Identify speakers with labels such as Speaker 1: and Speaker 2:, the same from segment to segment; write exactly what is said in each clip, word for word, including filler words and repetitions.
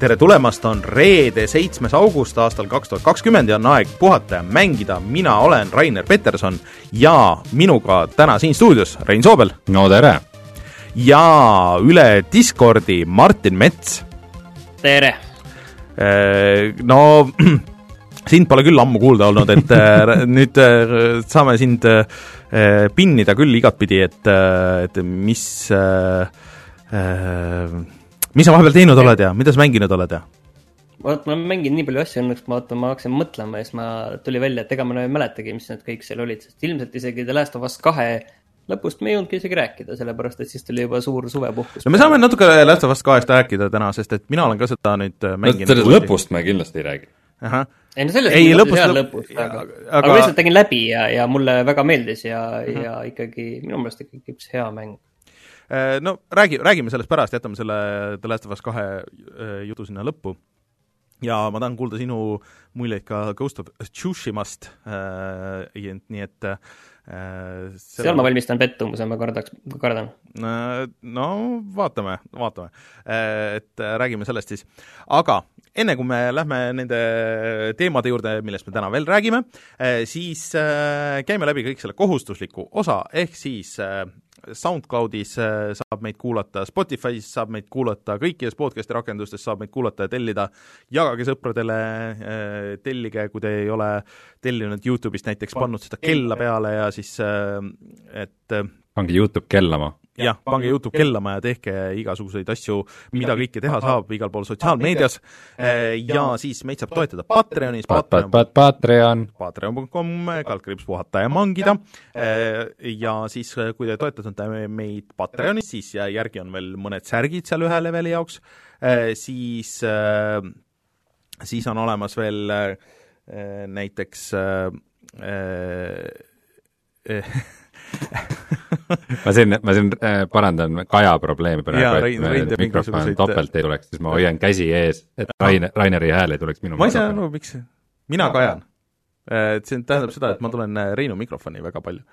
Speaker 1: tere tulemast, on reede seitsmes august aastal kaks tuhat kakskümmend ja on aeg puhata ja mängida. Mina olen Rainer Peterson ja minuga täna siin stuudios Rein Soobel.
Speaker 2: No tere!
Speaker 1: Ja üle Discordi Martin Mets.
Speaker 3: Tere!
Speaker 1: No, sind pole küll ammu kuulda olnud, et nüüd saame sind pinnida küll igatpidi, et, et mis... mis sa vahepeal teinud oled ja mida sa mänginud oled ja?
Speaker 3: Vaat, ma mängin nii palju asju õnneks, ma, vaata, ma hakkasin mõtlema ja siis ma tuli välja, et ega ma ei mäletagi, mis need kõik seal olid, sest ilmselt isegi The Last of Us kahe lõpust me ei jõudnudki isegi rääkida, sellepärast et siis tuli juba suur suvepuhkus.
Speaker 1: No me saame natuke Last of Us kahest rääkida täna, sest et mina olen ka seda nüüd mänginud.
Speaker 2: No, sellest lõpust me kindlasti ei räägi.
Speaker 1: Aha.
Speaker 3: Ei, no sellest
Speaker 1: ei,
Speaker 3: ei
Speaker 1: lõpust,
Speaker 3: lõpust, lõpust aga, aga... aga ma lihtsalt tegin läbi ja, ja mulle väga meeldis ja, uh-huh. ja ikkagi minu meelest ikkagi üks hea mäng.
Speaker 1: No räägi, räägime sellest pärast, jätame selle The Last of Us kahe jutu sinna lõppu ja ma tahan kuulda sinu muljeid ka Ghost of Tsushimast, nii et äh,
Speaker 3: seal on... ma valmistan pettumuse, ma kardaks, kardan.
Speaker 1: No vaatame, vaatame, et räägime sellest siis, aga enne kui me lähme nende teemade juurde, millest me täna veel räägime, siis käime läbi kõik selle kohustusliku osa, ehk siis SoundCloudis saab meid kuulata, Spotify's saab meid kuulata, kõikides podcasti rakendustes saab meid kuulata ja tellida, jagage sõpradele, tellige, kui te ei ole tellinud YouTube'ist näiteks pannud seda kella peale ja siis, et
Speaker 2: pange YouTube kellama.
Speaker 1: Jah, pange YouTube kellama ja tehke igasuguseid asju, mida kõike teha saab igal pool sotsiaalmeedias ja siis meid saab toetada Patreonis
Speaker 2: Patreon Patreon
Speaker 1: patreon punkt com kaldkriips puhata ja mangida ja siis kui te toetate meid Patreonis, siis järgi on veel mõned särgid seal ühe leveli jaoks, siis siis on olemas veel näiteks
Speaker 2: ma siin, ma siin parandan Kaja probleemi praegu, et mikrofon topelt ei tuleks, siis ma hoian käsi ees, et Rainer, Raineri hääl ei tuleks minu
Speaker 1: ma ei saa aru, miks mina kajan. Et see tähendab seda, et ma tulen Reinu mikrofoni väga palju.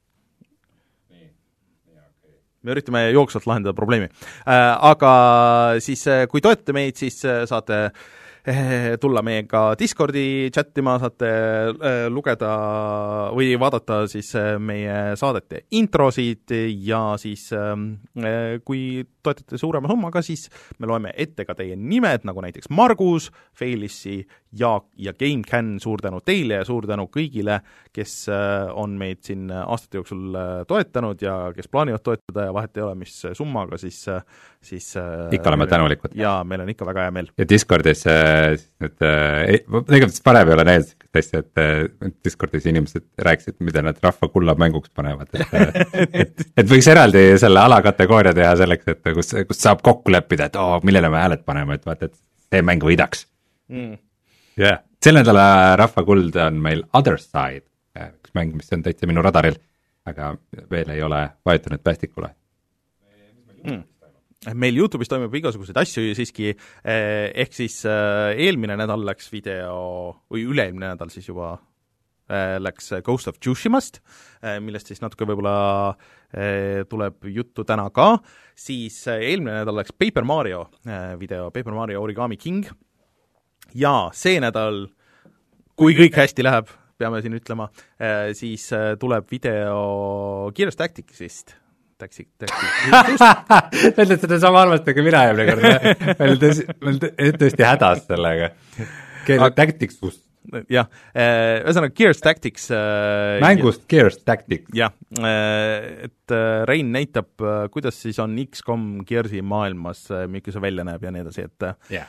Speaker 1: Me üritame jooksvalt lahendada probleemi. Aga siis, kui toetate meid, siis saate tulla meiega Discordi chattima, saate lugeda või vaadata siis meie saadete introsid ja siis kui toetate suurema summaga, siis me loeme ette ka teie nimed, nagu näiteks Margus, Feilissi, Jaak ja GameCan, suur tänu teile ja suur tänu kõigile, kes on meid siin aastate jooksul toetanud ja kes plaanivad toetada ja vahet ei ole, mis summaga, siis, siis
Speaker 2: ikka oleme tänulikud.
Speaker 1: Ja meil on ikka väga hea meel.
Speaker 2: Ja Discordis et tegelikult parem ei ole näinud tõesti, et Discordis inimesed rääkisid, mida nad rahva kulla mänguks panevad. Et, et, et võiks eraldi selle alakategooria teha selleks, et kus, kus saab kokku leppida, et oh, millele me hääled paneme, et vaata, et see mäng võidaks. Mm. Yeah. Sel nädala rahva kuld on meil Other Side, üks mäng, mis on täitsa minu radaril, aga veel ei ole vajutanud päästikule.
Speaker 1: Mm. Meil YouTube'is toimub igasuguseid asju siiski, ehk siis eelmine nädal läks video, või üleelmine nädal siis juba läks Ghost of Tsushimast, millest siis natuke võib-olla tuleb juttu täna ka, siis eelmine nädal läks Paper Mario video, Paper Mario Origami King, ja see nädal, kui kõik hästi läheb, peame siin ütlema, siis tuleb video Gears Tacticsist, Taksik, taksik.
Speaker 2: Ütled seda sama arvasta, kui mina jäämine kord. Meil on tõesti hädas sellega. Gears Tactics.
Speaker 1: Jah, ühesõnaga Gears Tactics.
Speaker 2: Mängust Gears Tactics.
Speaker 1: Jah, et Rein näitab, kuidas siis on X COM Gearsi maailmas, milline see välja näeb ja nii edasi, et
Speaker 2: yeah.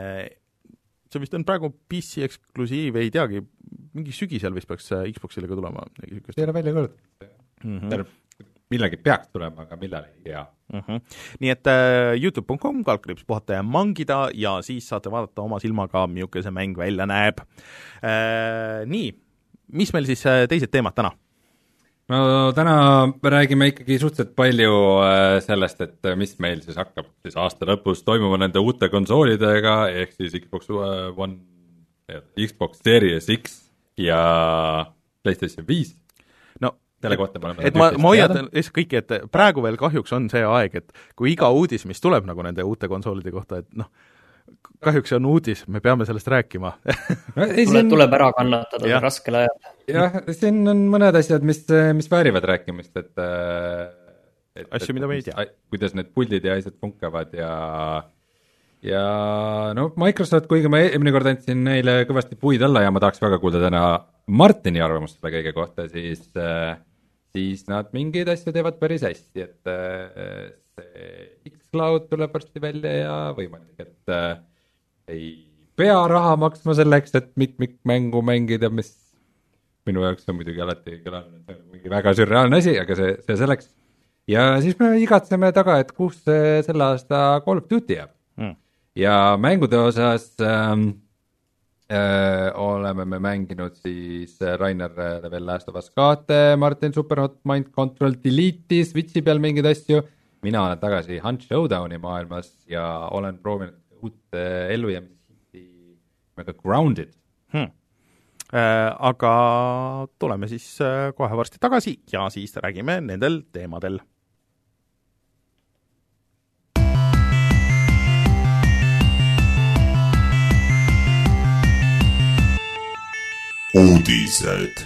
Speaker 1: see vist on praegu P C eksklusiiv, ei teagi, mingi sügisel vist peaks Xboxile ka tulema.
Speaker 2: Ei ole välja kord. Mm-hmm. Millegi peaks tulema, aga millal ei tea.
Speaker 1: Uh-huh. Nii et uh, youtube punkt com kaldkriips puhata ja mangida ja siis saate vaadata oma silmaga, milline see mäng välja näeb. Uh, nii, mis meil siis uh, teised teemad täna?
Speaker 2: No täna räägime ikkagi suhteliselt palju uh, sellest, et mis meil siis hakkab siis aasta lõpus toimuma nende uute konsoolidega, ehk siis Xbox One, Xbox Series X ja PlayStation viis.
Speaker 1: Et, et ma, ma hoiatan lihtsalt kõiki, et praegu veel kahjuks on see aeg, et kui iga uudis, mis tuleb nagu nende uute konsoolide kohta, et noh, kahjuks on uudis, me peame sellest rääkima
Speaker 3: no, ei, tuleb, on... tuleb ära kannatada raskel ajal.
Speaker 2: jah, siin on mõned asjad, mis, mis väärivad rääkimist, et, et
Speaker 1: asju, mida me ei tea.
Speaker 2: Kuidas need puldid ja asjad funkavad ja ja no Microsoft, kuigi ma eelmine kord andsin neile kõvasti puid alla ja ma tahaks väga kuulda täna Martini arvamust selle kõige kohta, siis, siis nad mingeid asju teevad päris hästi, et see X-Cloud tuleb varsti välja ja võimalik, et ei pea raha maksma selleks, et mitmikmängu mängida, mis minu jaoks on muidugi alati kõlanud mingi väga sürreaalne asi, aga see, see selleks. Ja siis me igatseme taga, et kus selle aasta Call of Duty jääb. Mm. Ja mängude osas ähm, äh, oleme me mänginud siis Rainer veel Last of Us kahte, Martin Superhot Mind Control Delete'i, Switchi peal mingeid asju, mina olen tagasi Hunt Showdowni maailmas ja olen proovinud uut äh, ellujäämisi mega Grounded.
Speaker 1: Hmm. Äh, aga tuleme siis äh, kohe varsti tagasi ja siis räägime nendel teemadel.
Speaker 4: Uudised.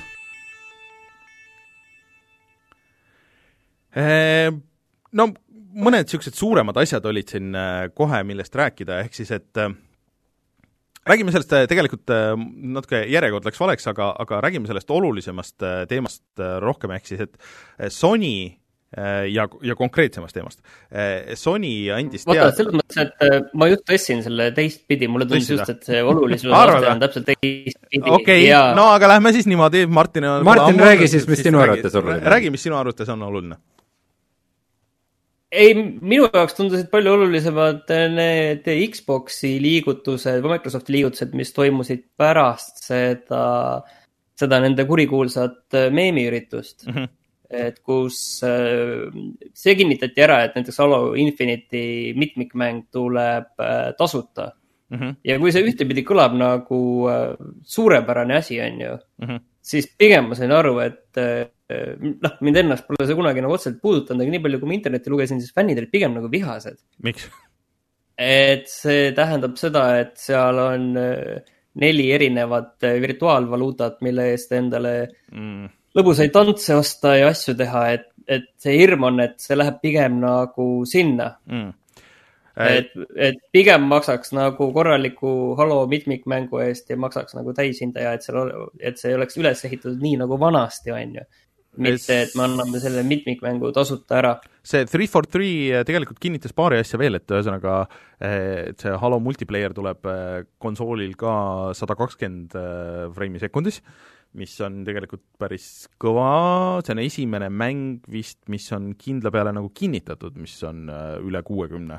Speaker 1: No mõned siuksed suuremad asjad olid siin kohe, millest rääkida, ehk siis, et räägime sellest tegelikult natuke järjekord läks valeks, aga, aga räägime sellest olulisemast teemast rohkem, ehk siis, et Sony ja, ja konkreetsemast teemast. Sony andis
Speaker 3: teada... Vaata, selles mõttes, et ma just tõssin selle teistpidi, mulle tundus just, et see olulisus aste on täpselt teistpidi.
Speaker 1: Okei, okay, ja... no aga lähme siis niimoodi, Martin...
Speaker 2: Martin, räägi siis, mis sinu arvates oluline.
Speaker 1: Räägi, mis sinu arvates on oluline.
Speaker 3: Ei, minu jaoks tundusid palju olulisemad need Xboxi liigutused, Microsofti liigutused, mis toimusid pärast seda, seda nende kurikuulsat meemiüritust. Mhm. Et kus see kinnitati ära, et näiteks Halo Infinite'i mitmikmäng tuleb tasuta. Mm-hmm. Ja kui see ühtepidi kõlab nagu suurepärane asi on ju, mm-hmm. siis pigem ma sain aru, et noh, mind ennast pole see kunagi nagu otseselt puudutanud, aga nii palju kui ma interneti lugesin, siis fännid olid pigem nagu vihased.
Speaker 1: Miks?
Speaker 3: Et see tähendab seda, et seal on neli erinevat virtuaalvaluutat, mille eest endale mm. lõbusaid tantse osta ja asju teha, et, et see hirm on, et see läheb pigem nagu sinna. Mm. Et, et pigem maksaks nagu korraliku Halo mitmikmängu eest ja maksaks nagu täishindaja, et, seal, et see oleks üles ehitatud nii nagu vanasti, on ju. Mitte, et me anname selle mitmikmängu tasuta ära.
Speaker 1: See three forty-three tegelikult kinnitas paari asja veel, et ühesõnaga, et see Halo multiplayer tuleb konsoolil ka sada kakskümmend frame'i sekundis, mis on tegelikult päris kõva, see on esimene mäng vist, mis on kindla peale nagu kinnitatud, mis on üle kuuekümne.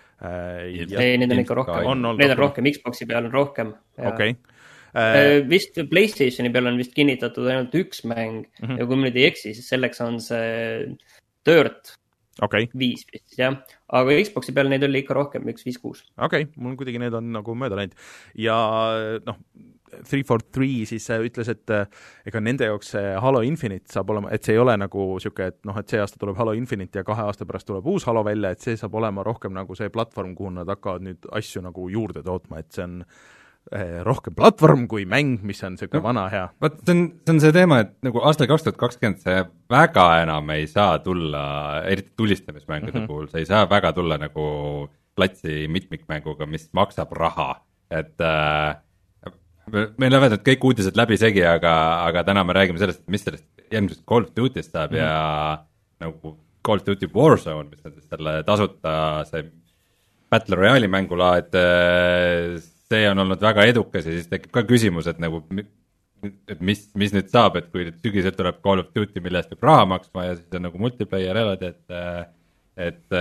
Speaker 3: Ei, need on ikka rohkem, on, on, need on rohkem, Xboxi peal on rohkem.
Speaker 1: Okei.
Speaker 3: Okay. Vist PlayStationi peal on vist kinnitatud ainult üks mäng mm-hmm. ja kui ma nüüd ei eksi, siis selleks on see Dirt
Speaker 1: okay.
Speaker 3: viis vist, jah. Aga Xboxi peal neid oli ikka rohkem, üks viis kuus.
Speaker 1: Okei, okay. Mul kuidagi need on nagu mööda läinud. Ja noh, three forty-three siis ütles, et ega nende jaoks see Halo Infinite saab olema, et see ei ole nagu siuke, et noh, et see aasta tuleb Halo Infinite ja kahe aasta pärast tuleb uus Halo välja, et see saab olema rohkem nagu see platvorm, kuhu nad hakkavad nüüd asju nagu juurde tootma, et see on rohkem platvorm kui mäng, mis on siuke no, vana hea.
Speaker 2: Vaat see on, see on see teema, et nagu aastal kaks tuhat kakskümmend see väga enam ei saa tulla, eriti tulistamismängude mm-hmm. puhul, see ei saa väga tulla nagu platsi mitmikmänguga, mis maksab raha, et äh, meil lähevad nüüd kõik uudised läbi segi, aga, aga täna me räägime sellest, et mis sellest järgmisest Call of Duty'st saab mm-hmm. ja nagu Call of Duty Warzone, mis on selle tasuta see Battle Royale'i mängulaad, see on olnud väga edukas ja siis tekib ka küsimus, et nagu et mis, mis nüüd saab, et kui sügisel tuleb Call of Duty, mille eest peab raha maksma ja siis on nagu multiplayer elad, et et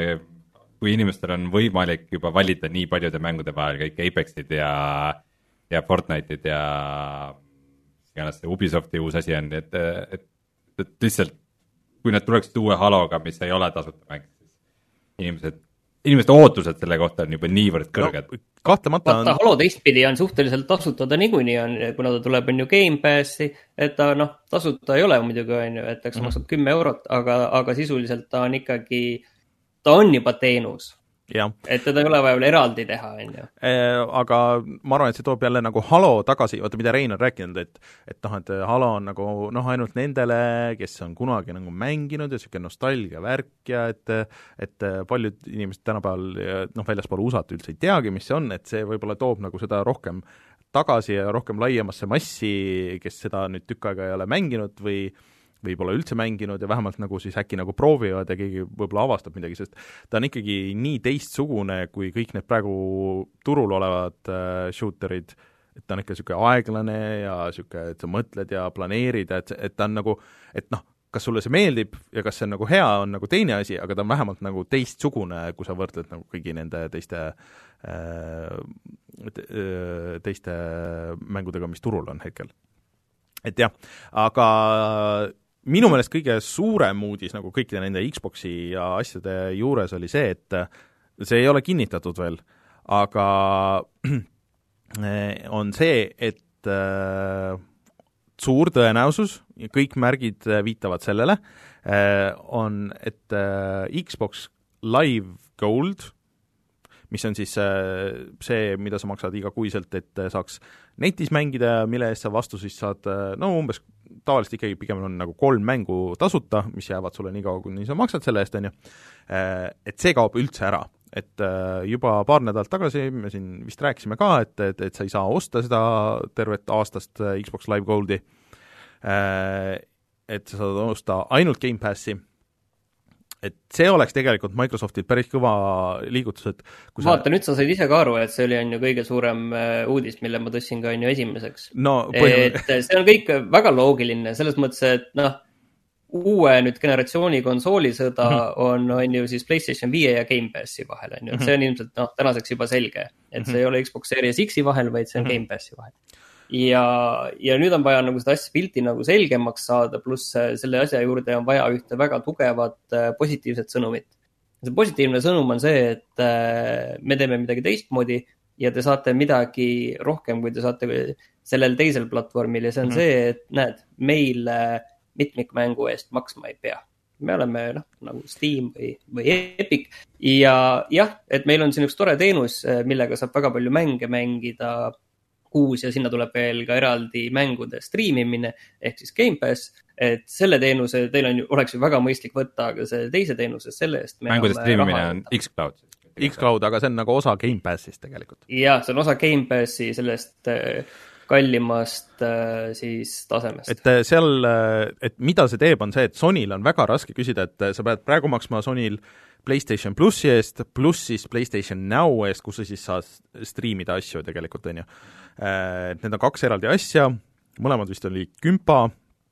Speaker 2: kui inimestel on võimalik juba valida nii paljude mängude vahel, kõik Apexid ja ja Fortnite'id ja see Ubisofti uus asi on, et, et, et lihtsalt kui nad tuleksid uue Haloga, mis ei ole tasuta mäng, siis inimesed inimeste ootused selle kohta on juba niivõrd kõrged.
Speaker 1: No, kahtlemata on...
Speaker 3: Vaata, Halo teistpidi on suhteliselt tasuta, ta niikuinii on, kuna ta tuleb on ju Game Passi, et ta noh, tasuta ei ole muidugi on ju, et eks mm-hmm. maksab kümme eurot, aga, aga sisuliselt ta on ikkagi, ta on juba teenus. et teda ei ole vaja veel eraldi teha, on ju.
Speaker 1: Aga ma arvan, et see toob jälle nagu Halo tagasi, vaata mida Rein on rääkinud, et et noh, et Halo on nagu noh, ainult nendele, kes on kunagi nagu mänginud ja niisugune nostalgia värk ja et et paljud inimesed tänapäeval noh, väljaspool U S A-t üldse ei teagi, mis see on, et see võib-olla toob nagu seda rohkem tagasi ja rohkem laiemasse massi, kes seda nüüd tükk aega ei ole mänginud või või pole üldse mänginud ja vähemalt nagu siis äkki nagu proovivad ja keegi võib-olla avastab midagi, sest ta on ikkagi nii teistsugune kui kõik need praegu turul olevad äh, shooterid, et ta on ikka niisugune aeglane ja niisugune, et sa mõtled ja planeerid, et, et ta on nagu, et noh, kas sulle see meeldib ja kas see on nagu hea, on nagu teine asi, aga ta on vähemalt nagu teistsugune, kui sa võrdled nagu kõigi nende teiste äh, teiste mängudega, mis turul on hetkel. Et jah, aga minu meelest kõige suurem uudis nagu kõikide nende Xboxi ja asjade juures oli see, et see ei ole kinnitatud veel, aga on see, et suur tõenäosus, kõik märgid viitavad sellele, on, et Xbox Live Gold, mis on siis see, mida sa maksad igakuiselt, et saaks netis mängida, mille eest sa vastu siis saad, no umbes tavaliselt ikkagi pigem on nagu kolm mängu tasuta, mis jäävad sulle nii kaua, kuni sa maksad selle eest, on ju, et see kaob üldse ära. Et juba paar nädalat tagasi me siin vist rääkisime ka, et, et, et sa ei saa osta seda tervet aastast Xbox Live Goldi, et sa saad osta ainult Game Passi, et see oleks tegelikult Microsoftil päris kõva liigutus, et
Speaker 3: kui vaata, sa... nüüd sa said ise ka aru, et see oli on ju kõige suurem uudis, mille ma tõssin ka on ju esimeseks.
Speaker 1: No,
Speaker 3: põhjum... et see on kõik väga loogiline, selles mõttes, et noh, uue nüüd generatsiooni konsoolisõda mm-hmm. on, on ju siis PlayStation viie ja Game Passi vahel, on ju, et see on ilmselt noh, tänaseks juba selge, et see ei ole Xbox Series X-i vahel, vaid see on mm-hmm. Game Passi vahel. Ja, ja nüüd on vaja nagu seda asja pilti nagu selgemaks saada, pluss selle asja juurde on vaja ühte väga tugevat positiivset sõnumit. See positiivne sõnum on see, et me teeme midagi teistmoodi ja te saate midagi rohkem, kui te saate sellel teisel platvormil ja see on mm-hmm. see, et näed, meil mitmikmängu eest maksma ei pea. Me oleme noh, nagu Steam või, või Epic ja jah, et meil on siin üks tore teenus, millega saab väga palju mänge mängida kuus ja sinna tuleb veel ka eraldi mängude striimimine ehk siis Game Pass, et selle teenuse teil on ju, oleks ju väga mõistlik võtta, aga see teise teenuse selle eest
Speaker 2: mängude striimimine on X-Cloud.
Speaker 1: X-Cloud, aga see on nagu osa Game Passist tegelikult.
Speaker 3: Jah, see on osa Game Passi sellest kallimast siis tasemest.
Speaker 1: Et seal, et mida see teeb, on see, et Sonyl on väga raske küsida, et sa pead praegu maksma Sonyl PlayStation Plussi eest, pluss siis PlayStation Now eest, kus sa siis saad striimida asju tegelikult, on ju. Need on kaks eraldi asja, mõlemad vist oli kümpa,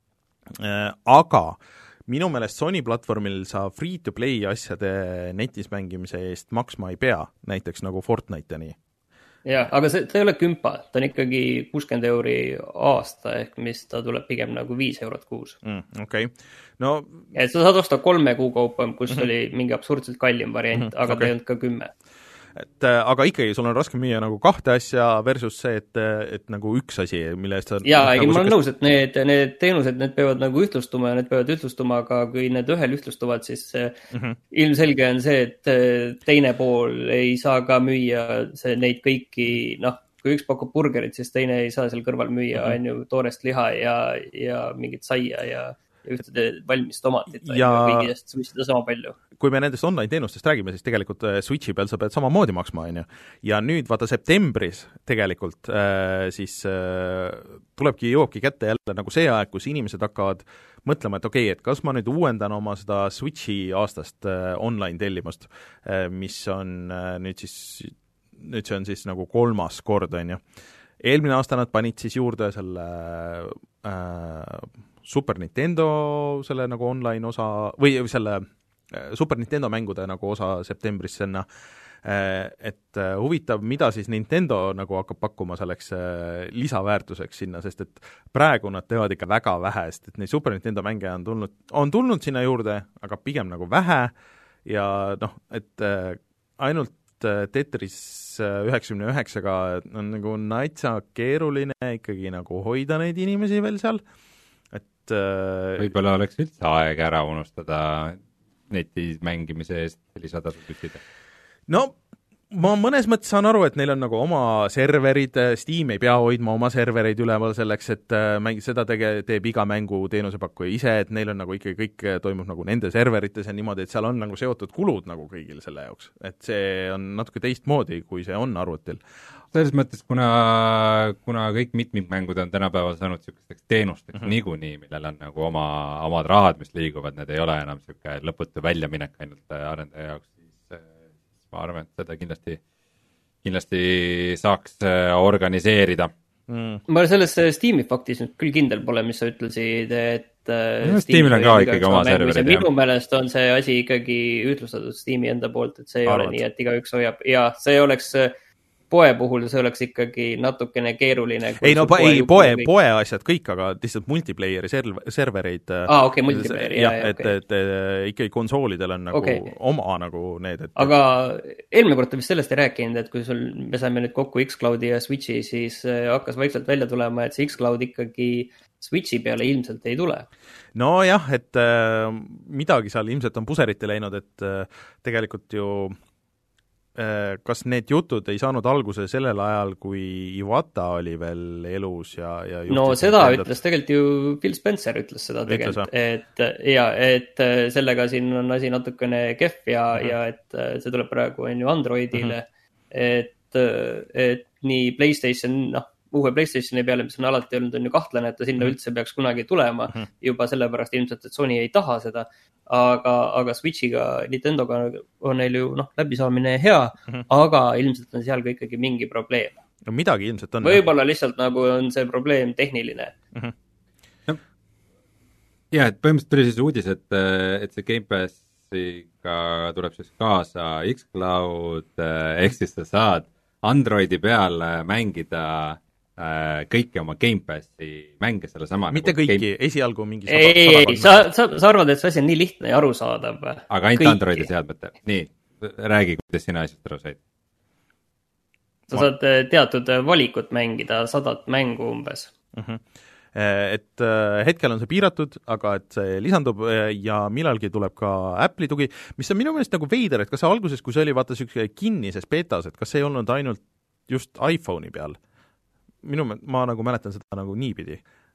Speaker 1: aga minu meelest Sony platvormil sa free-to-play asjade netis mängimise eest maksma ei pea, näiteks nagu Fortnite ja nii.
Speaker 3: Ja, aga see, see ei ole kümpa, ta on ikkagi kuuskümmend euri aasta, ehk mis ta tuleb pigem nagu viis eurot kuus.
Speaker 1: Mm, okei. Okay. No...
Speaker 3: Ja sa saad osta kolme kuu kaupa, kus mm-hmm. oli mingi absurdselt kallim variant, mm-hmm. aga okay. ta ei olnud ka kümme.
Speaker 1: Et, aga ikkagi sul on raske müüa nagu kahte asja versus see, et, et nagu üks asi, mille eest sa...
Speaker 3: Jaa, nagu ma olen nõus, et need, need teenused, need peavad nagu ühtlustuma ja need peavad ühtlustuma, aga kui need ühel ühtlustuvad, siis mm-hmm. ilmselge on see, et teine pool ei saa ka müüa see, neid kõiki, noh, kui üks pakub burgerit, siis teine ei saa seal kõrval müüa mm-hmm. on ju toorest liha ja, ja mingit saia ja ja ühtede valmist tomatit ja kõigist suitsida sama palju.
Speaker 1: Kui me nendest online-teenustest räägime, siis tegelikult Switchi peal sa pead samamoodi maksma, on ju. Ja nüüd vaata septembris tegelikult äh, siis äh, tulebki, jõuabki kätte jälle nagu see aeg, kus inimesed hakkavad mõtlema, et okei, okay, et kas ma nüüd uuendan oma seda Switchi aastast äh, online tellimust, äh, mis on äh, nüüd siis, nüüd see on siis nagu kolmas kord, on ju. Eelmine aasta nad panid siis juurde selle äh, Super Nintendo selle nagu online osa või selle Super Nintendo mängude nagu osa septembris sinna, et huvitav, mida siis Nintendo nagu hakkab pakkuma selleks lisaväärtuseks sinna, sest et praegu nad teevad ikka väga vähe, sest et neid Super Nintendo mänge on tulnud, on tulnud sinna juurde, aga pigem nagu vähe ja noh, et ainult Tetris üheksakümne üheksaga on nagu naitsa keeruline ikkagi nagu hoida neid inimesi veel seal.
Speaker 2: Võib-olla oleks üldse aeg ära unustada netis mängimise eest lisatasu küsida.
Speaker 1: no ma mõnes mõttes saan aru, et neil on nagu oma serverid, Steam ei pea hoidma oma servereid üleval selleks, et mäng, seda tege-, teeb iga mängu teenusepakkuja ise, et neil on nagu ikkagi kõik toimub nagu nende serverites ja niimoodi, et seal on nagu seotud kulud nagu kõigil selle jaoks. Et see on natuke teistmoodi, kui see on arvutil.
Speaker 2: Selles mõttes, kuna, kuna kõik mitmikmängud on tänapäeval saanud niisugusteks teenusteks mm -hmm. niikuinii, millel on nagu oma, omad rahad, mis liiguvad, need ei ole enam niisugune lõputu väljaminek ainult arendaja jaoks, ma arvan, et seda kindlasti, kindlasti saaks organiseerida
Speaker 3: mm.. ma selles Steam'i faktis nüüd küll kindel pole, mis sa ütlesid, et
Speaker 2: no, Steam'il on ka ikkagi oma serverid.
Speaker 3: Minu meelest on see asi ikkagi ühtlustatud Steam'i enda poolt, et see ei Arvad. Ole nii, et igaüks hoiab ja see oleks poe puhul, see oleks ikkagi natukene keeruline.
Speaker 1: Ei no poe, ei, poe, poe asjad kõik, aga lihtsalt multiplayeri serv, servereid.
Speaker 3: Aa, okei, okay, multiplayeri, jah,
Speaker 1: jah, et, okay. et, et ikkagi konsoolidel on nagu okay. oma nagu need. Et...
Speaker 3: aga eelmine kord vist sellest ei rääkinud, et kui sul, me saime nüüd kokku X-Cloudi ja Switchi, siis hakkas vaikselt välja tulema, et see X-Cloud ikkagi Switchi peale ilmselt ei tule.
Speaker 1: No jah, et äh, midagi seal ilmselt on puseriti läinud, et äh, tegelikult ju kas need jutud ei saanud alguse sellel ajal, kui Iwata oli veel elus ja, ja
Speaker 3: no seda endad... ütles tegelikult ju Phil Spencer ütles seda tegelikult, et ja, et sellega siin on asi natukene kehv ja, mm -hmm. ja et see tuleb praegu on ju Androidile, mm -hmm. et, et nii PlayStation, noh, uue PlayStationi peale, mis on alati olnud, on ju kahtlane, et ta sinna mm -hmm. üldse peaks kunagi tulema, mm -hmm. juba sellepärast ilmselt, et Sony ei taha seda, aga, aga Switchiga, Nintendoga on neil ju noh, läbisaamine hea, mm -hmm. aga ilmselt on seal ka ikkagi mingi probleem.
Speaker 1: No midagi ilmselt on.
Speaker 3: Võib-olla lihtsalt nagu on see probleem tehniline. Mm -hmm.
Speaker 2: no. Ja, et põhimõtteliselt tuli siis uudis, et, et see Game Passiga tuleb siis kaasa X-Cloud, ehk siis sa saad Androidi peal mängida kõiki oma Game Passi mänge selle sama.
Speaker 1: Mitte nagu kõiki, Game... esialgu mingi
Speaker 3: sada, ei, ei, sa, sa, sa arvad, et see asi on nii lihtne ja arusaadav.
Speaker 2: Aga ainult kõiki. Androidi seadmetel. Nii, räägi, kuidas sina asjast aru said.
Speaker 3: Sa Ma... saad teatud valikut mängida, sadat mängu umbes.
Speaker 1: Uh -huh. Et hetkel on see piiratud, aga et see lisandub ja millalgi tuleb ka Apple'i tugi, mis on minu meelest nagu veider, et kas see alguses, kui see oli vaata niisugune kinnises betas, et kas see ei olnud ainult just iPhone'i peal? Minu, ma nagu mäletan seda nagu niipidi.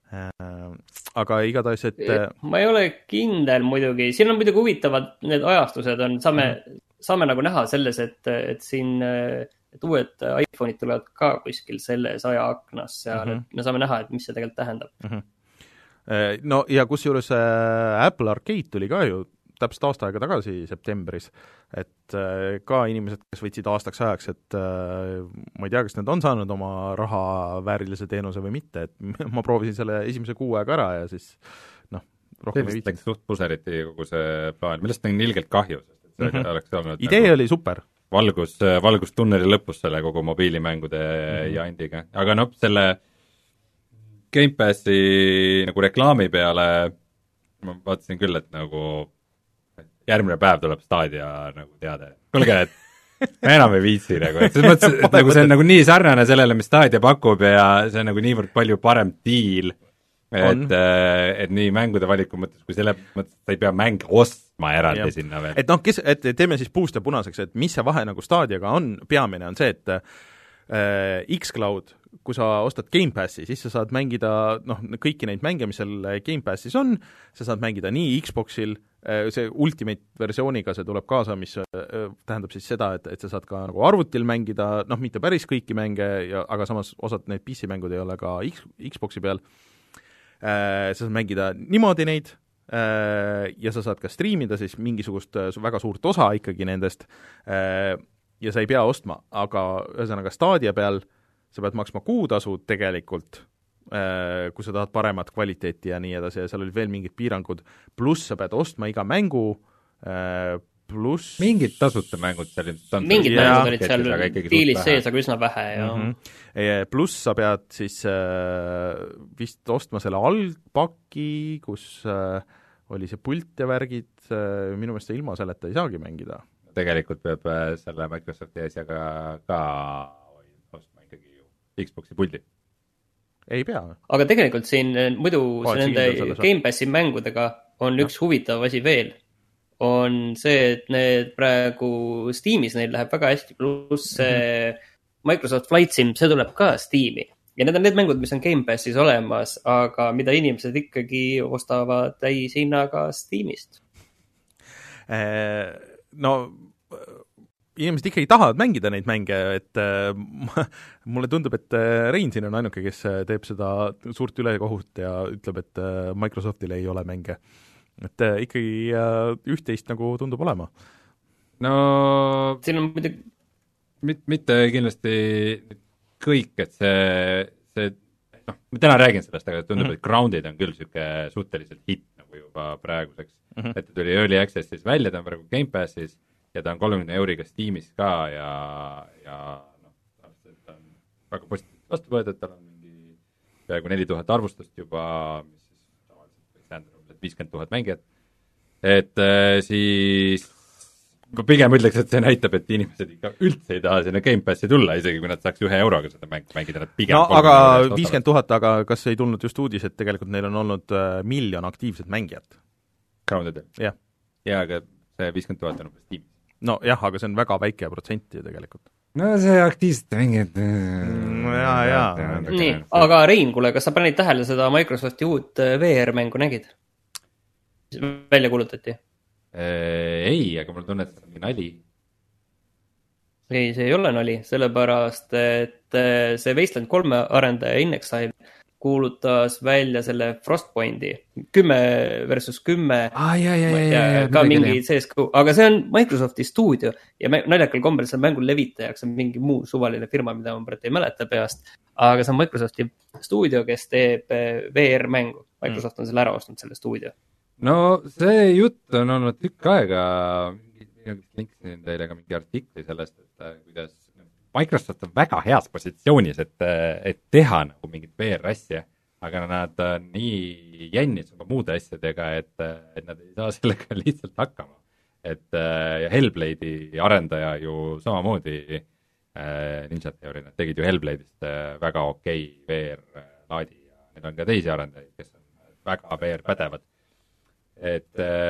Speaker 1: Aga igatahes, et
Speaker 3: ma ei ole kindel muidugi, siin on muidugi huvitavad need ajastused on, saame, mm. saame nagu näha selles, et, et siin et uued iPhone'id tulevad ka kuskil selles ajaaknas seal, mm -hmm. et me saame näha, et mis see tegelikult tähendab. Mm
Speaker 1: -hmm. No ja kusjuures Apple Arcade tuli ka ju täpselt aasta aega tagasi septembris, et ka inimesed, kes võtsid aastaks ajaks, et ma ei tea, kas need on saanud oma raha väärilise teenuse või mitte, et ma proovisin selle esimese kuu aega ära ja siis noh, rohkem
Speaker 2: ei viitsinud. Läks suht puseriti kogu see plaan, millest on ilgelt kahju, sest et see mm -hmm. oleks olnud
Speaker 1: idee nagu oli super.
Speaker 2: valgus, valgus tunneli lõpus selle kogu mobiilimängude mm -hmm. jandiga, aga noh, selle Game Passi nagu reklaami peale ma vaatasin küll, et nagu järgmine päev tuleb Stadia nagu teade. Kuulge, et ma enam ei viitsi nagu, et selles mõttes, et nagu see on nagu nii sarnane sellele, mis Stadia pakub ja see on nagu niivõrd palju parem diil, et, et nii mängude valiku mõttes, kui selle mõttes, et sa ei pea mänge ostma eraldi ja. Sinna veel.
Speaker 1: Et noh, kes, et teeme siis puust ja punaseks, et mis see vahe nagu Stadiaga on, peamine on see, et äh, X-Cloud, kui sa ostad Game Passi, siis sa saad mängida noh, kõiki neid mänge, mis seal Game Passis on, sa saad mängida nii Xboxil, see Ultimate versiooniga see tuleb kaasa, mis tähendab siis seda, et, et sa saad ka nagu arvutil mängida, noh, mitte päris kõiki mänge, ja, aga samas osad need P C-mängud ei ole ka X, Xboxi peal. Sa saad mängida niimoodi neid ja sa saad ka striimida siis mingisugust väga suurt osa ikkagi nendest ja sa ei pea ostma, aga ühesõnaga Stadia peal sa pead maksma kuutasu tegelikult, kui sa tahad paremat kvaliteeti ja nii edasi ja seal olid veel mingid piirangud, pluss sa pead ostma iga mängu, pluss
Speaker 2: mingid tasuta mängud seal
Speaker 3: on. Mingid ja, mängud olid seal diilis sees, aga üsna vähe ja mm
Speaker 1: -hmm. pluss sa pead siis äh, vist ostma selle algpaki, kus äh, oli see pult ja värgid, äh, minu meelest ilma selleta ei saagi mängida.
Speaker 2: Tegelikult peab äh, selle Microsofti asjaga ka ostma ikkagi ju Xboxi puldi.
Speaker 1: Ei pea.
Speaker 3: Aga tegelikult siin muidu nende Game Passi mängudega on üks huvitav asi veel. on see, et need praegu Steamis neil läheb väga hästi, pluss mm-hmm. Microsoft Flight Sim, see tuleb ka Steam'i. Ja need on need mängud, mis on Gamepassis olemas, aga mida inimesed ikkagi ostavad täis hinnaga Steamist.
Speaker 1: No, inimesed ikkagi tahavad mängida neid mänge, et mulle tundub, et Rein siin on ainuke, kes teeb seda suurt ülekohut ja ütleb, et Microsoftil ei ole mänge. Et ikkagi üht-teist nagu tundub olema.
Speaker 2: No,
Speaker 3: siin on midagi...
Speaker 2: Mit, mitte kindlasti kõik, et see, see noh, ma täna räägin sellest, aga tundub, mm-hmm. et Grounded on küll siuke suhteliselt hitt nagu juba praeguseks. Mm-hmm. Et ta tuli Early Access'is välja, ta on praegu Gamepassis ja ta on kolmekümne euriga Steamis ka ja, ja noh, ta on väga positiivselt vastu võetud, tal on mingi peaaegu neli tuhat arvustust juba, mis siis tavaliselt võiks tähendada viiskümmend tuhat mängijat. Et äh, siis ma pigem ütleks, et see näitab, et inimesed ikka üldse ei taha sinna Gamepassi tulla, isegi kui nad saaks ühe euroga seda mäng, mängida. Nad pigem
Speaker 1: no aga viiskümmend tuhat, aga kas ei tulnud just uudis, et tegelikult neil on olnud äh, miljon aktiivset mängijat?
Speaker 2: Groundedel?
Speaker 1: Jah.
Speaker 2: Ja, aga see viiskümmend tuhat on umbes tiimis.
Speaker 1: No jah, aga see on väga väike protsenti tegelikult.
Speaker 2: No see aktiivsete mängijad...
Speaker 1: No, jaa, jaa.
Speaker 3: Nii, aga Rein, kuule, kas sa panid tähele seda Microsofti uut V R-mängu nägid? Välja kuulutati?
Speaker 2: Ei, aga mul tunne, et see on mingi nali.
Speaker 3: Ei, see ei ole nali, sellepärast, et see Wasteland kolme arendaja Inexile kuulutas välja selle Frostpointi. kümme versus kümme.
Speaker 2: Ah, jah, jah, jah, jah.
Speaker 3: Ka mingi C S G O, aga see on Microsofti stuudio ja naljakal kombel see mängul levitajaks on mingi muu suvaline firma, mida ma praegu ei mäleta peast, aga see on Microsofti stuudio, kes teeb V R-mängu. Microsoft on selle ära ostnud, selle stuudio.
Speaker 2: No see jutt on olnud tükk aega, linksin teile ka mingi artikli sellest, et kuidas Microsoft on väga heas positsioonis, et, et teha nagu mingit V R-asja, aga nad on nii jännis oma muude asjadega, et, et nad ei saa sellega lihtsalt hakkama. Et ja Hellblade'i arendaja ju samamoodi Ninja Theory, nad tegid ju Hellblade'ist väga okei V R-laadi ja neil on ka teisi arendajaid, kes on väga V R-pädevad. Et,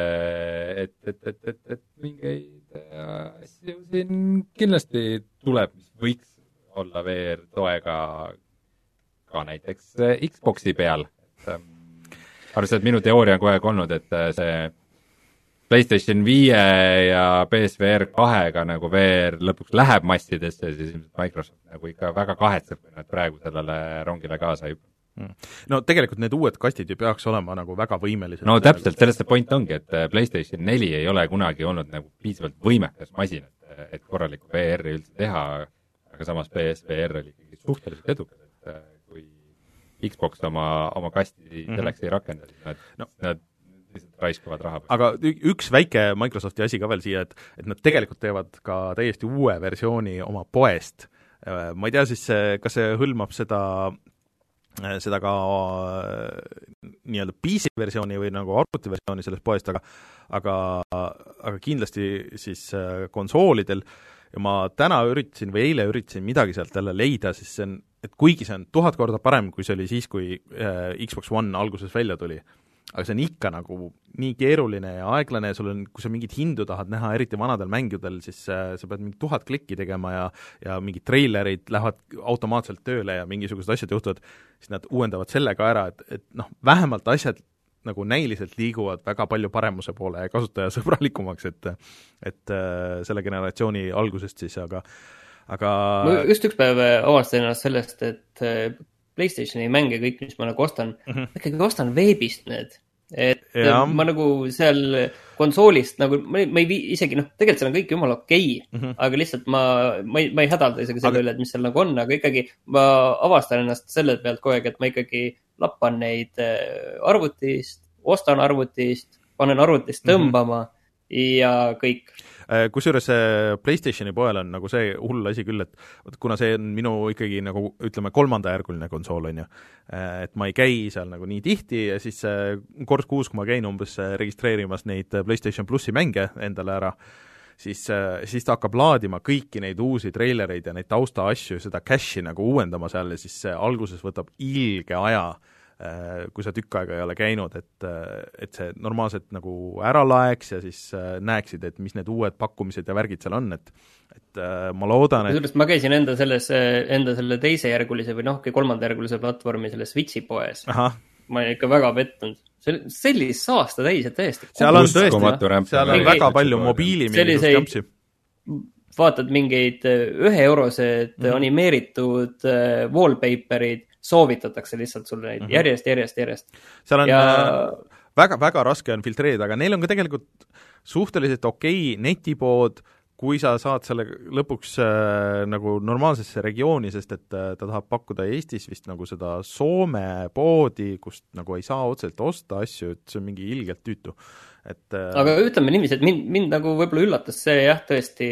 Speaker 2: et, et, et, et, et mingeid asju siin kindlasti tuleb, mis võiks olla V R-toega ka näiteks Xboxi peal. Arvestades, et minu teooria on kogu aeg olnud, et see PlayStation viie ja P S V R kahega nagu V R lõpuks läheb massidesse, siis Microsoft nagu ikka väga kahetseb, kui nad praegu sellele rongile kaasa hüppavad.
Speaker 1: No tegelikult need uued kastid ju peaks olema nagu väga võimelised.
Speaker 2: No täpselt, sellest see point ongi, et PlayStation neli ei ole kunagi olnud nagu piisavalt võimekas masin, et, et korralikku V R-i üldse teha, aga samas P S V R oli ikkagi suhteliselt edukas, et kui Xbox oma, oma kasti selleks mm-hmm. ei rakenda, siis nad, no. nad lihtsalt raiskavad raha.
Speaker 1: Aga üks väike Microsofti asi ka veel siia, et, et nad tegelikult teevad ka täiesti uue versiooni oma poest. Ma ei tea siis, kas see hõlmab seda seda ka nii-öelda P C-versiooni või nagu arvutiversiooni sellest poest, aga, aga, aga kindlasti siis konsoolidel ja ma täna üritasin või eile üritasin midagi sealt jälle leida, siis see on, et kuigi see on tuhat korda parem, kui see oli siis, kui Xbox One alguses välja tuli, aga see on ikka nagu nii keeruline ja aeglane ja sul on, kui sa mingit hindu tahad näha, eriti vanadel mängudel, siis äh, sa pead mingi tuhat klikki tegema ja, ja mingid treilerid lähevad automaatselt tööle ja mingisugused asjad juhtuvad, siis nad uuendavad selle ka ära, et, et noh, vähemalt asjad nagu näiliselt liiguvad väga palju paremuse poole ja kasutajasõbralikumaks, et, et äh, selle generatsiooni algusest siis, aga, aga...
Speaker 3: Ma just üks päev avastasin ennast sellest, et PlayStationi mänge kõik, mis ma nagu ostan, mm-hmm. ma ikkagi ostan veebist need. Et ja. Ma nagu seal konsoolist nagu, ma ei, ma ei vii, isegi noh, tegelikult seal on kõik jumala okei, mm-hmm. aga lihtsalt ma, ma ei, ma ei hädalda isegi selle aga... üle, et mis seal nagu on, aga ikkagi ma avastan ennast selle pealt kogu aeg, et ma ikkagi lappan neid arvutist, ostan arvutist, panen arvutist tõmbama mm-hmm. ja kõik.
Speaker 1: Kusjuures PlayStationi poel on nagu see hull asi küll, et kuna see on minu ikkagi nagu ütleme kolmandajärguline konsool on ju, et ma ei käi seal nagu nii tihti ja siis kord kuus, kui ma käin umbes registreerimas neid PlayStation Plussi mänge endale ära, siis, siis ta hakkab laadima kõiki neid uusi treilereid ja neid tausta asju, seda cache'i nagu uuendama seal ja siis alguses võtab ilge aja kui sa tükk aega ei ole käinud, et, et see normaalselt nagu ära laeks ja siis näeksid, et mis need uued pakkumised ja värgid seal on, et et ma loodan, et
Speaker 3: ma käisin enda selles, enda selle teisejärgulise või noh, kolmandajärgulise platvormi selles Switchi poes.
Speaker 1: Aha.
Speaker 3: Ma olen ikka väga pettunud. Sellist saasta täis, et täiesti.
Speaker 1: Seal on tõesti, seal on väga palju mobiili mingisugust jampsi.
Speaker 3: Vaatad mingeid ühe eurosed mm-hmm. animeeritud wallpaperid, soovitatakse lihtsalt sulle neid mm-hmm. järjest, järjest, järjest.
Speaker 1: Seal on ja... väga, väga raske on filtreerida, aga neil on ka tegelikult suhteliselt okei netipood, kui sa saad selle lõpuks äh, nagu normaalsesse regiooni, sest et äh, ta tahab pakkuda Eestis vist nagu seda Soome poodi, kust nagu ei saa otseselt osta asju, et see on mingi ilgelt tüütu. Et, äh... aga
Speaker 3: ütleme niiviisi, et mind, mind nagu võib-olla üllatas see jah, tõesti,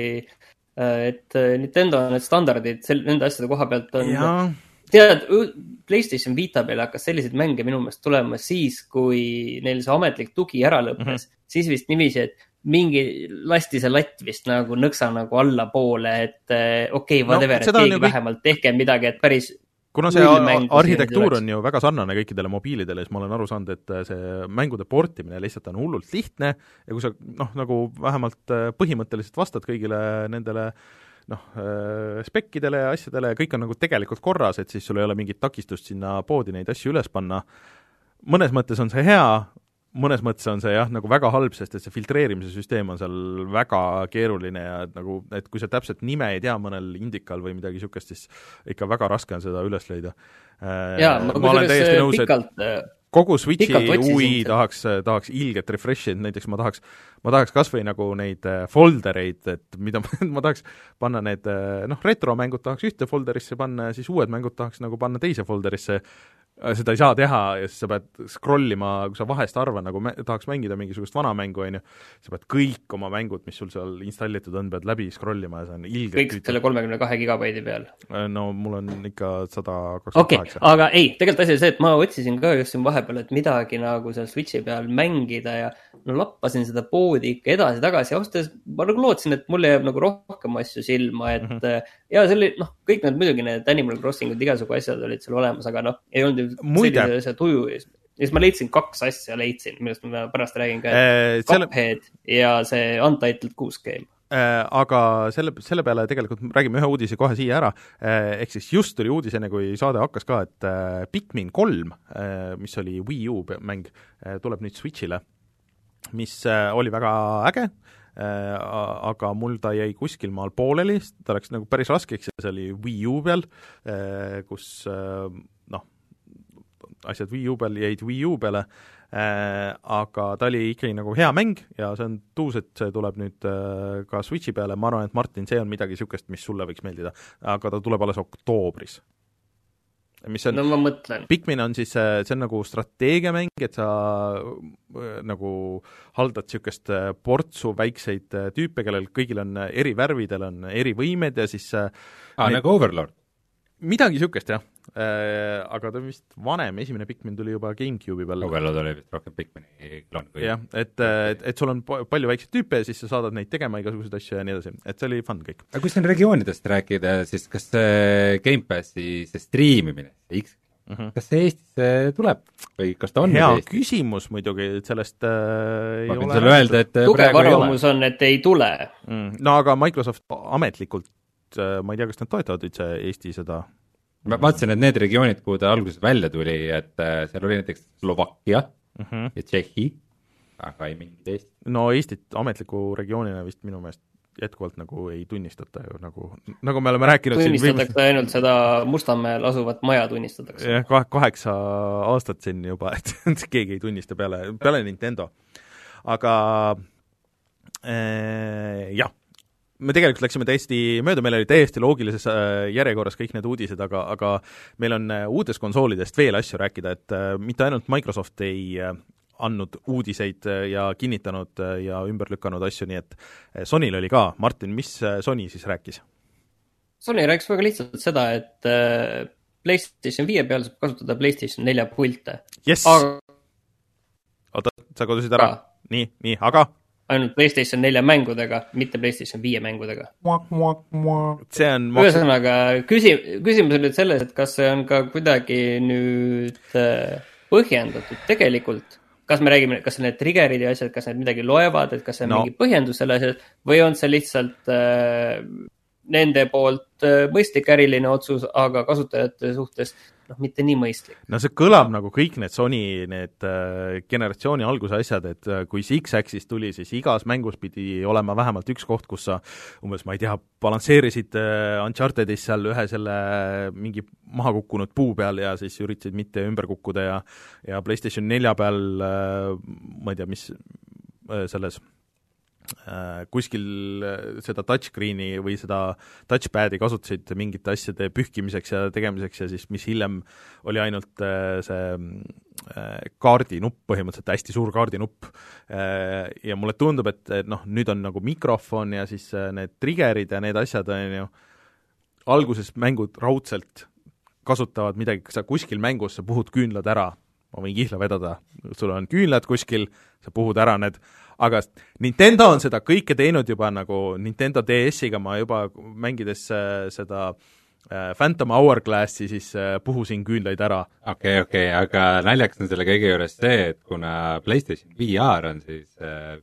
Speaker 3: et Nintendo need standardid sel, nende asjade koha pealt on ja. Tead, PlayStation Vita peale hakkas selliseid mänge minu meelest tulema siis, kui neil see ametlik tugi ära lõppes, mm-hmm. siis vist niiviisi, et mingi lasti see latt vist nagu nõksa nagu alla poole, et okei, okay, whatever, no, et keegi kõik... vähemalt tehke midagi, et päris
Speaker 1: kuna see arhitektuur on ju väga sarnane kõikidele mobiilidele, siis ma olen aru saanud, et see mängude portimine lihtsalt on hullult lihtne ja kui sa noh, nagu vähemalt põhimõtteliselt vastad kõigile nendele noh, spekkidele ja asjadele ja kõik on nagu tegelikult korras, et siis sul ei ole mingit takistust sinna poodi neid asju üles panna. Mõnes mõttes on see hea, mõnes mõttes on see jah, nagu väga halb, sest et see filtreerimise süsteem on seal väga keeruline ja et nagu, et kui sa täpselt nime ei tea mõnel indikal või midagi sükest, siis ikka väga raske on seda üles leida.
Speaker 3: Jaa, ma, ma olen täiesti nõus, pikalt,
Speaker 1: et kogu Switchi U I tahaks, tahaks ilget refresh'id, näiteks ma tahaks, ma tahaks kas või nagu neid foldereid, et mida ma, ma tahaks panna need, noh, retromängud tahaks ühte folderisse panna ja siis uued mängud tahaks nagu panna teise folderisse, seda ei saa teha ja siis sa pead scrollima, kui sa vahest arvad, nagu me, tahaks mängida mingisugust vana mängu, on ju, sa pead kõik oma mängud, mis sul seal installitud on, pead läbi scrollima ja see on ilgelt
Speaker 3: kõik tüüta. Selle kolmekümne kahe gigabaidi peal?
Speaker 1: No mul on ikka sada kakskümmend kaheksa.
Speaker 3: Okei, aga ei, tegelikult asi see, et ma otsisin ka just siin vahepeal, et midagi nagu seal Switchi peal mängida ja no lappasin seda poodi ikka edasi-tagasi ja austes ma nagu lootsin, et mulle jääb nagu rohkem asju silma, et mm-hmm. ja see oli, noh, kõik need muidugi need Animal Crossingud, igasugu asjad olid seal olemas, aga noh, ei olnud
Speaker 1: Muide.
Speaker 3: sellise tuju ja siis ma leidsin kaks asja, leidsin, millest ma pärast räägin ka, et
Speaker 1: selle...
Speaker 3: Cuphead ja see Untitled Goose Game.
Speaker 1: Aga selle, selle peale tegelikult räägime ühe uudise kohe siia ära, ehk siis just tuli uudis enne, kui saade hakkas ka, et Pikmin kolm, mis oli Wii U mäng, tuleb nüüd Switchile, mis oli väga äge, aga mul ta jäi kuskil maal pooleli, ta läks nagu päris raskeks ja see oli Wii U peal, kus noh, asjad Wii U peal jäid Wii U peale, aga ta oli ikkagi nagu hea mäng ja see on tuus, et see tuleb nüüd ka Switchi peale, ma arvan, et Martin, see on midagi sükest, mis sulle võiks meeldida, aga ta tuleb alles oktoobris. Mis on,
Speaker 3: no ma mõtlen.
Speaker 1: Pikmin on siis, see on nagu strateegiamäng, et sa nagu haldad sükest portsu väikseid tüüpe, kellel kõigil on eri värvidel, on eri võimed ja siis
Speaker 2: ah, need... nagu Overlord?
Speaker 1: Midagi sükest, jah. Aga ta vist vanem, esimene Pikmin tuli juba GameCube'i peal.
Speaker 2: Overlord oli vist rohkem Pikmini kloon.
Speaker 1: Jah, et, et, et sul on palju väikseid tüüpe ja siis sa saadad neid tegema igasuguseid asju ja nii edasi, et see oli fun kõik.
Speaker 2: Aga kui siin regioonidest rääkida, siis kas see Game Passi see striimimine, see X, mm-hmm. kas see Eestis tuleb või kas ta on
Speaker 1: hea
Speaker 2: Eestis?
Speaker 1: Küsimus muidugi, et sellest äh,
Speaker 2: ma võin sulle öelda, et
Speaker 3: tugev arvamus on, et ei tule.
Speaker 1: Mm. No aga Microsoft ametlikult, ma ei tea, kas nad toetavad üldse Eesti seda.
Speaker 2: Ma vaatasin, et need regioonid, kuhu ta alguses välja tuli, et seal oli näiteks Slovakkia mm-hmm. ja Tšehhi, aga ei mingid Eesti.
Speaker 1: No Eestit ametliku regioonina vist minu meelest jätkuvalt nagu ei tunnistata ju, nagu, nagu me oleme rääkinud
Speaker 3: tunnistatakse siin, ainult seda Mustamäel asuvat maja tunnistatakse.
Speaker 1: Jah, kaheksa aastat siin juba, et keegi ei tunnista peale, peale Nintendo. Aga äh, jah, me tegelikult läksime täiesti mööda, meil oli täiesti loogilises järjekorras kõik need uudised, aga, aga meil on uutest konsoolidest veel asju rääkida, et mitte ainult Microsoft ei andnud uudiseid ja kinnitanud ja ümber lükanud asju, nii et Sonyl oli ka. Martin, mis Sony siis rääkis?
Speaker 3: Sony rääkis väga lihtsalt seda, et PlayStation viie peal saab kasutada PlayStation nelja pilte.
Speaker 1: Yes! Aga... Oota, sa kodusid ära? Ah. Nii, nii, aga...
Speaker 3: ainult PlayStation nelja mängudega, mitte PlayStation viie mängudega.
Speaker 1: See on
Speaker 3: ühesõnaga, küsi, küsimus on nüüd selles, et kas see on ka kuidagi nüüd põhjendatud tegelikult, kas me räägime, kas need triggerid ja asjad, kas need midagi loevad, et kas see on no. mingi põhjendus selle asjad või on see lihtsalt äh, nende poolt äh, mõistlik äriline otsus, aga kasutajate suhtes noh, mitte nii mõistlik.
Speaker 1: No see kõlab nagu kõik need Sony need äh, generatsiooni alguse asjad, et äh, kui see X-Axis tuli, siis igas mängus pidi olema vähemalt üks koht, kus sa umbes, ma ei tea, balansseerisid äh, Unchartedis seal ühe selle mingi maha kukkunud puu peal ja siis üritasid mitte ümber kukkuda ja ja PlayStation nelja peal äh, ma ei tea, mis äh, selles kuskil seda touchscreeni või seda touchpad'i kasutasid mingite asjade pühkimiseks ja tegemiseks ja siis mis hiljem oli ainult see kaardinupp, põhimõtteliselt hästi suur kaardinupp ja mulle tundub, et noh, nüüd on nagu mikrofon ja siis need triggerid ja need asjad on ju, alguses mängud raudselt kasutavad midagi, sa kuskil mängus sa puhud küünlad ära, ma võin kihla vedada, sul on küünlad kuskil, sa puhud ära need, aga Nintendo on seda kõike teinud juba nagu Nintendo D S-iga ma juba mängides seda Phantom Hourglassi, siis puhusin küünlaid ära.
Speaker 2: Okei, okay, okei okay,, aga naljakas on selle kõige juures see, et kuna PlayStation V R on siis äh,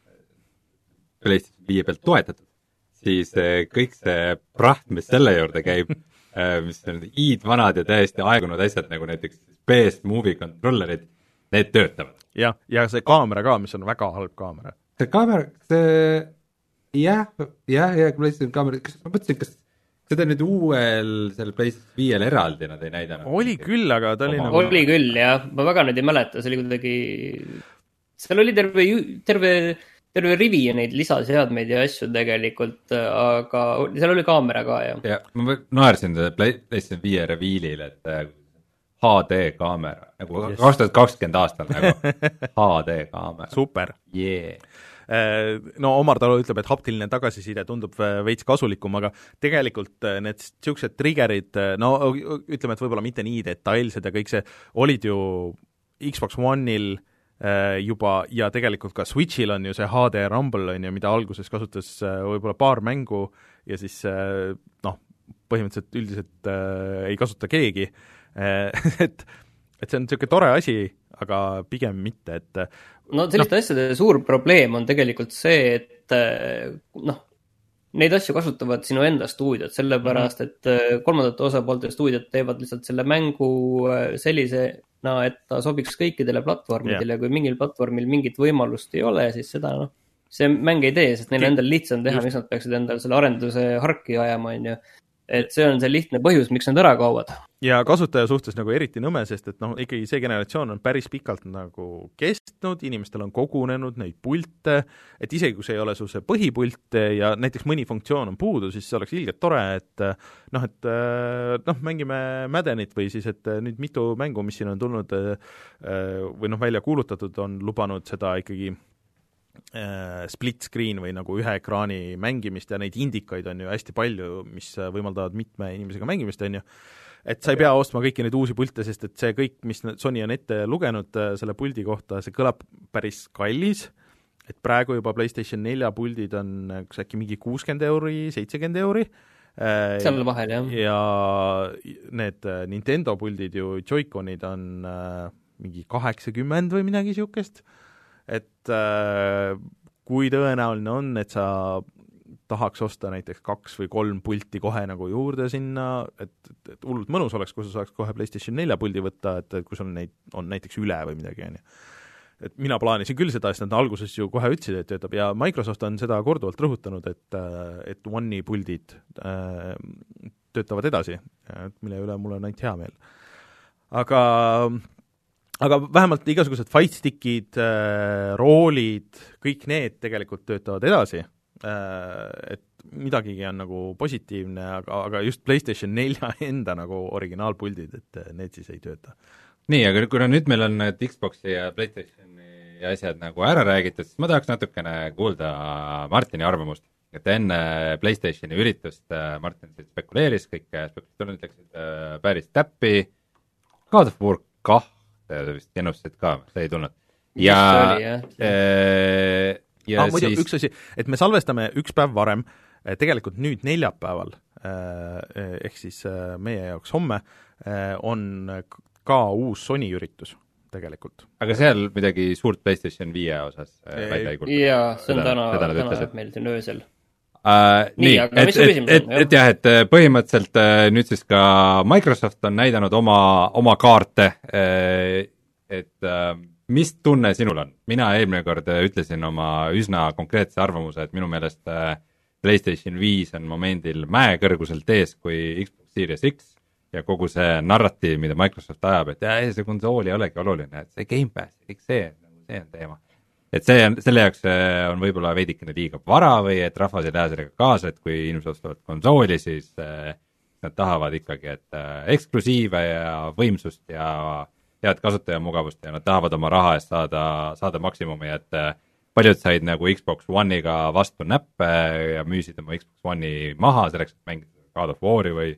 Speaker 2: PlayStation viie pealt toetatud, siis äh, kõik see praht, mis selle juurde käib, äh, mis on iidvanad ja täiesti aegunud asjad, nagu näiteks P S Movie controllerid, need töötavad.
Speaker 1: jah, ja see kaamera ka, mis on väga halb kaamera.
Speaker 2: see kaamera, see jah, jah, jah, PlayStation kaamera, kas ma mõtlesin, kas seda nüüd uuel selle PlayStation viiel eraldi nad ei näidanud?
Speaker 1: Oli küll, aga ta oli
Speaker 3: Oma.
Speaker 1: nagu...
Speaker 3: Oli küll, jah, ma väga nüüd ei mäleta, see oli kuidagi, seal oli terve, terve, terve rivi ja neid lisaseadmeid ja asju tegelikult, aga seal oli kaamera ka, jah.
Speaker 2: Ja ma naersin PlayStation viie revealil, et H D kaamera, nagu yes. kaks tuhat kakskümmend aastal nagu H D kaamera.
Speaker 1: Super.
Speaker 2: Yeah.
Speaker 1: No Omar Talu ütleb, et haptiline tagasiside tundub veits kasulikum, aga tegelikult need siuksed triggerid, no ütleme, et võib-olla mitte nii detailsed ja kõik see, olid ju Xbox One'il juba ja tegelikult ka Switch'il on ju see H D Rumble, on ju, mida alguses kasutas võib-olla paar mängu ja siis noh, põhimõtteliselt üldiselt ei kasuta keegi, et, et see on niisugune tore asi, aga pigem mitte, et
Speaker 3: no selliste no. asjade suur probleem on tegelikult see, et noh, neid asju kasutavad sinu enda stuudiod, sellepärast, et kolmandate osapoolte stuudiod teevad lihtsalt selle mängu sellisena, et ta sobiks kõikidele platvormidele yeah. ja kui mingil platvormil mingit võimalust ei ole, siis seda noh, see mäng ei tee, sest neil endal lihtsam teha, mis nad peaksid endal selle arenduse harki ajama, on ju. Et see on see lihtne põhjus, miks nad ära kaovad.
Speaker 1: Ja kasutaja suhtes nagu eriti nõme, sest et noh, ikkagi see generatsioon on päris pikalt nagu kestnud, inimestel on kogunenud neid pilte, et isegi kui see ei ole su see põhipult ja näiteks mõni funktsioon on puudu, siis see oleks ilgelt tore, et noh, et noh, mängime Maddenit või siis, et nüüd mitu mängu, mis siin on tulnud või noh, välja kuulutatud, on lubanud seda ikkagi split screen või nagu ühe ekraani mängimist ja neid indikaid on ju hästi palju, mis võimaldavad mitme inimesega mängimist, on ju. Et sa ei pea ostma kõiki neid uusi pilte, sest et see kõik, mis Sony on ette lugenud selle puldi kohta, see kõlab päris kallis, et praegu juba PlayStation nelja puldid on kas äkki mingi kuuskümmend euri, seitsekümmend euri.
Speaker 3: Seal vahel, jah.
Speaker 1: Ja need Nintendo puldid ju, Joy-Conid on mingi kaheksakümmend või midagi siukest. Et äh, kui tõenäoline on, et sa tahaks osta näiteks kaks või kolm pulti kohe nagu juurde sinna, et, et, et hullult mõnus oleks, kui sa saaks kohe PlayStation nelja puldi võtta, et, et kui sul neid on näiteks üle või midagi, on ju. Et mina plaanisin küll seda, sest nad alguses ju kohe ütlesid, et töötab ja Microsoft on seda korduvalt rõhutanud, et, et One'i puldid äh, töötavad edasi, mille üle mul on ainult hea meel. Aga aga vähemalt igasugused fightstickid, äh, roolid, kõik need tegelikult töötavad edasi, äh, et midagigi on nagu positiivne, aga, aga just PlayStation nelja enda nagu originaalpuldid, et need siis ei tööta.
Speaker 2: Nii, aga kuna nüüd meil on need Xboxi ja PlayStationi asjad nagu ära räägitud, siis ma tahaks natukene kuulda Martini arvamust, et enne PlayStationi üritust Martin spekuleeris, kõik spekulatsioonid läksid päris täppi, God of War kah, sa vist ennustasid ka, see ei tulnud. Ja,
Speaker 1: äh, ja ah, siis... muidu üks asi, et me salvestame üks päev varem, tegelikult nüüd neljapäeval, ehk siis meie jaoks homme, on ka uus Sony üritus, tegelikult.
Speaker 2: aga seal midagi suurt PlayStation viie osas välja ei kuulda?
Speaker 3: jaa, see on täna, täna meil siin öösel.
Speaker 2: Uh, nii, nii, et, et, et, et jah, et põhimõtteliselt nüüd siis ka Microsoft on näidanud oma, oma kaarte, et mis tunne sinul on? Mina eelmine kord ütlesin oma üsna konkreetse arvamuse, et minu meelest PlayStation viis on momendil mäekõrguselt ees kui Xbox Series X ja kogu see narratiiv, mida Microsoft ajab, et jah, see konsool ei olegi oluline, et see Game Pass, kõik see, see on teema. Et see on, selle jaoks on võib-olla veidikene liiga vara või et rahvas ei lähe sellega kaasa, et kui inimesed ostavad konsooli, siis äh, nad tahavad ikkagi, et äh, eksklusiive ja võimsust ja head kasutajamugavust ja nad tahavad oma raha eest saada, saada maksimumi, et äh, paljud said nagu Xbox One'iga vastu näppe ja müüsid oma Xbox One'i maha selleks, et mängida God of War'i või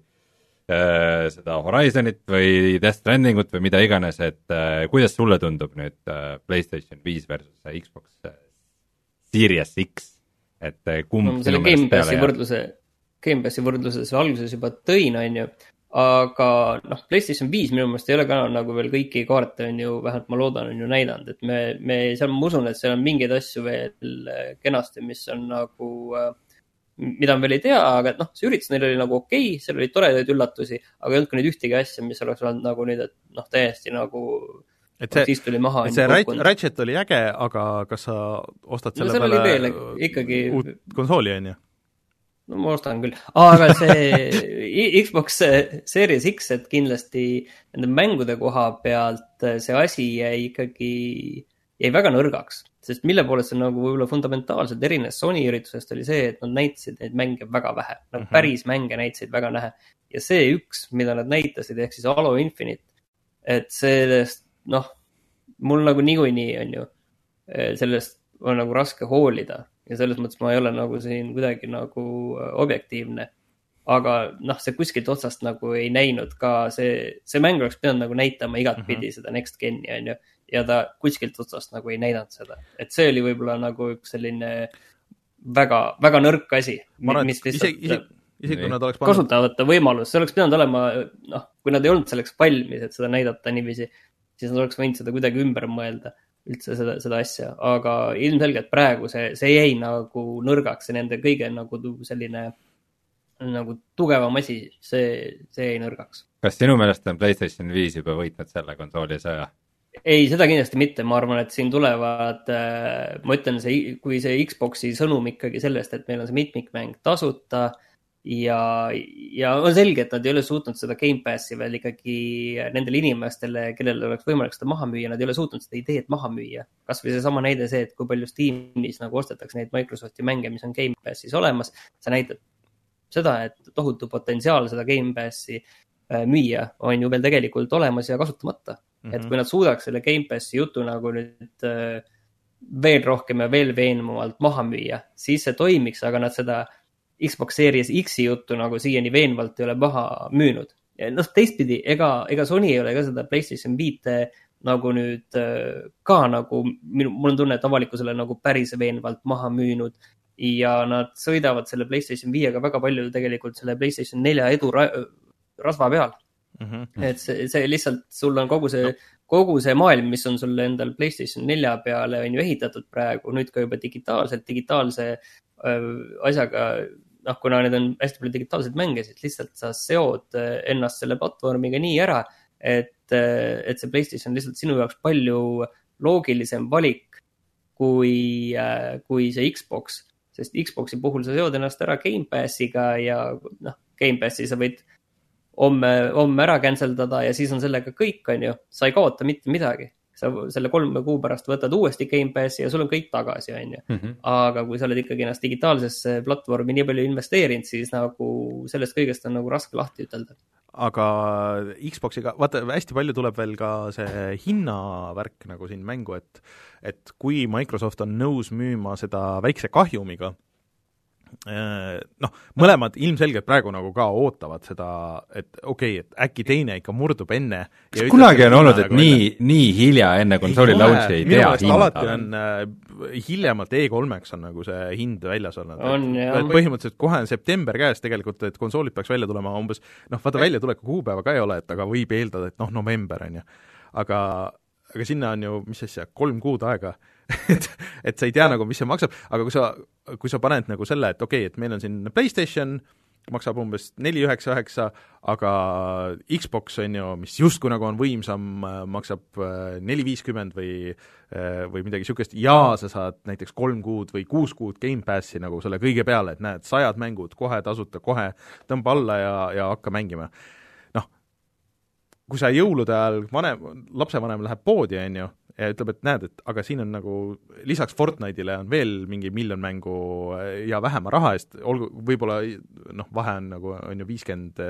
Speaker 2: äh, seda Horizonit või Death Strandingut või mida iganes, et äh, kuidas sulle tundub nüüd äh, PlayStation viis versus Xbox Series X, et kumb
Speaker 3: no, selle Game Passi võrdluse, Game Passi võrdluse see alguses juba tõin, on ju, aga noh, PlayStation viis minu meelest ei ole ka nagu veel kõiki kaarte on ju, vähemalt ma loodan, on ju näidanud, et me, me seal ma usun, et seal on mingeid asju veel kenasti, mis on nagu, mida me veel ei tea, aga noh, see üritus neil oli nagu okei, seal oli toredaid üllatusi, aga ei olnud ka nüüd ühtegi asja, mis oleks olnud nagu nüüd, et noh, täiesti nagu
Speaker 1: et see, et see Ratchet oli äge, aga kas sa ostad selle
Speaker 3: no,
Speaker 1: peale
Speaker 3: veel, ikkagi...
Speaker 1: uut konsooli, on ju?
Speaker 3: No ma ostan küll, aga see Xbox Series X, et kindlasti nende mängude koha pealt see asi jäi ikkagi jäi väga nõrgaks, sest mille poolest see nagu võib-olla fundamentaalselt erines Sony üritusest oli see, et nad näitasid neid mänge väga vähe, nad mm -hmm. päris mänge näitasid väga nähe ja see üks, mida nad näitasid, ehk siis Halo Infinite, et sellest noh, mul nagu niikuinii on ju, sellest on nagu raske hoolida ja selles mõttes ma ei ole nagu siin kuidagi nagu objektiivne, aga noh, see kuskilt otsast nagu ei näinud ka, see, see mäng oleks pidanud nagu näitama igat pidi mm-hmm. seda Next Geni on ju, ja ta kuskilt otsast nagu ei näidanud seda, et see oli võib-olla nagu üks selline väga, väga nõrk asi, mis lihtsalt ise, ise, ise, kui nad oleks pannud... kasutavate võimalus, see oleks pidanud olema, noh, kui nad ei olnud selleks valmis, et seda näidata niiviisi, siis nad oleks võinud seda kuidagi ümber mõelda üldse seda, seda asja, aga ilmselgelt praegu see, see jäi nagu nõrgaks ja nende kõige nagu selline nagu tugevam asi, see, see jäi nõrgaks.
Speaker 2: Kas sinu meelest on PlayStation viis juba võitnud selle konsooli sõja?
Speaker 3: Ei, seda kindlasti mitte, ma arvan, et siin tulevad, ma ütlen, see, kui see Xboxi sõnum ikkagi sellest, et meil on see mitmikmäng tasuta ja, ja on selge, et nad ei ole suutnud seda Game Passi veel ikkagi nendele inimestele, kellel oleks võimalik seda maha müüa, nad ei ole suutnud seda ideed maha müüa. Kas või see sama näide see, et kui palju Steamis nagu ostetakse neid Microsofti mänge, mis on Game Passis olemas, see näitab seda, et tohutu potentsiaal seda Game Passi müüa on ju veel tegelikult olemas ja kasutamata. Mm-hmm. Et kui nad suudaks selle Game Passi jutu nagu nüüd veel rohkem ja veel veenmuvalt maha müüa, siis see toimiks, aga nad seda Xbox Series X-i juttu nagu siiani veenvalt ei ole maha müünud. Ja noh, teistpidi, ega, ega Sony ei ole ka seda PlayStation viite nagu nüüd ka nagu, minu, mul on tunne, et avalikkusele nagu päris veenvalt maha müünud ja nad sõidavad selle PlayStation viiega väga palju tegelikult selle PlayStation nelja edu ra- rasva peal. Mm-hmm. Et see, see lihtsalt, sul on kogu see, no. kogu see maailm, mis on sul endal PlayStation nelja peale on ju ehitatud praegu, nüüd ka juba digitaalselt, digitaalse äh, asjaga, noh, kuna need on hästi palju digitaalseid mänge, siis lihtsalt sa seod ennast selle platvormiga nii ära, et, et see PlayStation lihtsalt sinu jaoks palju loogilisem valik kui, kui see Xbox, sest Xboxi puhul sa seod ennast ära Game Passiga ja noh, Game Passi sa võid homme, homme ära canceldada ja siis on sellega kõik, on ju, sa ei kaota mitte midagi. Sa selle kolme kuu pärast võtad uuesti Game Passi ja sul on kõik tagasi, on ju. Mm-hmm. Aga kui sa oled ikkagi ennast digitaalsesse platvormi nii palju investeerinud, siis nagu sellest kõigest on nagu raske lahti ütelda.
Speaker 1: Aga Xboxiga, vaata, hästi palju tuleb veel ka see hinnavärk nagu siin mängu, et, et kui Microsoft on nõus müüma seda väikse kahjumiga, noh, mõlemad ilmselgelt praegu nagu ka ootavad seda, et okei, okay, et äkki teine ikka murdub enne.
Speaker 2: Kas kunagi on olnud, et nagu nii, nii hilja enne konsooli launchi ei tea hinda?
Speaker 1: Alati on äh, hiljemalt E kolmeks on nagu see hind väljas olnud.
Speaker 3: On,
Speaker 1: et, põhimõtteliselt kohe on september käes tegelikult, et konsoolid peaks välja tulema umbes, noh, vaata välja tuleku kuupäeva ka ei ole, et aga võib eeldada, et noh, november on ju. Aga aga sinna on ju, mis asja, kolm kuud aega et, et sa ei tea nagu, mis see maksab, aga kui sa, kui sa paned nagu selle, et okei okay,, et meil on siin PlayStation, maksab umbes neli üheksa üheksa, aga Xbox on ju, mis justkui nagu on võimsam, maksab neli viiskümmend või, või midagi niisugust, ja sa saad näiteks kolm kuud või kuus kuud Game Passi nagu selle kõige peale, et näed, sajad mängud, kohe tasuta, kohe tõmba alla ja, ja hakka mängima. Noh, kui sa jõulude ajal vanem, lapsevanem läheb poodi, on ju, ja ütleb, et näed, et aga siin on nagu lisaks Fortnite'ile on veel mingi miljon mängu ja vähema raha eest, olgu, võib-olla noh, vahe on nagu, on ju viiskümmend,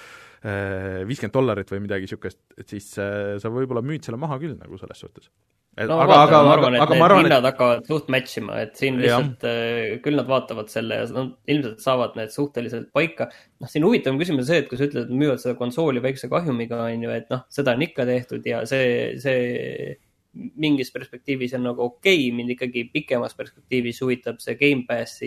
Speaker 1: viiskümmend dollarit või midagi niisugust, et siis sa võib-olla müüd selle maha küll nagu selles suhtes.
Speaker 3: Et, no aga, vaata, aga, ma arvan, et aga, need arvan, hinnad et... hakkavad suht matchima, et siin lihtsalt ja. Küll nad vaatavad selle ja no, ilmselt saavad need suhteliselt paika. Noh, siin huvitavam küsimus on see, et kui sa ütled, et müüvad seda konsooli väikse kahjumiga, on ju, et noh, seda on ikka tehtud ja see, see mingis perspektiivis on nagu okei, okay, mind ikkagi pikemas perspektiivis huvitab see Game Passi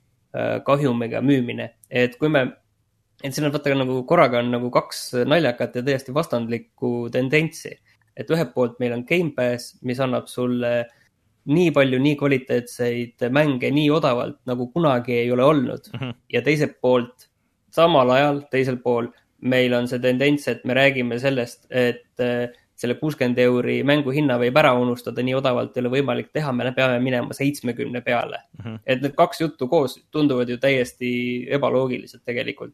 Speaker 3: kahjumiga müümine, et kui me, et siin on vaata nagu korraga on nagu kaks naljakat ja täiesti vastandlikku tendentsi, et ühelt poolt meil on Game Pass, mis annab sulle nii palju, nii kvaliteetseid mänge nii odavalt, nagu kunagi ei ole olnud mm-hmm. ja teiselt poolt, samal ajal, teisel pool, meil on see tendents, et me räägime sellest, et selle kuuskümmend euri mängu hinna võib ära unustada, nii odavalt ei ole võimalik teha, me peame minema seitsmekümne peale. Mm-hmm. Et need kaks juttu koos tunduvad ju täiesti ebaloogilised tegelikult.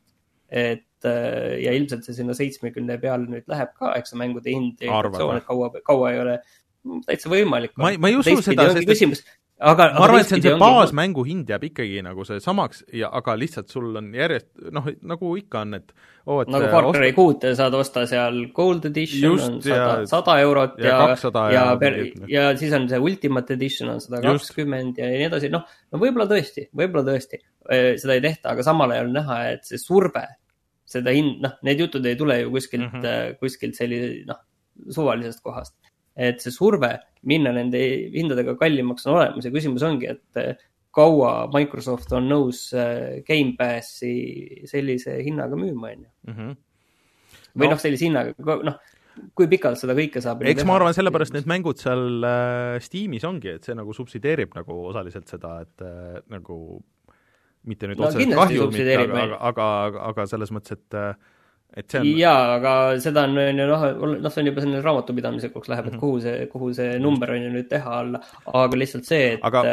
Speaker 3: Et ja ilmselt see sinna seitsmekümne peale nüüd läheb ka, eks see mängude hind ja inflatsioon, et kaua, kaua ei ole täitsa võimalik.
Speaker 1: Ma, ma ei usu seda, sest küsimus. Aga, ma arvan, et see on see baasmängu hind jääb ikkagi nagu see samaks, ja, aga lihtsalt sul on järjest, noh, nagu ikka on, et oh, et
Speaker 3: nagu Far Cry kuus saad osta seal Gold Edition, just, on sada, sada eurot ja, ja, ja, ja, per, ja siis on see Ultimate Edition on sada kakskümmend ja nii edasi, noh, no võib-olla tõesti, võib-olla tõesti seda ei tehta, aga samal ajal näha, et see surve, seda hind, noh, need jutud ei tule ju kuskilt, mm-hmm. kuskilt sellise, noh, suvalisest kohast. Et see surve minna nende hindadega kallimaks on olemas ja küsimus ongi, et kaua Microsoft on nõus Game Passi sellise hinnaga müüma, on ju. Mm-hmm. Või no, noh, sellise hinnaga, noh, kui pikalt seda kõike saab.
Speaker 1: Eks ma arvan, sellepärast need mängud seal äh, Steamis ongi, et see nagu subsideerib nagu osaliselt seda, et äh, nagu mitte nüüd no, otseselt kahju, mitte, aga, aga, aga, aga, aga selles mõttes, et äh, et see on...
Speaker 3: Jaa, aga seda on, noh, noh, see on juba selline raamatupidamise koks läheb, et kuhu see, kuhu see number on ju nüüd teha alla, aga lihtsalt see, et
Speaker 1: aga,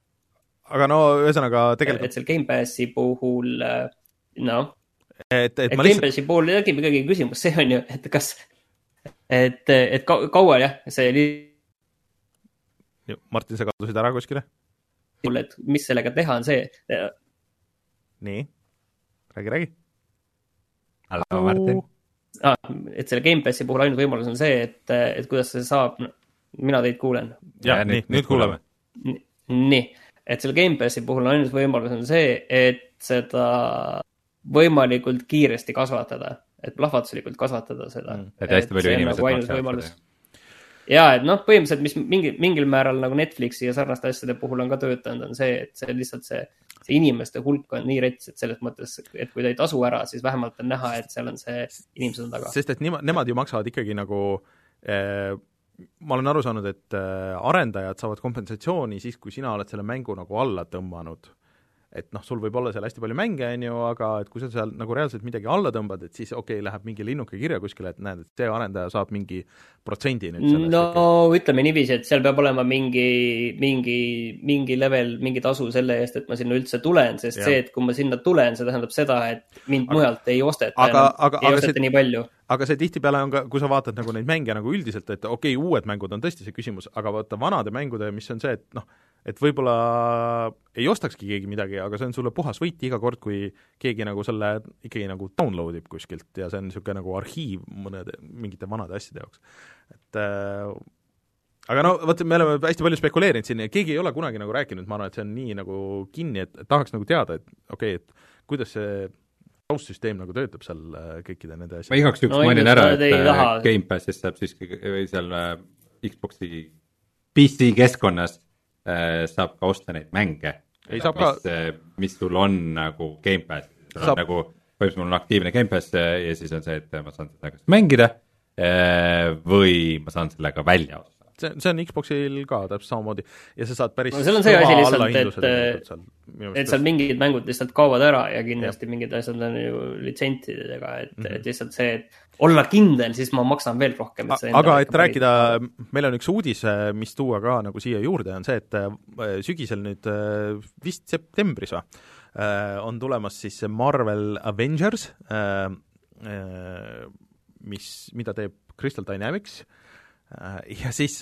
Speaker 1: aga no ühesõnaga tegelikult
Speaker 3: et seal Game Passi puhul, noh
Speaker 1: et, et,
Speaker 3: et
Speaker 1: Game
Speaker 3: lihtsalt... Passi puhul tekib ikkagi küsimus, see on ju, et kas et, et kaua jah, see li...
Speaker 1: Martin, sa kadusid ära kuskile?
Speaker 3: Et mis sellega teha on see
Speaker 1: nii, räägi, räägi
Speaker 2: Hallo, Martin.
Speaker 3: Ah, et selle Game Passi puhul ainult võimalus on see, et, et kuidas see saab, mina teid kuulen.
Speaker 1: Ja, ja nii, nüüd kuuleme.
Speaker 3: Nii, et selle Game Passi puhul ainult võimalus on see, et seda võimalikult kiiresti kasvatada, et plahvatuslikult kasvatada seda.
Speaker 2: Mm, et hästi palju inimesed
Speaker 3: nagu maksavad. Ja, et noh, põhimõtteliselt, mis mingi, mingil määral nagu Netflixi ja sarnaste asjade puhul on ka töötanud, on see, et see lihtsalt see, see inimeste hulk on nii rets, et selles mõttes, et kui ta ei tasu ära, siis vähemalt on näha, et seal on see inimesed on taga.
Speaker 1: Sest et nemad, nemad ju maksavad ikkagi nagu eh, ma olen aru saanud, et eh, arendajad saavad kompensatsiooni siis, kui sina oled selle mängu nagu alla tõmmanud. Et noh, sul võib olla seal hästi palju mänge, on ju, aga et kui sa seal nagu reaalselt midagi alla tõmbad, et siis okei, okay, läheb mingi linnuke kirja kuskile, et näed, et see arendaja saab mingi protsendi nüüd sellest.
Speaker 3: No ikka. Ütleme niiviisi, et seal peab olema mingi, mingi, mingi level, mingi tasu selle eest, et ma sinna üldse tulen, sest ja. See, et kui ma sinna tulen, see tähendab seda, et mind aga, mujalt ei osteta
Speaker 1: aga, enam, aga,
Speaker 3: ei
Speaker 1: aga
Speaker 3: osteta
Speaker 1: see,
Speaker 3: nii palju.
Speaker 1: Aga see tihtipeale on ka, kui sa vaatad nagu neid mänge nagu üldiselt, et okei, okay, uued mängud on tõesti see küsimus, aga vaata vanade mängude, mis on see, et noh, et võib-olla ei ostakski keegi midagi, aga see on sulle puhas võit iga kord, kui keegi nagu selle ikkagi nagu downloadib kuskilt ja see on niisugune nagu arhiiv mõnede, mingite vanade asjade jaoks. Et äh, aga no, vaata, me oleme hästi palju spekuleerinud siin ja keegi ei ole kunagi nagu rääkinud, ma arvan, et see on nii nagu kinni, et, et tahaks nagu teada, et okei, okay, et kuidas see taustsüsteem nagu töötab seal kõikide nende asjade.
Speaker 2: Ma igaks üks no, mainin ära, et Game Passis saab siiski või seal Xboxi P C keskkonnas saab ka osta neid mänge, mis, ka... mis sul on nagu Game Pass. Saab... Nagu, põhimõtteliselt mul on aktiivne Game Pass ja siis on see, et ma saan seda kas mängida või ma saan sellega välja osta.
Speaker 1: see, see on Xboxil ka täpselt samamoodi ja sa saad päris
Speaker 3: no, seal on see asi lihtsalt, et, seal, et seal mingid mängud lihtsalt kaovad ära ja kindlasti ja. mingid asjad on ju litsentsidega, et, mm -hmm. et lihtsalt see, et olla kindel, siis ma maksan veel rohkem.
Speaker 1: Et aga et rääkida, meil on üks uudis, mis tuua ka nagu siia juurde, on see, et sügisel nüüd vist septembris või, on tulemas siis Marvel Avengers, mis, mida teeb Crystal Dynamics ja siis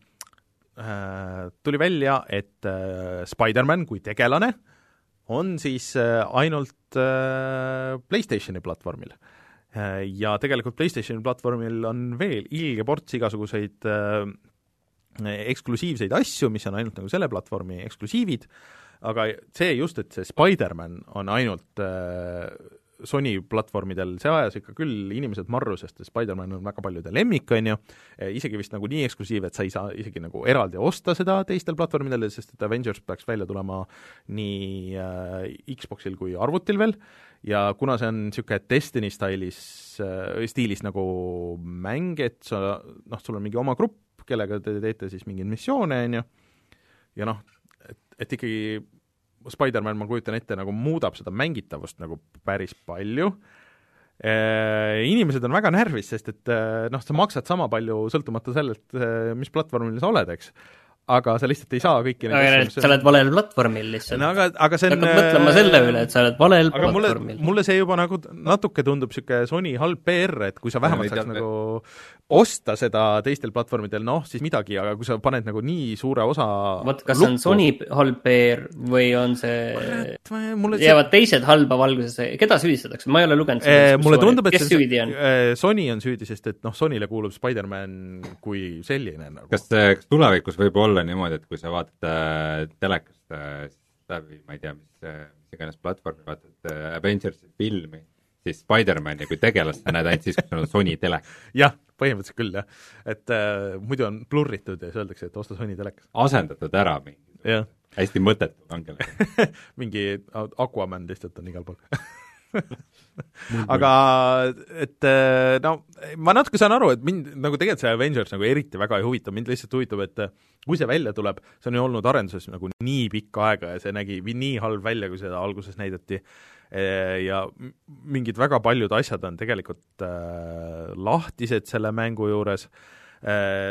Speaker 1: tuli välja, et Spider-Man kui tegelane on siis ainult PlayStationi platvormil. Ja tegelikult PlayStationi platvormil on veel ilge ports igasuguseid eksklusiivseid asju, mis on ainult nagu selle platvormi eksklusiivid, aga see just, et see Spider-Man on ainult Sony platvormidel, see ajas ikka küll inimesed marru, sest Spider-Man on väga paljude lemmik, on ju, isegi vist nagu nii eksklusiiv, et sa ei saa isegi nagu eraldi osta seda teistel platvormidel, sest et Avengers peaks välja tulema nii äh, Xboxil kui arvutil veel, ja kuna see on niisugune Destiny stylis äh,, stiilis nagu mäng, et sa, noh, sul on mingi oma grupp, kellega te teete siis mingeid missioone, on ju, ja noh, et, et ikkagi Spider-Man, ma kujutan ette, nagu muudab seda mängitavust nagu päris palju. E, inimesed on väga närvis, sest et noh, sa maksad sama palju sõltumata sellelt, mis platvormil sa oled, eks. Aga sa lihtsalt ei saa kõiki
Speaker 3: aga neid sa oled valel platvormil lihtsalt.
Speaker 1: No, aga, aga see on...
Speaker 3: Hakkad mõtlema selle üle, et sa oled valel
Speaker 1: aga
Speaker 3: platvormil.
Speaker 1: Mulle, mulle see juba nagu natuke tundub siuke Sony halb P R, et kui sa vähemalt saaks nagu osta seda teistel platvormidel, noh, siis midagi, aga kui sa paned nagu nii suure osa
Speaker 3: Võt, kas lukku, on Sony halb P R või on see...
Speaker 1: Mulle
Speaker 3: jäävad see... teised halba valgusesse, keda süüdistatakse? Ma ei ole lugenud
Speaker 1: e, mulle tundub, et
Speaker 3: kes süüdi on?
Speaker 1: Sony on süüdi, sest et noh, Sonyle kuulub Spider-Man kui selline nagu.
Speaker 2: Kas, kas tulevikus võib olla niimoodi, et kui sa vaatad äh, telekast äh, läbi, ma ei tea, mis, mis iganes platvormi, vaatad äh, Avengersi filmi, siis Spider-Mani kui tegelast sa näed ainult siis, kui on Sony telek.
Speaker 1: jah, põhimõtteliselt küll, jah. Et äh, muidu on blurritud ja siis öeldakse, et osta Sony telekas.
Speaker 2: Asendatud ära mingi.
Speaker 1: jah.
Speaker 2: Hästi mõttetu kangelega.
Speaker 1: mingi Aquaman lihtsalt on igal pool. aga et no ma natuke saan aru, et mind nagu tegelikult see Avengers nagu eriti väga ei huvita, mind lihtsalt huvitab, et kui see välja tuleb, see on ju olnud arenduses nagu nii pikka aega ja see nägi nii halb välja, kui seda alguses näidati ja mingid väga paljud asjad on tegelikult äh, lahtised selle mängu juures äh,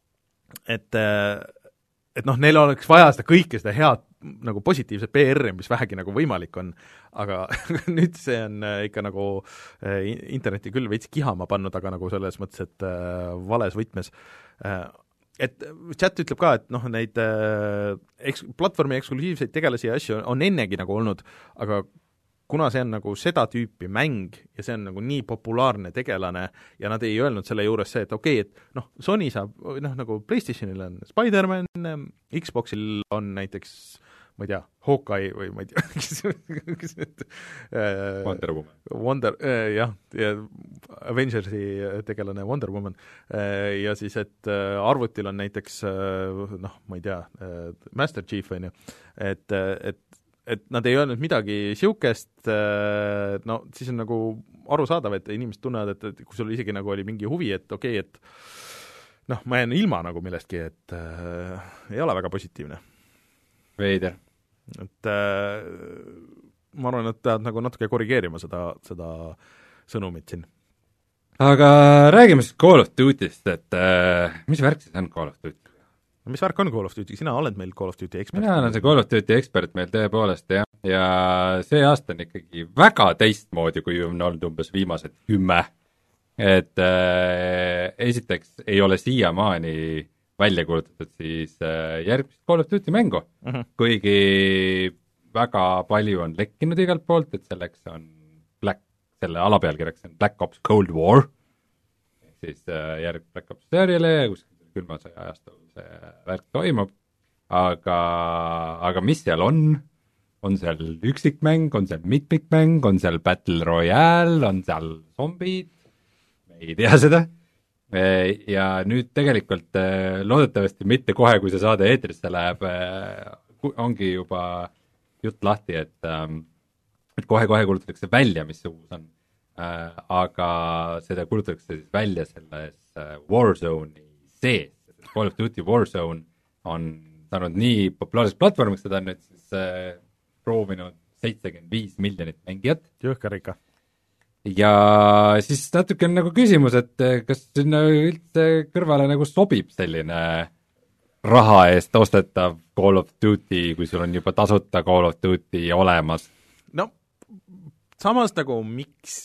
Speaker 1: et äh, et noh, neil oleks vaja seda kõike, seda head nagu positiivset P R-i, mis vähegi nagu võimalik on, aga nüüd see on ikka nagu äh, interneti küll veits kihama pannud, aga nagu selles mõttes, et äh, vales võtmes. Äh, et chat ütleb ka, et noh, neid äh, eks, platvormi eksklusiivseid tegelasi ja asju on ennegi nagu olnud, aga kuna see on nagu seda tüüpi mäng ja see on nagu nii populaarne tegelane ja nad ei öelnud selle juures see, et okei, okay, et noh, Sony saab, noh, nagu PlayStationil on Spider-Man, Xboxil on näiteks, ma ei tea, Hawkeye või ma ei tea,
Speaker 2: Wonder Woman.
Speaker 1: Wonder, äh, jah, ja Avengersi tegelane Wonder Woman äh, ja siis, et äh, arvutil on näiteks, äh, noh, ma ei tea, äh, Master Chief, on ju, et, et et nad ei öelnud midagi siukest, no siis on nagu arusaadav, et inimesed tunnevad, et, et kui sul isegi nagu oli mingi huvi, et okei, okay, et noh, ma jään ilma nagu millestki, et äh, ei ole väga positiivne.
Speaker 2: Veider.
Speaker 1: Et äh, ma arvan, et pead nagu natuke korrigeerima seda, seda sõnumit siin.
Speaker 2: Aga räägime siis Call of Duty'st, et äh, mis värk siis on Call of Duty?
Speaker 1: No mis värk on Call of Duty, sina oled meil Call of Duty ekspert.
Speaker 2: mina olen see Call of Duty ekspert meil tõepoolest, jah, ja see aasta on ikkagi väga teistmoodi, kui on olnud umbes viimased kümme. Et äh, esiteks ei ole siiamaani välja kuulutatud siis äh, järgmist Call of Duty mängu, uh -huh. kuigi väga palju on lekkinud igalt poolt, et selleks on Black, selle alapealkirjaks on Black Ops Cold War, siis äh, järg Black Ops seeriale ja kuskil külma sõja ajastul see värk toimub, aga, aga mis seal on, on seal üksikmäng, on seal mitmikmäng, on seal Battle Royale, on seal zombid, me ei tea seda, ja nüüd tegelikult loodetavasti mitte kohe, kui see saade eetrisse läheb, ongi juba jutt lahti, et, et kohe-kohe kuulutatakse välja, mis see uus on, aga seda kuulutatakse siis välja selles Warzone'i sees. Call of Duty Warzone on saanud nii populaarseks platvormiks, seda on nüüd siis äh, proovinud seitsekümmend viis miljonit mängijat.
Speaker 1: Jõhker ikka.
Speaker 2: Ja siis natuke on nagu küsimus, et kas sinna üldse kõrvale nagu sobib selline raha eest ostetav Call of Duty, kui sul on juba tasuta Call of Duty olemas.
Speaker 1: No samas nagu miks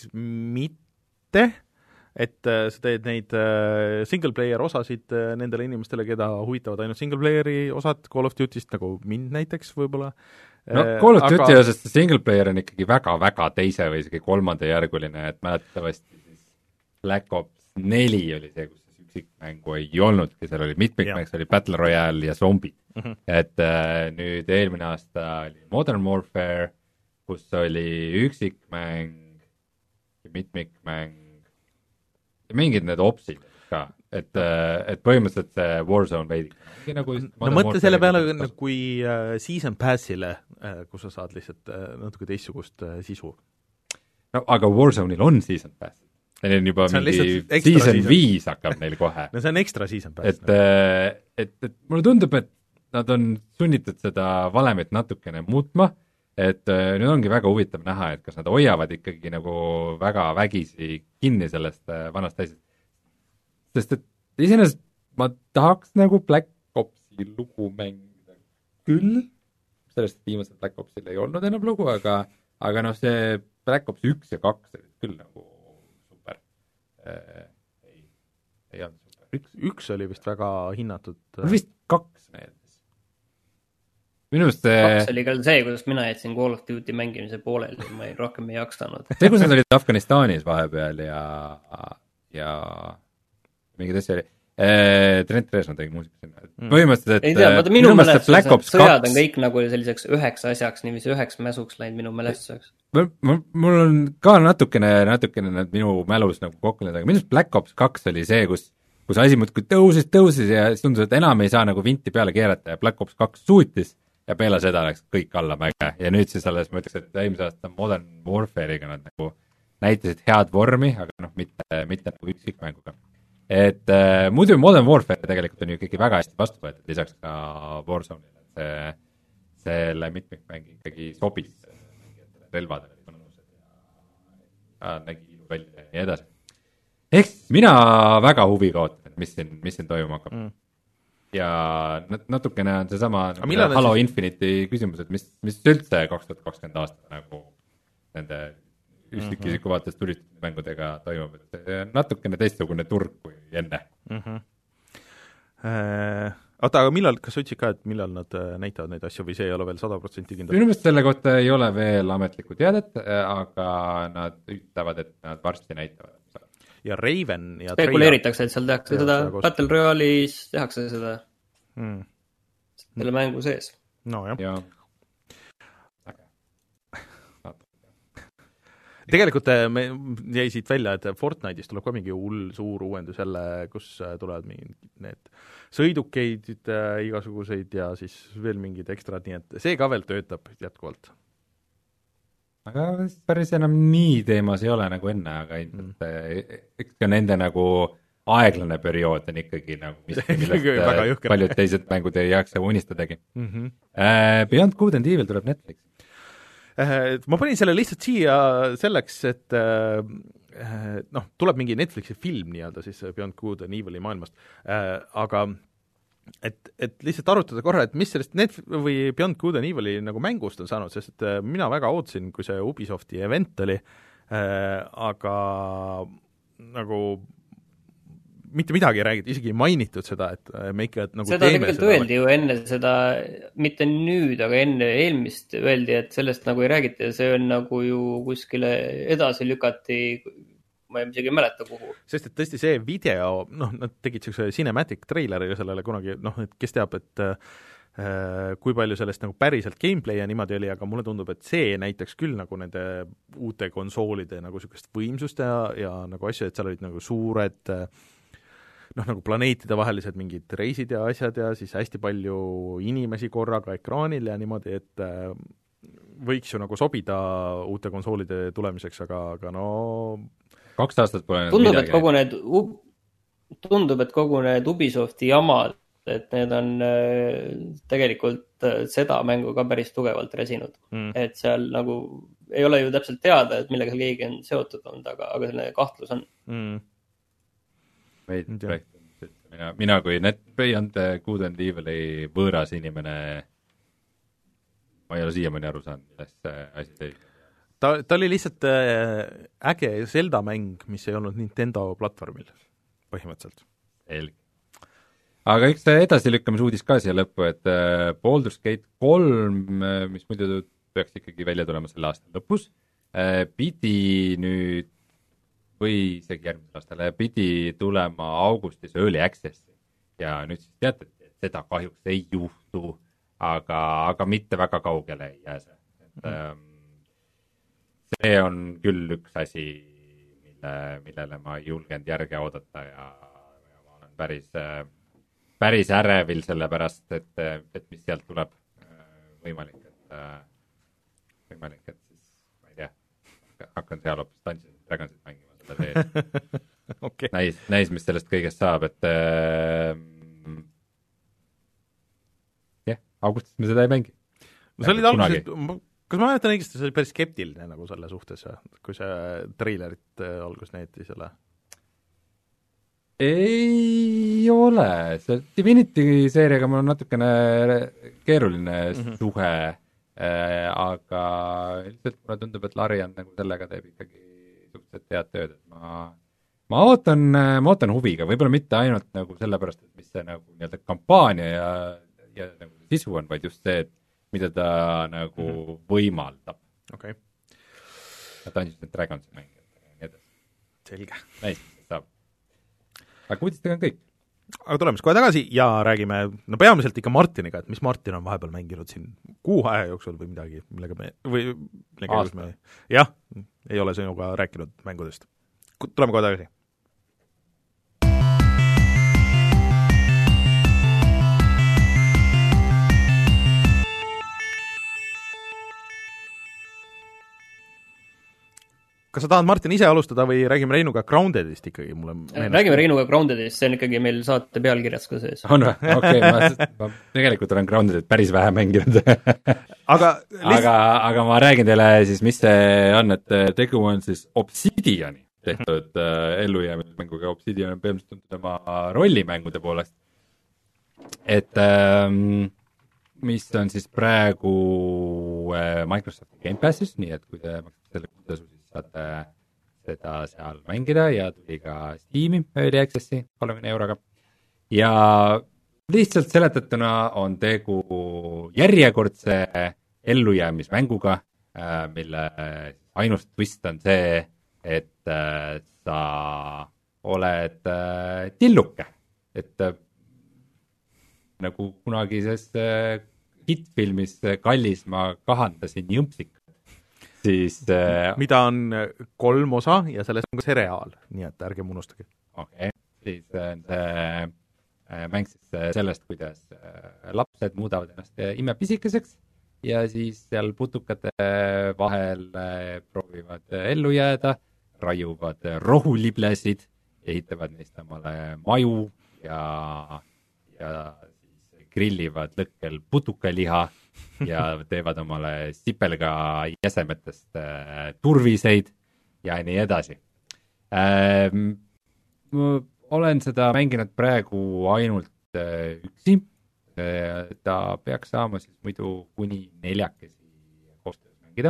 Speaker 1: mitte, et äh, sa teed neid äh, single player osasid äh, nendele inimestele, keda huvitavad ainult single playeri osad Call of Duty'st, nagu mind näiteks võib-olla.
Speaker 2: No Call of Duty aga... osast single player on ikkagi väga-väga teise või isegi kolmanda järguline, et mäletatavasti siis Black Ops neli oli see, kus üksikmängu ei olnudki, seal oli mitmikmäng, see oli Battle Royale ja zombid. Mm -hmm. Et äh, nüüd eelmine aasta oli Modern Warfare, kus oli üksikmäng ja mitmikmäng ja mingid need opsid ka, et, et põhimõtteliselt see Warzone veidi. Nagu
Speaker 1: no mõtle selle peale, kui uh, Season Passile, uh, kus sa saad lihtsalt uh, natuke teistsugust uh, sisu.
Speaker 2: No aga Warzone'il on Season Pass. Neil on juba see mingi on Season viis hakkab neil kohe.
Speaker 1: No see on ekstra Season Pass.
Speaker 2: Et, uh, et, et mulle tundub, et nad on sunnitud seda valemit natukene muutma, et uh, nüüd ongi väga huvitav näha, et kas nad hoiavad ikkagi nagu väga vägisi kinni sellest uh, vanast asjast. Sest et iseenesest ma tahaks nagu Black Opsi lugu mängida küll, sellest viimasel Black Opsil ei olnud enam lugu, aga, aga noh, see Black Ops üks ja kaks olid küll nagu super. Äh, ei, ei olnud super.
Speaker 1: Üks, üks oli vist väga hinnatud.
Speaker 2: Vist kaks meeldis. Minu meelest see...
Speaker 3: Kaks oli ka see, kuidas mina jätsin Call of Duty mängimise pooleli, ma ei, rohkem ei jaksanud.
Speaker 2: See, kus nad olid Afganistanis vahepeal ja, ja mingid asja oli. Trent Reznor tegi muusika sinna. Põhimõtteliselt, et
Speaker 3: ei tea, vaata minu mälestuseks sõjad
Speaker 2: kaks...
Speaker 3: on kõik nagu selliseks üheks asjaks, niiviisi üheks mäsuks läinud minu mälestuseks.
Speaker 2: Mul on ka natukene, natukene need minu mälus nagu kokku need, aga minu Black Ops kaks oli see, kus, kus asi muudkui tõusis, tõusis ja siis tundus, et enam ei saa nagu vinti peale keerata ja Black Ops kaks suutis ja peale seda läks kõik alla mäge. Ja nüüd siis alles ma ütleks, et eelmise aasta Modern Warfare'iga nad nagu näitasid head vormi, aga noh, mitte, mitte nagu üksikmänguga. Et äh, muidu Modern Warfare tegelikult on ju ikkagi väga hästi vastu võetud, lisaks ka Warzone'ile, et see, selle mitmikmängi ikkagi sobis relvadele mõnusad ja, ja nägi välja ja nii edasi. Ehk mina väga huviga ootan, mis siin, mis siin toimuma hakkab. Mm. Ja natukene on see sama Halo siis... Infinity küsimus, et mis, mis üldse kaks tuhat kakskümmend aasta nagu nende üksikisiku mm -hmm. vaates tulistatud mängudega toimub, et natukene teistsugune turg kui enne. Mm -hmm.
Speaker 1: äh, oota, aga millal, kas sa ütlesid ka, et millal nad näitavad neid asju või see ei ole veel sada protsenti kindel?
Speaker 2: Minu meelest selle kohta ei ole veel ametlikku teadet, aga nad ütlevad, et nad varsti näitavad.
Speaker 1: Ja Raven ja
Speaker 3: spekuleeritakse, et seal tehakse ja, seda Battle Royale'is tehakse seda mm. selle mängu sees.
Speaker 1: No jah.
Speaker 2: Ja.
Speaker 1: Tegelikult me jäi siit välja, et Fortnite'is tuleb ka mingi hull suur uuendus jälle, kus tulevad mingid need sõidukeid igasuguseid ja siis veel mingid ekstrad, nii et see ka veel töötab jätkuvalt.
Speaker 2: Aga päris enam nii teemas ei ole nagu enne, aga mm. eks ka nende nagu aeglane periood on ikkagi nagu millest paljud teised mängud ei jaksa unistadagi. Mm -hmm. uh, Beyond Good and Evil tuleb Netflix.
Speaker 1: Ma panin selle lihtsalt siia selleks, et noh, tuleb mingi Netflixi film nii-öelda siis Beyond Good and Evil'i maailmast, aga et, et lihtsalt arutada korra, et mis sellest Netflix või Beyond Good and Evil'i nagu mängust on saanud, sest et mina väga ootasin, kui see Ubisofti event oli, aga nagu mitte midagi ei räägid, isegi ei mainitud seda, et me ikka nagu
Speaker 3: seda teeme seda. Seda öeldi ju enne seda, mitte nüüd, aga enne eelmist öeldi, et sellest nagu ei räägita ja see on nagu ju kuskile edasi lükati, ma ei isegi mäleta kuhu.
Speaker 1: Sest et tõesti see video, noh, nad tegid sellise cinematic traileri sellele kunagi, noh, et kes teab, et äh, kui palju sellest nagu päriselt gameplay ja niimoodi oli, aga mulle tundub, et see näitaks küll nagu nende uute konsoolide nagu niisugust võimsust ja, ja nagu asju, et seal olid nagu suured noh, nagu planeetide vahelised mingid reisid ja asjad ja siis hästi palju inimesi korraga ekraanil ja niimoodi, et äh, võiks ju nagu sobida uute konsoolide tulemiseks, aga, aga no
Speaker 2: kaks aastat pole
Speaker 3: tundub, et kogu need tundub, et kogu need Ubisofti jamad, et need on tegelikult seda mängu ka päris tugevalt resinud mm.. et seal nagu ei ole ju täpselt teada, et millega keegi on seotud olnud, aga, aga selline kahtlus on
Speaker 2: mm.. mina, mina kui Net Beyond Good and Evil'i võõras inimene, ma ei ole siiamaani aru saanud, millest see asi tõi.
Speaker 1: ta, ta oli lihtsalt äge Zelda mäng, mis ei olnud Nintendo platvormil põhimõtteliselt.
Speaker 2: Selge. Aga üks edasilükkamise uudis ka siia lõppu, et Baldur's Gate kolm, mis muidu peaks ikkagi välja tulema selle aasta lõpus, pidi nüüd, või isegi järgmisel aastal, pidi tulema augustis Early Access'i ja nüüd siis teate, et seda kahjuks ei juhtu, aga, aga mitte väga kaugele ei jää see. Et, mm. see on küll üks asi, mille, millele ma ei julgenud järge oodata ja, ja ma olen päris päris ärevil selle pärast, et, et mis sealt tuleb võimalik, et võimalik, et siis, ma ei tea, hakkan seal hoopis Dungeons and Dragonsit mängima selle teel. okay. näis, näis, mis sellest kõigest saab, et äh, jah, augustis me seda ei mängi.
Speaker 1: no see oli alguses, kas ma mäletan õigesti, see oli päris skeptiline nagu selle suhtes, kui see treilerit algus näiti selle?
Speaker 2: Ei ole, see Divinity seeriaga mul on natukene keeruline mm-hmm. suhe, äh, aga ilmselt mulle tundub, et Larian nagu sellega teeb ikkagi suhteliselt head tööd, et ma, ma ootan, ma ootan huviga, võib-olla mitte ainult nagu sellepärast, et mis see nagu nii-öelda kampaania ja, ja nagu sisu on, vaid just see, et mida ta nagu mm-hmm. võimaldab.
Speaker 1: Okay.
Speaker 2: Dungeons and Dragonsi mängijad ja nii edasi.
Speaker 1: Selge.
Speaker 2: Näis, mis saab. Aga uudistega on kõik.
Speaker 1: Aga tuleme siis kohe tagasi ja räägime, no peamiselt ikka Martiniga, et mis Martin on vahepeal mänginud siin kuu aja jooksul või midagi, millega me, või millega me, jah, ei ole sinuga rääkinud mängudest. Tuleme kohe tagasi. Kas sa tahad, Martin, ise alustada või räägime Reinuga Groundedist ikkagi? Mulle
Speaker 3: räägime Reinuga Groundedist, see on ikkagi meil saate pealkirjas ka sees.
Speaker 2: On või? Okei, okay, ma tegelikult olen Groundedit päris vähe mänginud.
Speaker 1: aga, list...
Speaker 2: aga, aga ma räägin teile siis, mis see on, et tegu on siis Obsidiani tehtud mm-hmm. uh, ellujäämismänguga. Obsidian on peamiselt tuntud oma rollimängude poolest. Et um, mis on siis praegu uh, Microsoft Game Passis, nii et kui te maksate selle kuutasu, saate seda seal mängida ja tuli ka Steam'i Early Access'i kolmekümne euroga. Ja lihtsalt seletatuna on tegu järjekordse ellujäämismänguga, mille ainus twist on see, et sa oled tilluke. Et nagu kunagises hitfilmis Kallis ma kahandasin jõmpsik. Siis, äh,
Speaker 1: mida on kolm osa ja sellest on ka seriaal, nii et ärgem unustage.
Speaker 2: Okei, okay. Siis on see äh, mäng siis sellest, kuidas äh, lapsed muudavad ennast imepisikeseks ja siis seal putukate vahel äh, proovivad äh, ellu jääda, raiuvad äh, rohuliblesid, ehitavad neist omale maju ja, ja siis grillivad lõkkel putukaliha ja teevad omale sipelga jäsemetest äh, turviseid ja nii edasi. Äh, ma olen seda mänginud praegu ainult äh, üksi. Äh, ta peaks saama siis muidu kuni neljakesi koostöös mängida.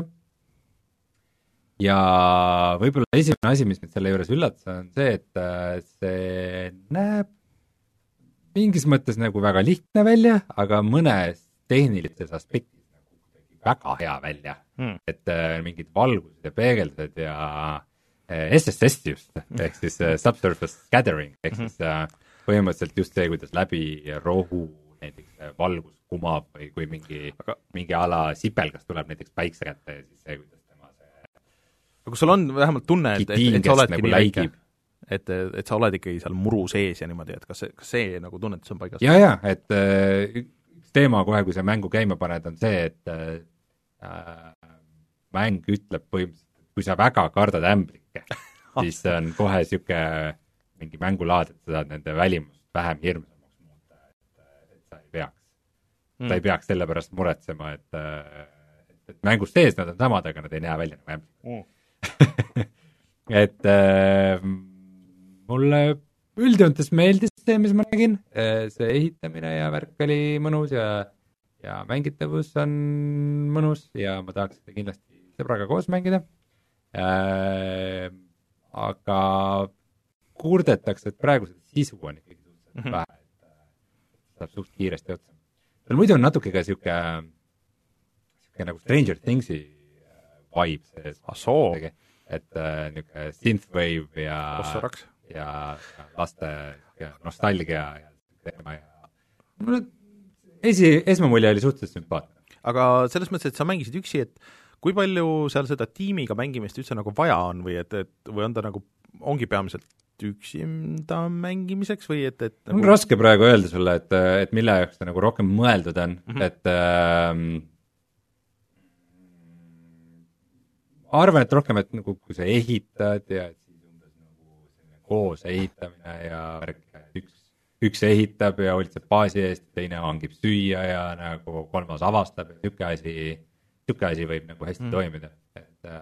Speaker 2: Ja võib-olla esimene asi, mis mind selle juures üllatas, on see, et äh, see näeb mingis mõttes nagu väga lihtne välja, aga mõnes tehnilises aspektis nagu väga hea välja, hmm. et äh, mingid valgused ja peegeldused ja äh, S S S just, ehk siis äh, subsurface scattering, ehk hmm. siis äh, põhimõtteliselt just see, kuidas läbi rohu näiteks äh, valgus kumab või kui mingi, aga... mingi ala sipelgas tuleb näiteks päikse kätte ja siis see, kuidas tema see
Speaker 1: aga kui sul on vähemalt tunne, et, et, et sa oledki nagu nii väike, et, et sa oled ikkagi seal muru sees ja niimoodi, et kas see, kas see nagu tunnetus on paigas?
Speaker 2: Ja, ja, et äh, teema kohe, kui sa mängu käima paned, on see, et äh, mäng ütleb põhimõtteliselt, kui sa väga kardad ämblikke, siis on kohe siuke mingi mängulaad, et sa saad nende välimust vähem hirmsamaks muuta, et, et sa ei peaks mm. sa ei peaks selle pärast muretsema, et, et, et mängus sees nad on samad, aga nad ei näe välja nagu ämbrid mm. et äh, mulle üldjoontes meeldis see, mis ma nägin, see ehitamine ja värk oli mõnus ja, ja mängitavus on mõnus ja ma tahaks seda kindlasti sõbraga koos mängida äh,. aga kurdetakse, et praegu seda sisu on ikkagi suhteliselt mm -hmm. vähe, et saab suht kiiresti otsa. Tal muidu on natuke ka sihuke, sihuke nagu Stranger Thingsi vibe sees.
Speaker 1: Asoo.
Speaker 2: Et äh, nihuke synthwave ja, ja laste ja nostalgia ja teema ja mulle esi, esmamulje oli suhteliselt sümpaatne.
Speaker 1: Aga selles mõttes, et sa mängisid üksi, et kui palju seal seda tiimiga mängimist üldse nagu vaja on või et, et või on ta nagu, ongi peamiselt üksinda mängimiseks või et, et
Speaker 2: nagu... on raske praegu öelda sulle, et, et mille jaoks ta nagu rohkem mõeldud on, mm -hmm. et ähm, arvan, et rohkem, et nagu kui sa ehitad ja et siis umbes nagu koos ehitamine ja üks, üks ehitab ja hoolitseb baasi eest, teine hangib süüa ja nagu kolmas avastab ja niisugune asi, niisugune asi võib nagu hästi mm. toimida, et äh,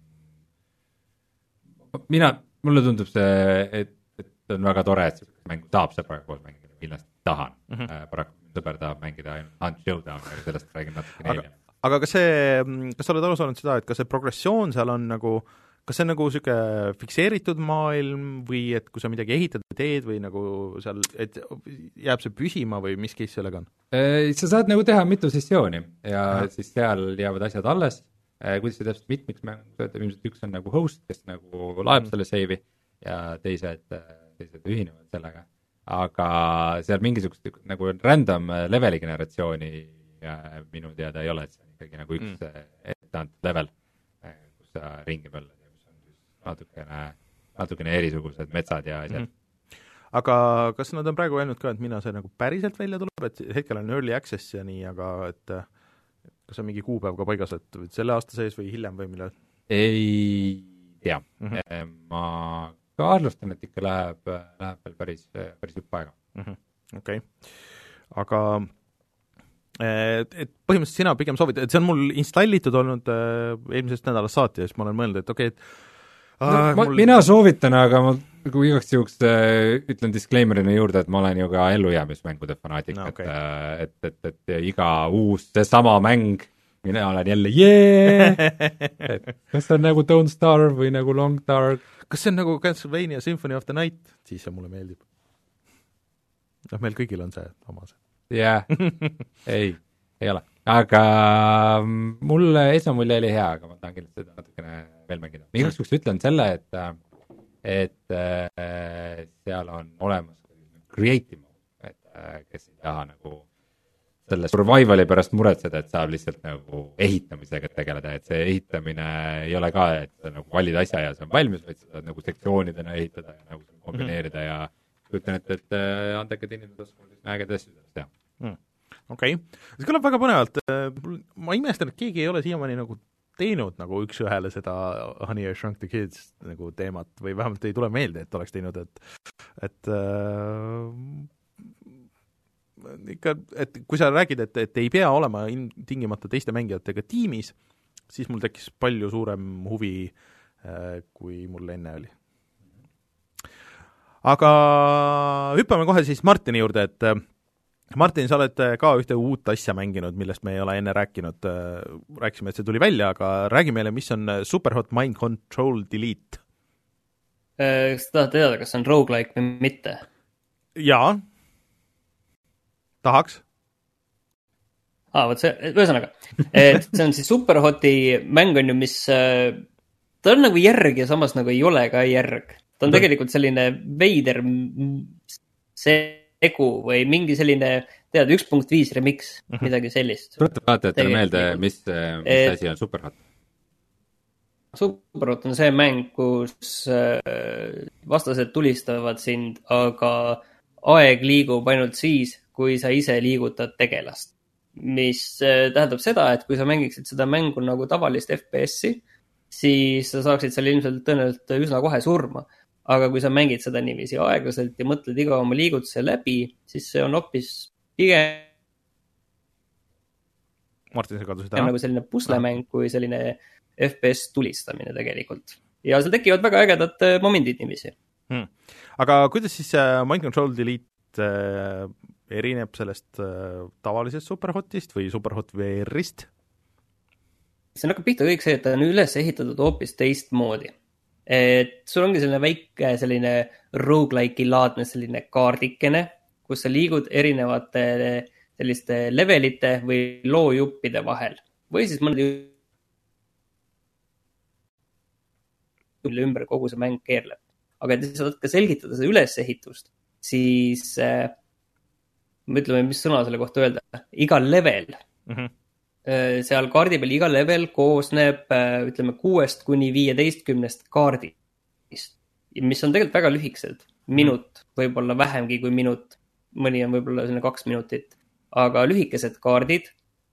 Speaker 2: mina mulle tundub see, et, et on väga tore, et mängu saab sõbraga koos mängida, kindlasti tahan mm. -hmm. paraku sõber tahab mängida ainult Hunt Showdown, aga sellest räägin natuke neile.
Speaker 1: Aga kas see, kas sa oled aru saanud seda, et kas see progressioon seal on nagu, kas see on nagu niisugune fikseeritud maailm või et kui sa midagi ehitad või teed või nagu seal, et jääb see püsima või mis case sellega on?
Speaker 2: Sa saad nagu teha mitu sessiooni ja, ja. siis seal jäävad asjad alles. Kuidas see täpselt mitmiks mäng töötab, ilmselt üks on nagu host, kes nagu laeb selle save'i ja teised, teised ühinevad sellega. Aga seal mingisugust nagu random leveli generatsiooni minu teada ei ole, et see on ikkagi nagu üks mm. etteantud level, kus sa ringi möllad ja kus on natukene, natukene erisugused metsad ja asjad. Mm.
Speaker 1: Aga kas nad on praegu öelnud ka, et mina see nagu päriselt välja tuleb, et hetkel on early access ja nii, aga et kas on mingi kuupäev ka paigas, et selle aasta sees või hiljem või millal?
Speaker 2: Ei tea. Mm -hmm. Ma kaarlustan, et ikka läheb, läheb veel päris, päris jupp aega.
Speaker 1: Mm -hmm. Okei. Okay. Aga et, et põhimõtteliselt sina pigem soovid, et see on mul installitud olnud äh, eelmisest nädalast saati ja siis ma olen mõelnud, et okei, et
Speaker 2: äh, no, ma, mul... mina soovitan, aga ma kui igaks juhuks äh, ütlen disclaimerina juurde, et ma olen ju ka ellujäämismängude fanaatik no,, okay. et, et, et, et iga uus seesama mäng, mina olen jälle jee, et kas see on nagu Don't Starve või nagu Long Dark.
Speaker 1: Kas see on nagu Castlevania Symphony of the Night, siis see mulle meeldib. noh, meil kõigil on see oma see.
Speaker 2: jah yeah., ei, ei ole, aga mulle esmamulje oli hea, aga ma tahan kindlasti seda natukene veel mängida. ma igaks juhuks ütlen selle, et et äh, seal on olemas creative mode, et äh, kes ei taha nagu selle survivali pärast muretseda, et saab lihtsalt nagu ehitamisega tegeleda, et see ehitamine ei ole ka, et sa nagu valid asja ja see on valmis, vaid sa saad nagu sektsioonidena ehitada ja nagu kombineerida mm. ja ütlen, et, et äh, andekad inimesed oskavad ägeda asju sellest teha
Speaker 1: mm.. okei okay., see kõlab väga põnevalt, ma imestan, et keegi ei ole siiamaani nagu teinud nagu üks-ühele seda Honey I Shrunk the Kids nagu teemat või vähemalt ei tule meelde, et oleks teinud, et et äh, ikka, et kui sa räägid, et, et ei pea olema tingimata teiste mängijatega tiimis, siis mul tekkis palju suurem huvi, äh, kui mul enne oli. Aga hüppame kohe siis Martini juurde, et Martin, sa oled ka ühte uut asja mänginud, millest me ei ole enne rääkinud. Rääkisime, et see tuli välja, aga räägi meile, mis on Superhot Mind Control Delete?
Speaker 3: Kas tahad teada, kas on roguelike või mitte?
Speaker 1: Jaa. Tahaks?
Speaker 3: Aa, võt see, ühesõnaga, et see on siis Superhoti mäng on ju, mis ta on nagu järg ja samas nagu ei ole ka järg. Ta on mm. tegelikult selline veider segu või mingi selline, tead, üks punkt viis remix, mm -hmm. midagi sellist.
Speaker 2: Tuletab vaatajatele meelde, mis, mis et, asi on Superhot?
Speaker 3: Superhot on see mäng, kus vastased tulistavad sind, aga aeg liigub ainult siis, kui sa ise liigutad tegelast. Mis tähendab seda, et kui sa mängiksid seda mängu nagu tavalist F P S-i, siis sa saaksid seal ilmselt tõenäoliselt üsna kohe surma. aga kui sa mängid seda niiviisi aeglaselt ja mõtled iga oma liigutuse läbi, siis see on hoopis pigem
Speaker 1: Martin, sa kadusid ära?
Speaker 3: Nagu selline puslemäng kui selline F P S tulistamine tegelikult. Ja seal tekivad väga ägedad momendid niiviisi.
Speaker 1: Hmm. Aga kuidas siis Mind Control Delete äh, erineb sellest äh, tavalisest Superhotist või Superhot V R-ist?
Speaker 3: See on aga pihta kõik see, et ta on üles ehitatud hoopis teist moodi. Et sul ongi selline väike selline roguelike'i laadne selline kaardikene, kus sa liigud erinevate selliste levelite või loojuppide vahel. Või siis mõned ümber kogu see mäng keerleb. Aga et sa saad ka selgitada seda ülesehitust, siis äh, ütleme, mis sõna selle kohta öelda, iga level mm-hmm. seal kaardi peal iga level koosneb, ütleme, kuuest kuni viieteistkümnest kaardist, mis on tegelikult väga lühikesed. Minut, võib-olla vähemgi kui minut, mõni on võib-olla selline kaks minutit, aga lühikesed kaardid,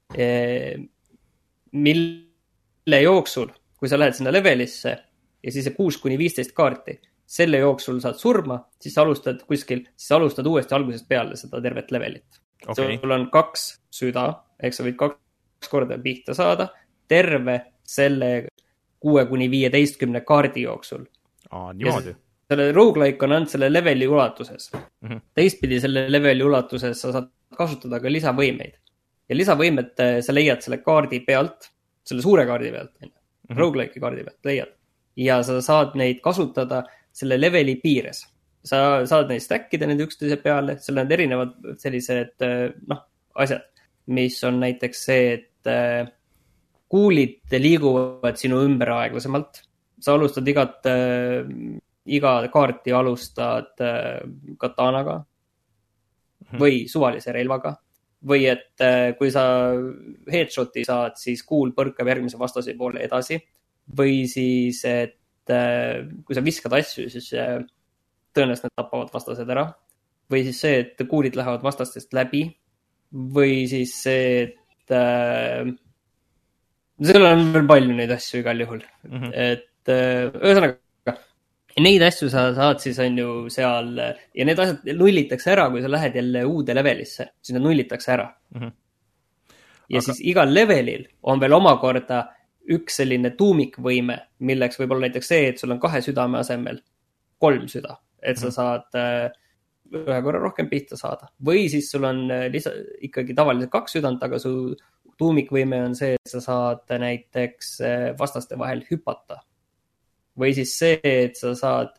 Speaker 3: mille jooksul, kui sa lähed sinna levelisse ja siis see kuus kuni viisteist kaarti, selle jooksul saad surma, siis sa alustad kuskil, siis alustad uuesti algusest peale seda tervet levelit. Okay. Sul on kaks süda, ehk sa võid kaks korda pihta saada terve selle kuue kuni viieteistkümne kaardi jooksul.
Speaker 1: Aa, niimoodi.
Speaker 3: Selle roguelike on ainult selle leveli ulatuses. Mm-hmm. Teistpidi selle leveli ulatuses sa saad kasutada ka lisavõimeid. Ja lisavõimed sa leiad selle kaardi pealt, selle suure kaardi pealt, mm-hmm. roguelike'i kaardi pealt leiad. Ja sa saad neid kasutada selle leveli piires. Sa saad neid stackida need üksteise peale, seal on erinevad sellised noh, asjad, mis on näiteks see, et kuulid liiguvad sinu ümber aeglasemalt. Sa alustad igat, iga kaarti alustad katanaga või suvalise relvaga. Või et kui sa headshoti saad, siis kuul põrkab järgmise vastase poole edasi. Või siis, et kui sa viskad asju, siis tõenäoliselt need tapavad vastased ära. Või siis see, et kuulid lähevad vastastest läbi. Või siis see, et äh, seal on veel palju neid asju igal juhul. Mm-hmm. Et äh, ühesõnaga, neid asju sa saad siis on ju seal ja need asjad nullitakse ära, kui sa lähed jälle uude levelisse, siis need nullitakse ära. Mm-hmm. Ja Aga... siis igal levelil on veel omakorda üks selline tuumikvõime, milleks võib olla näiteks see, et sul on kahe südame asemel kolm süda, et mm-hmm. sa saad äh, ühe korra rohkem pihta saada. Või siis sul on lisa, ikkagi tavaliselt kaks südant, aga su tuumikvõime on see, et sa saad näiteks vastaste vahel hüpata. Või siis see, et sa saad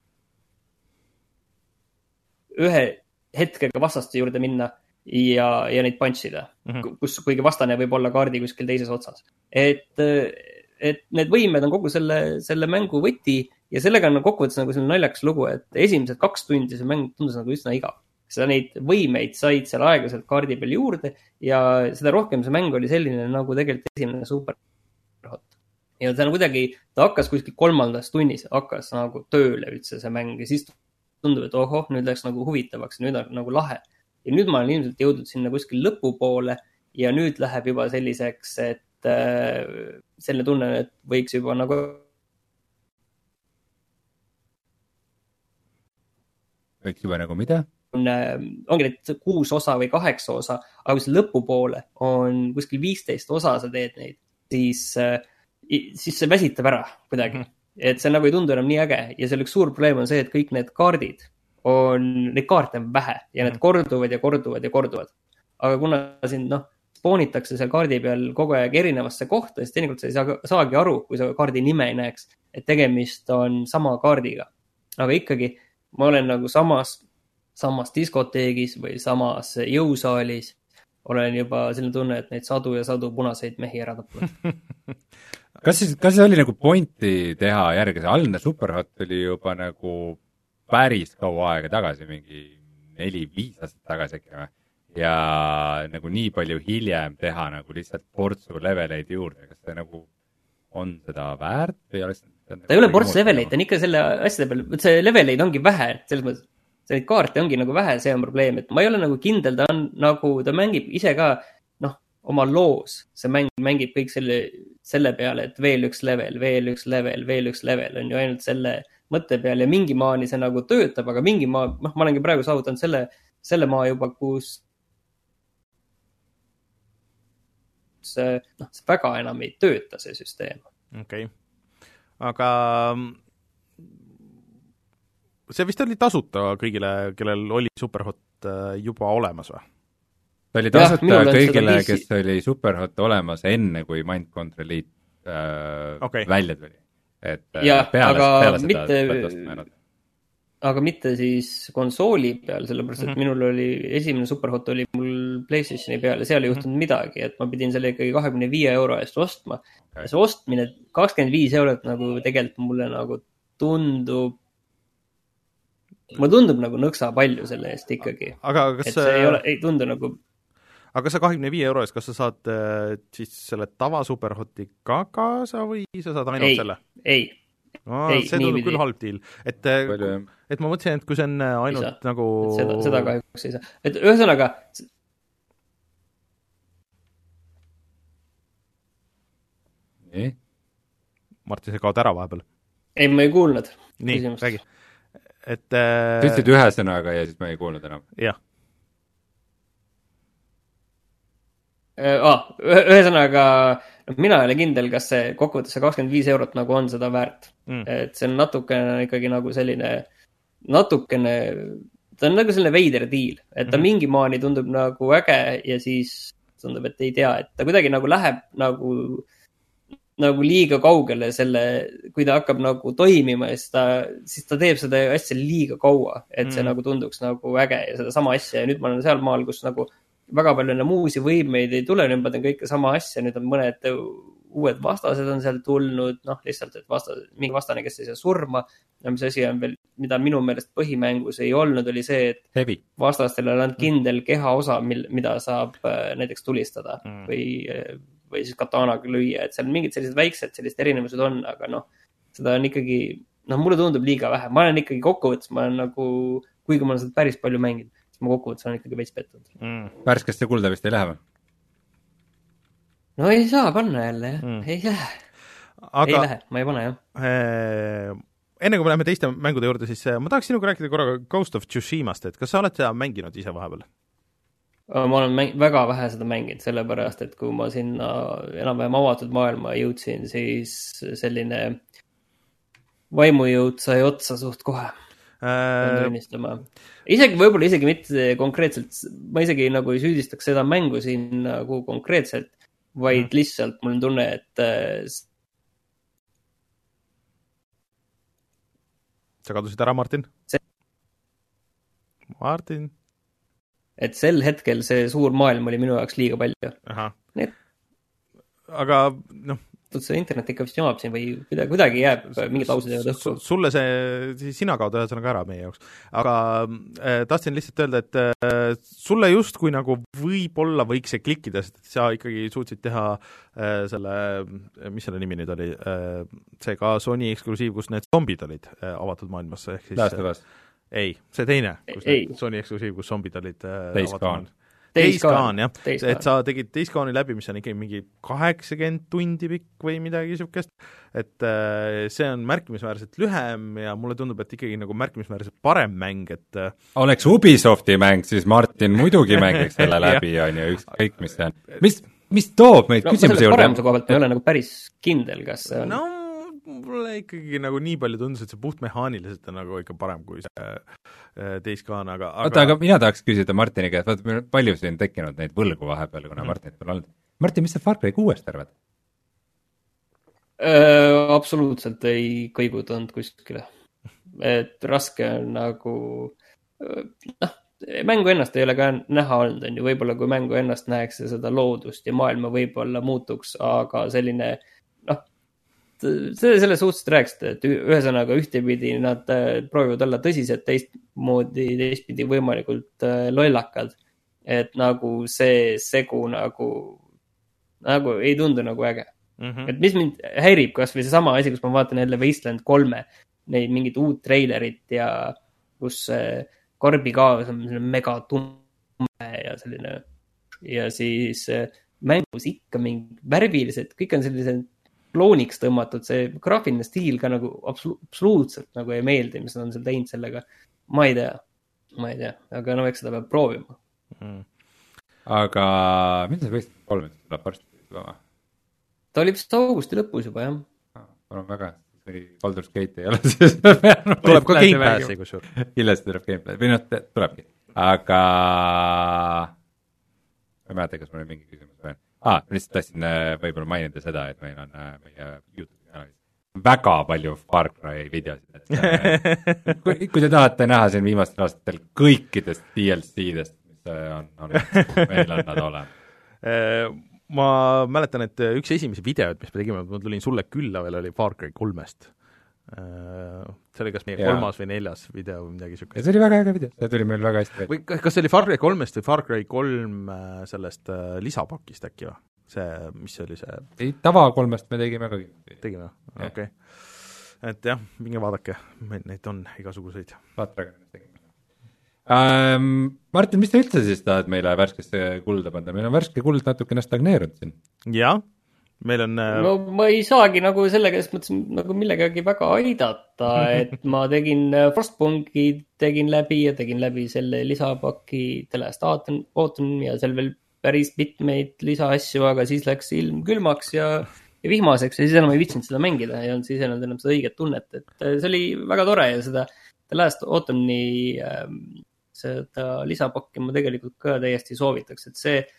Speaker 3: ühe hetkega vastaste juurde minna ja, ja neid punchida, mm-hmm. kus kuigi vastane võib olla kaardi kuskil teises otsas. Et, et need võimed on kogu selle, selle mängu võti ja sellega on kokkuvõttes nagu selline naljaks lugu, et esimesed kaks tundi see mäng tundus nagu üsna igav. Seda neid võimeid said seal aeglaselt kaardi peal juurde ja seda rohkem see mäng oli selline nagu tegelikult esimene Superhot. Ja ta on kuidagi, ta hakkas kuskil kolmandas tunnis, hakkas nagu tööle üldse see mäng ja siis tundub, et ohoh, nüüd läks nagu huvitavaks, nüüd on nagu lahe. Ja nüüd ma olen ilmselt jõudnud sinna kuskil lõpupoole ja nüüd läheb juba selliseks, et äh, selline tunne, et võiks juba nagu
Speaker 2: võiks juba nagu mida?
Speaker 3: On, ongi need kuus osa või kaheksa osa, aga kui see lõpupoole on kuskil viisteist osa sa teed neid, siis, siis see väsitab ära kuidagi. Mm. Et see nagu ei tundu enam nii äge ja seal üks suur probleem on see, et kõik need kaardid on, neid kaarte on vähe ja need korduvad ja korduvad ja korduvad. Aga kuna siin noh, spoonitakse seal kaardi peal kogu aeg erinevasse kohta, siis teinekord sa ei saa, saagi aru, kui sa kaardi nime ei näeks, et tegemist on sama kaardiga. Aga ikkagi ma olen nagu samas, samas diskoteegis või samas jõusaalis. Olen juba selline tunne, et neid sadu ja sadu punaseid mehi ära tapnud.
Speaker 2: kas siis, kas siis oli nagu pointi teha järgi? See algne Superhot oli juba nagu päris kaua aega tagasi, mingi neli-viis aastat tagasi äkki või? Ja nagu nii palju hiljem teha nagu lihtsalt portsu leveleid juurde. Kas see nagu on seda väärt või oleks
Speaker 3: ta ei ole ports leveleid, ta on ikka selle asjade peal, see leveleid ongi vähe, selles mõttes, see kaarte ongi nagu vähe, see on probleem, et ma ei ole nagu kindel, ta on nagu, ta mängib ise ka, noh, oma loos, see mäng mängib kõik selle, selle peale, et veel üks level, veel üks level, veel üks level on ju ainult selle mõtte peal ja mingi maani see nagu töötab, aga mingi maa, noh, ma olengi praegu saavutanud selle, selle maa juba, kus see, noh, see väga enam ei tööta, see süsteem.
Speaker 1: Okei. Okay. Aga see vist oli tasuta kõigile, kellel oli Superhot juba olemas või?
Speaker 2: Ta oli tasuta ja, kõigile, kes oli Superhot olemas enne, kui Mindcontrol Elite äh, okay. välja tuli. Et
Speaker 3: ja,
Speaker 2: peale,
Speaker 3: aga
Speaker 2: peale
Speaker 3: mitte, aga mitte siis konsooli peal, sellepärast, et mm-hmm. minul oli, esimene Superhot oli mul PlayStationi peal ja seal ei juhtunud mm-hmm. midagi, et ma pidin selle ikkagi kahekümne viie euro eest ostma. Okay. Ja see ostmine kakskümmend viis eurot nagu tegelikult mulle nagu tundub, mulle tundub nagu nõksa palju selle eest ikkagi.
Speaker 1: Aga kas
Speaker 3: et see ei, ole, ei tundu nagu...
Speaker 1: Aga kas sa kahekümne viie euro eest, kas sa saad siis selle tava Superhoti ka kaasa või sa saad ainult
Speaker 3: ei,
Speaker 1: selle?
Speaker 3: Ei,
Speaker 1: no,
Speaker 3: ei.
Speaker 1: See tundub küll halb deal. Et, et ma mõtlesin, et kui see on ainult nagu...
Speaker 3: Seda, seda kahjuks ei saa. Et ühesõnaga...
Speaker 1: Nii? Martin, see kaod ära vahepeal.
Speaker 3: Ei, ma ei kuulnud.
Speaker 1: Nii, küsimust. Räägi. Et...
Speaker 2: Sa ütlesid ühe sõnaga ja siis ma ei kuulnud enam.
Speaker 1: Jah.
Speaker 3: Ah, ühesõnaga, mina ei ole kindel, kas see kokkuvõttes see kakskümmend viis eurot nagu on seda väärt. Mm. Et see on natukene ikkagi nagu selline, natukene, ta on nagu selline veider deal, et ta mm. mingi maani tundub nagu äge ja siis tundub, et ei tea, et ta kuidagi nagu läheb nagu, nagu liiga kaugele selle, kui ta hakkab nagu toimima, siis ta, siis ta teeb seda asja liiga kaua, et see mm. nagu tunduks nagu äge ja seda sama asja ja nüüd ma olen seal maal, kus nagu väga palju enam uusi võimeid ei tule, nüüd ma teen kõike sama asja, nüüd on mõned uued vastased on seal tulnud, noh, lihtsalt, et vastas, mingi vastane, kes ei saa surma, ja mis asi on veel, mida minu meelest põhimängus ei olnud, oli see, et
Speaker 1: Heavy.
Speaker 3: Vastastel on kindel kehaosa, mil, mida saab näiteks tulistada mm. või, või siis katanaga lüüa, et seal mingid sellised väiksed sellised erinevused on, aga noh, seda on ikkagi, noh, mulle tundub liiga vähe, ma olen ikkagi kokkuvõttes, ma olen nagu, kuigi ma olen seda päris palju mänginud, ma kokkuvõttes olen ikkagi veits pettunud.
Speaker 2: Mm. Värskeste kulda vist ei lähe või?
Speaker 3: No ei saa panna jälle, jah. Mm. Ei lähe. Aga, ei lähe, ma ei pane, jah.
Speaker 1: Äh, enne kui me läheme teiste mängude juurde, siis äh, ma tahaks sinuga rääkida korraga Ghost of Tsushimast, et kas sa oled seda mänginud ise vahepeal?
Speaker 3: Ma olen mäng- väga vähe seda mänginud, sellepärast, et kui ma sinna enam-vähem avatud maailma jõudsin, siis selline vaimujõud sai otsa suht kohe. Tunnistama. Isegi võib-olla isegi mitte konkreetselt, ma isegi nagu ei süüdistaks seda mängu siin nagu konkreetselt, vaid mm. lihtsalt mul on tunne, et
Speaker 1: sa kadusid ära, Martin?
Speaker 3: See...
Speaker 1: Martin?
Speaker 3: Et sel hetkel see suur maailm oli minu jaoks liiga palju.
Speaker 1: Aha.
Speaker 3: Need...
Speaker 1: Aga noh,
Speaker 3: see internet ikka vist jomab siin või kuidagi, kuidagi jääb mingid laused jäävad õhku.
Speaker 1: Sulle see, sina kaod ühesõnaga ära meie jaoks. Aga äh, tahtsin lihtsalt öelda, et äh, sulle just kui nagu võib-olla võiks see klikkida, sest sa ikkagi suutsid teha äh, selle, mis selle nimi nüüd oli, äh, see ka Sony eksklusiiv, kus need zombid olid äh, avatud maailmas. Ehk siis,
Speaker 2: Last of Us.
Speaker 1: Ei, see teine, kus
Speaker 3: ei.
Speaker 1: Sony eksklusiiv, kus zombid olid äh,
Speaker 2: Days avatud maailmas.
Speaker 1: Days Gone, jah. Et sa tegid Days Gone'i läbi, mis on ikkagi mingi kaheksakümmend tundi pikk või midagi sihukest, et äh, see on märkimisväärselt lühem ja mulle tundub, et ikkagi nagu märkimisväärselt parem mäng, et äh,
Speaker 2: oleks Ubisofti mäng, siis Martin muidugi mängiks selle läbi, on ju, ükskõik, mis see on. Mis, mis toob meid
Speaker 3: no,
Speaker 2: küsimuse juurde?
Speaker 3: Paremuse koha pealt ei ole nagu päris kindel, kas see on...
Speaker 1: No, mulle ikkagi nagu nii palju tundus, et see puht mehaaniliselt on nagu ikka parem kui see Days Gone, aga, aga...
Speaker 2: Oota, aga mina tahaks küsida Martiniga, et vaata, palju siin tekkinud neid võlgu vahepeal, kuna mm. Martinit pole olnud. Martin, mis sa Far Cry kuuest arvad?
Speaker 3: Äh, absoluutselt ei kõigutanud kuskile. Et raske on nagu... Noh, mängu ennast ei ole ka näha olnud, on ju, võib-olla kui mängu ennast näeks seda loodust ja maailma võib-olla muutuks, aga selline... noh, see selle suhteliselt rääkisite, et ühesõnaga ühtepidi nad proovivad olla tõsised, teistmoodi, teistpidi võimalikult lollakad, et nagu see segu nagu, nagu ei tundu nagu äge. Mm-hmm. Et mis mind häirib, kas või see sama asi, kus ma vaatan jälle Wasteland kolme, neid mingit uut trailerit ja kus Korbi kaas on mega tumme ja selline ja siis mängus ikka mingi värvilised, kõik on sellised klooniks tõmmatud, see graafiline stiil ka nagu absolu- absoluutselt nagu ei meeldi, mis nad on seal teinud sellega. Ma ei tea, ma ei tea, aga no eks seda peab proovima.
Speaker 2: Mm. Aga mida see võist kolm tuleb varsti juba?
Speaker 3: Ta oli vist augusti lõpus juba, jah.
Speaker 2: Olen väga, kui Baldur's Gate ei ole, siis
Speaker 1: tuleb ka Gamepassi, kui suur.
Speaker 2: Kindlasti tuleb Gamepassi, või noh, tulebki. Aga ma ei mäleta, kas mul on mingi küsimus veel. Ah, lihtsalt tahtsin võib-olla mainida seda, et meil on meie YouTube kanalis väga palju Far Cry videosid. Et, kui, kui te tahate näha siin viimastel aastatel kõikidest D L C-dest, mis on olnud, meil on nad olema.
Speaker 1: Ma mäletan, et üks esimesi videod, mis me tegime, ma tulin sulle külla veel, oli Far Cry kolmest. See oli kas meie ja. kolmas või neljas video või midagi sükest.
Speaker 2: See oli väga äge video, see tuli meil väga hästi.
Speaker 1: Või kas see oli Far Cry kolmest või Far Cry kolm sellest lisapakist äkki või? See, mis oli see?
Speaker 2: Ei, tava kolmest me tegime ka.
Speaker 1: Tegime, okei. Okay. Et jah, minge vaadake, meil neid on igasuguseid.
Speaker 2: Vaataga nendest tegime. Ähm, Martin, mis te üldse siis tahad meile värskesse kulda panda? Meil on värske kuld natukene stagneerunud siin.
Speaker 1: Jah. Meil on
Speaker 3: no ma ei saagi nagu sellega, sest mõtlesin nagu millegagi väga aidata, et ma tegin Frostpunki, tegin läbi ja tegin läbi selle lisapaki Telest Autumn, Autumn ja seal veel päris mitmeid lisaasju, aga siis läks ilm külmaks ja, ja vihmaseks ja siis enam ei viitsinud seda mängida ja siis enam enam seda õiget tunnet, et see oli väga tore ja seda Telest Autumni seda lisapakki ma tegelikult ka täiesti soovitaks, et see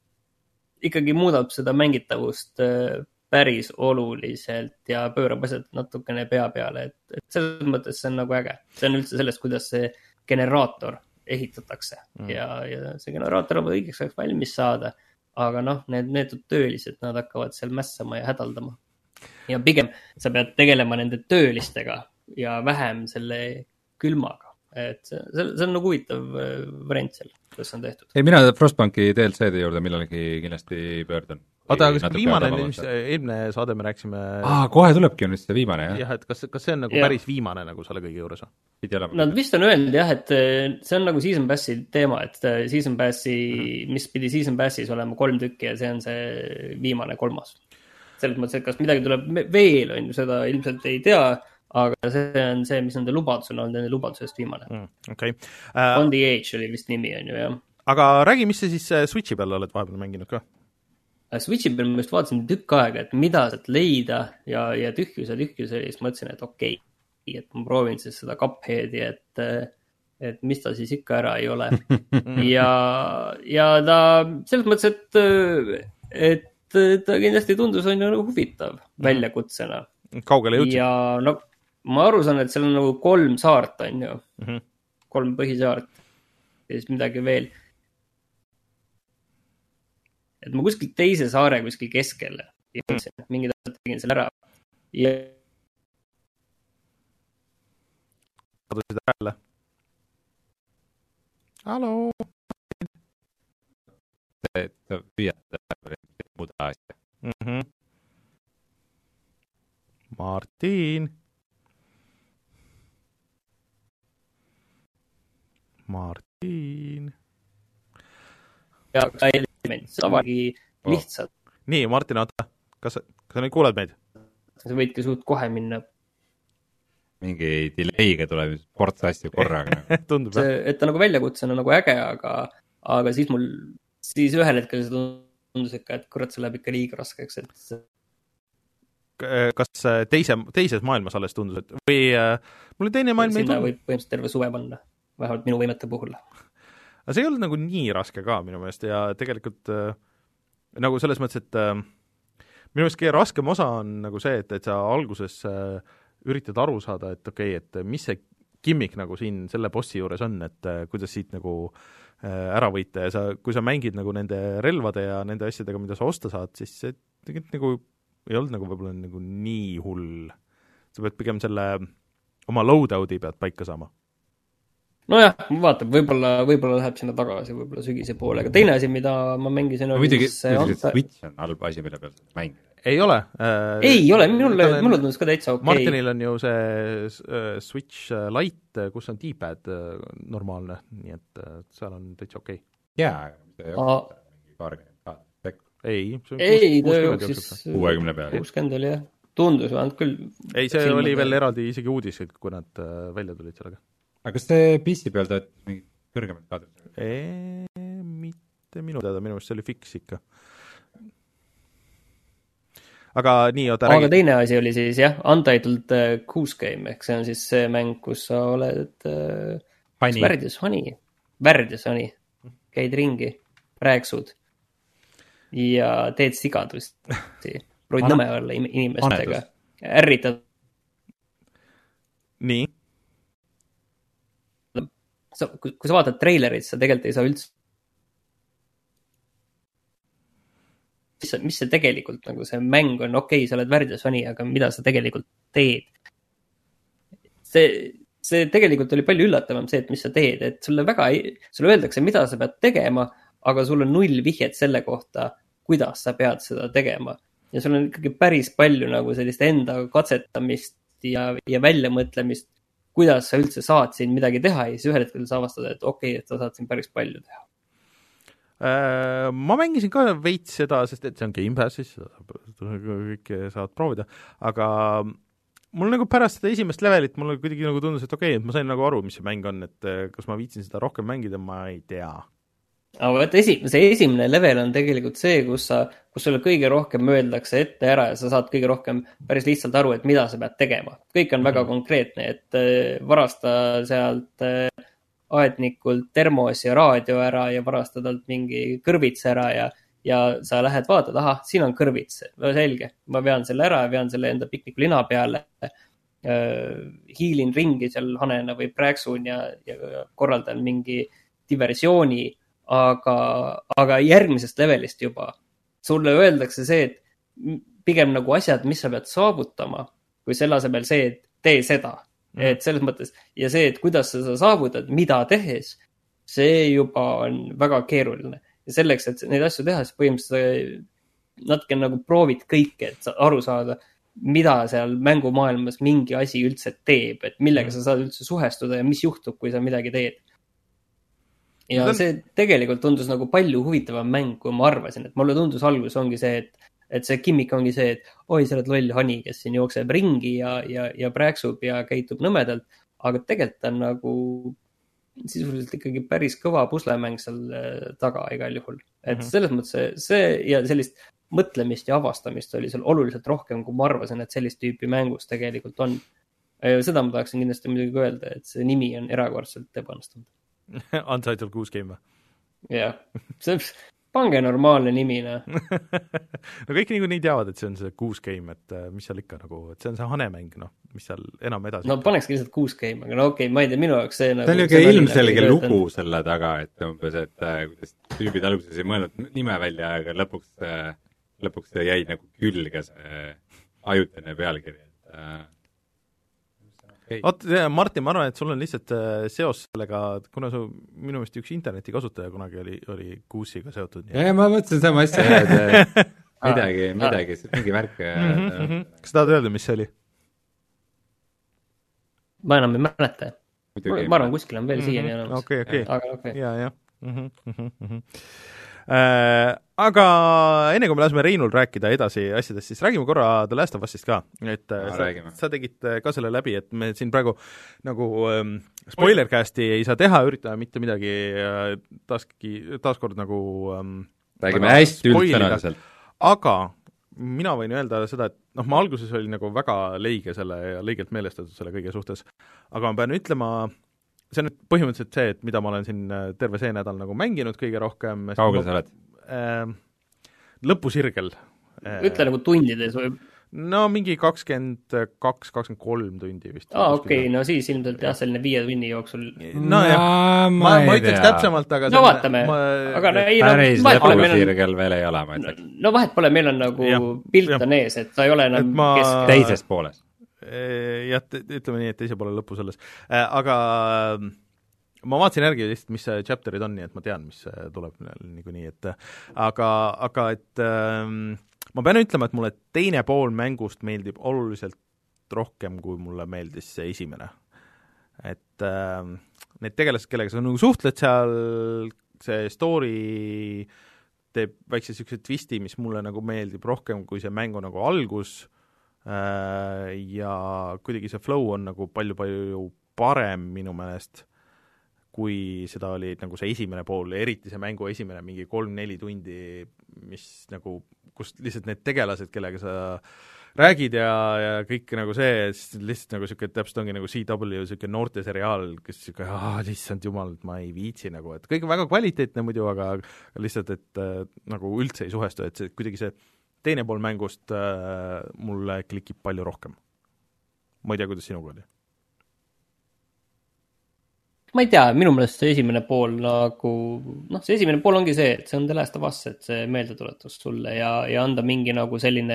Speaker 3: ikkagi muudab seda mängitavust päris oluliselt ja pöörab asjad natukene pea peale, et, et selles mõttes see on nagu äge. See on üldse sellest, kuidas see generaator ehitatakse mm. ja, ja see generaator on õigeks ajaks valmis saada, aga noh, need, need töölised, nad hakkavad seal mässama ja hädaldama. Ja pigem sa pead tegelema nende töölistega ja vähem selle külmaga. Et see, see on nagu huvitav variant seal, kuidas on tehtud.
Speaker 2: Ei, mina Frostbanki D L C-de juurde millalgi kindlasti pöördun.
Speaker 1: Oota, aga see viimane, mis eelmine saade me rääksime...
Speaker 2: Aa, kohe tulebki on vist see viimane, jah?
Speaker 1: Jah, et kas, kas see on nagu ja. päris viimane nagu selle kõige juures?
Speaker 3: Nad vist on öelnud jah, et see on nagu Season Passi teema, et Season Passi, mm-hmm. mis pidi Season Passis olema kolm tükki ja see on see viimane kolmas. Selles mõttes, et kas midagi tuleb veel, on ju, seda ilmselt ei tea, aga see on see, mis nende lubadus on olnud, nende lubadusest viimane. Mm,
Speaker 1: okay.
Speaker 3: uh, On the Age oli vist nimi, on ju, jah.
Speaker 1: Aga räägi, mis sa siis Switchi peal oled vahepeal mänginud ka?
Speaker 3: Switchi peal ma just vaatasin tükk aega, et mida saad leida ja, ja tühjus ja tühjus oli, siis mõtlesin, et okei, okay, et ma proovin siis seda Cupheadi, et, et mis ta siis ikka ära ei ole. ja, ja ta selles mõttes, et, et ta kindlasti tundus on ju huvitav väljakutsena.
Speaker 1: Kaugele jõudsid?
Speaker 3: Ja no, ma aru saan, et seal on nagu kolm saart, on ju. Mm-hmm. Kolm põhisaart. Ja siis midagi veel. Et ma kuskil teise saare kuskil keskele jõudsin, mm. mingid asjad tegin seal ära. Ja...
Speaker 1: Kadusid ära. Hallo.
Speaker 2: Et sa püüad muuda asja.
Speaker 1: Mhm. Martin. Martin.
Speaker 3: Ja ka element, seda vargi lihtsalt.
Speaker 1: Oh. Nii, Martin, oota, kas, kas sa nüüd kuuled meid?
Speaker 3: Sa võidki suht kohe minna.
Speaker 2: Mingi delay'ga tuleb ports asju korraga.
Speaker 1: Tundub,
Speaker 3: see, et ta nagu väljakutsena nagu äge, aga, aga siis mul, siis ühel hetkel see tundus ikka, et kurat, see läheb ikka liiga raskeks, et
Speaker 1: kas teise, teises maailmas alles tundus, et või äh, mul teine maailm
Speaker 3: ei tundus. Sinna võib põhimõtteliselt terve suve panna, vähemalt minu võimete puhul.
Speaker 1: Aga see ei olnud nagu nii raske ka minu meelest ja tegelikult äh, nagu selles mõttes, et äh, minu meelest kõige raskem osa on nagu see, et, et sa alguses äh, üritad aru saada, et okei, okay, et mis see gimmick nagu siin selle bossi juures on, et äh, kuidas siit nagu äh, ära võita ja sa, kui sa mängid nagu nende relvade ja nende asjadega, mida sa osta saad, siis see tegelikult nagu ei olnud nagu võib-olla nagu nii hull. Sa pead pigem selle oma loadout'i pead paika saama.
Speaker 3: Nojah, vaatab, võib-olla, võib-olla läheb sinna tagasi, võib-olla sügise poole. Aga teine asi, mida ma mängisin
Speaker 2: no, muidugi, muidugi Switch on halb asi, mille peal mängida.
Speaker 1: Ei ole. Äh,
Speaker 3: ei ole, minul, minul tundus ka täitsa okei. Okay.
Speaker 1: Martinil on ju see Switch Lite, kus on D-pad normaalne, nii et seal on täitsa okei. Okay.
Speaker 2: Jaa, see ei ole mingi kaargi.
Speaker 1: ei,
Speaker 3: ei, ta jooksis
Speaker 2: kuuekümne peale.
Speaker 3: kuuskümmend oli jah, tundus vähemalt küll.
Speaker 1: ei, see silmade. Oli veel eraldi isegi uudis, kui nad välja tulid sellega.
Speaker 2: aga kas see P C peal ta mingid kõrgemad kaadrid?
Speaker 1: Ei, mitte minu teada, minu meelest see oli fix ikka. aga nii, oota
Speaker 3: aga räägi. Teine asi oli siis jah, Untitled Goose Game, ehk see on siis see mäng, kus sa oled värdjas hani, värdjas hani, käid ringi, rääksud ja teed sigadusi, proovid nõme olla inimestega, ärritad.
Speaker 1: nii?
Speaker 3: Sa, kui, kui sa vaatad treilerit, sa tegelikult ei saa üldse mis, mis see tegelikult nagu see mäng on, okei okay,, sa oled värdjas hani, aga mida sa tegelikult teed? See, see tegelikult oli palju üllatavam see, et mis sa teed, et sulle väga ei, sulle öeldakse, mida sa pead tegema, aga sul on null vihjet selle kohta, kuidas sa pead seda tegema. Ja sul on ikkagi päris palju nagu sellist enda katsetamist ja, ja väljamõtlemist, kuidas sa üldse saad siin midagi teha ja siis ühel hetkel sa avastad, et okei, okay, et sa saad siin päris palju teha.
Speaker 1: Ma mängisin ka veits seda, sest et see on Game Passis, kõik saavad proovida, aga mul nagu pärast seda esimest levelit mul kuidagi nagu tundus, et okei, okay, et ma sain nagu aru, mis see mäng on, et kas ma viitsin seda rohkem mängida, ma ei tea.
Speaker 3: Aga võt, esi, see esimene level on tegelikult see, kus, sa, kus sulle kõige rohkem öeldakse ette ära ja sa saad kõige rohkem päris lihtsalt aru, et mida sa pead tegema. Kõik on väga mm. konkreetne, et varasta sealt aednikult termos ja raadio ära ja varasta talt mingi kõrvits ära ja, ja sa lähed vaatad, aha, siin on kõrvits, selge, ma vean selle ära ja vean selle enda pikniku lina peale, hiilin ringi seal hanena või prääksun ja, ja korraldan mingi diversiooni. Aga, aga järgmisest levelist juba sulle öeldakse see, et pigem nagu asjad, mis sa pead saavutama, kui selle asemel see, et tee seda. Mm. Et selles mõttes, ja see, et kuidas sa saavutad, mida tehes, see juba on väga keeruline. Ja selleks, et neid asju teha, siis põhimõtteliselt natuke nagu proovid kõike, et aru saada, mida seal mängumaailmas mingi asi üldse teeb, et millega mm. sa saad üldse suhestuda ja mis juhtub, kui sa midagi teed. Ja see tegelikult tundus nagu palju huvitavam mäng, kui ma arvasin, et mulle tundus alguses ongi see, et, et see kimmik ongi see, et oi, sa oled loll hani, kes siin jookseb ringi ja, ja, ja prääksub ja käitub nõmedalt, aga tegelikult on nagu sisuliselt ikkagi päris kõva puslemäng seal taga igal juhul. Et mm-hmm. selles mõttes see, see ja sellist mõtlemist ja avastamist oli seal oluliselt rohkem, kui ma arvasin, et sellist tüüpi mängus tegelikult on. Seda ma tahaksin kindlasti muidugi öelda, et see nimi on erakordselt ebaõnnestunud.
Speaker 1: Untitled Goose Game.
Speaker 3: Jah, see pange normaalne nimi. No
Speaker 1: kõik nagu nii teavad, et see on see Goose Game, et mis seal ikka nagu, et see on see hanemäng, no, mis seal enam edasi.
Speaker 3: No panekski lihtsalt Goose Game, aga no okei, okay, ma ei tea, minu jaoks see nagu...
Speaker 2: Ta on ju ilmselge lugu selle taga, et umbes, et kuidas tüübid alguses ei mõelnud nime välja, aga lõpuks, lõpuks jäi nagu külge see ajutine pealkiri, et
Speaker 1: Oot, Martin, ma arvan, et sul on lihtsalt seos sellega, kuna su minu meelest üks interneti kasutaja kunagi oli, oli Gooseiga seotud.
Speaker 2: Ja, ja ma mõtlesin sama asja, et midagi, midagi, mingi värk.
Speaker 1: Mm-hmm, mm-hmm. Kas tahad öelda, mis see oli?
Speaker 3: Ma enam ei mäleta. Ma arvan, kuskil on veel mm-hmm. siiani olemas.
Speaker 1: Okei, okei.
Speaker 3: Aga okei.
Speaker 1: Ja, ja. Mm-hmm, mm-hmm. Äh, aga enne kui me laseme Reinul rääkida edasi asjadest, siis räägime korra The Last of Us'ist ka, et no, sa, sa tegid ka selle läbi, et me siin praegu nagu ähm, spoilercasti ei saa teha, üritame mitte midagi äh, taaski, taaskord nagu ähm,
Speaker 2: räägime hästi üldsõnaliselt.
Speaker 1: Aga mina võin öelda seda, et noh, ma alguses oli nagu väga leige selle ja leigelt meelestatud selle kõige suhtes, aga ma pean ütlema, see on põhimõtteliselt see, et mida ma olen siin terve see nädal nagu mänginud kõige rohkem.
Speaker 2: Kaugel sa oled?
Speaker 1: Äh, lõpusirgel.
Speaker 3: Ütle nagu tundides või?
Speaker 1: No mingi kakskümmend kaks, kakskümmend kolm tundi vist.
Speaker 3: Aa, okei, okay, no siis ilmselt jah, selline viie tunni jooksul.
Speaker 1: No jah, ma, ma, ma ütleks täpsemalt, aga...
Speaker 3: No vaatame, ma, aga no, ei, no,
Speaker 2: päris lõpusirgel veel ei ole, ma ütleks.
Speaker 3: No vahet pole, meil on nagu ja, pilt on ees, et ta ei ole enam
Speaker 2: ma... kesk... Teises pooles.
Speaker 1: Jah, ütleme nii, et teise poole lõpu selles. Aga ma vaatasin järgi lihtsalt, mis chapterid on, nii et ma tean, mis tuleb niikuinii, et aga, aga et ähm, ma pean ütlema, et mulle teine pool mängust meeldib oluliselt rohkem, kui mulle meeldis see esimene. Et ähm, need tegelased, kellega sa nagu suhtled seal, see story teeb väikse niisuguse twisti, mis mulle nagu meeldib rohkem kui see mängu nagu algus äh, ja kuidagi see flow on nagu palju-palju parem minu meelest, kui seda oli nagu see esimene pool, eriti see mängu esimene mingi kolm-neli tundi, mis nagu, kus lihtsalt need tegelased, kellega sa räägid ja, ja kõik nagu see, lihtsalt nagu niisugune, täpselt ongi nagu C W, niisugune noorte seriaal, kes niisugune, aah, lihtsalt jumal, et ma ei viitsi nagu, et kõik on väga kvaliteetne muidu, aga lihtsalt, et äh, nagu üldse ei suhestu, et see kuidagi see teine pool mängust äh, mulle klikib palju rohkem. Ma ei tea, kuidas sinuga oli?
Speaker 3: Ma ei tea, minu meelest see esimene pool nagu, noh, see esimene pool ongi see, et see on The Last of Us, et see meeldetuletus sulle ja, ja anda mingi nagu selline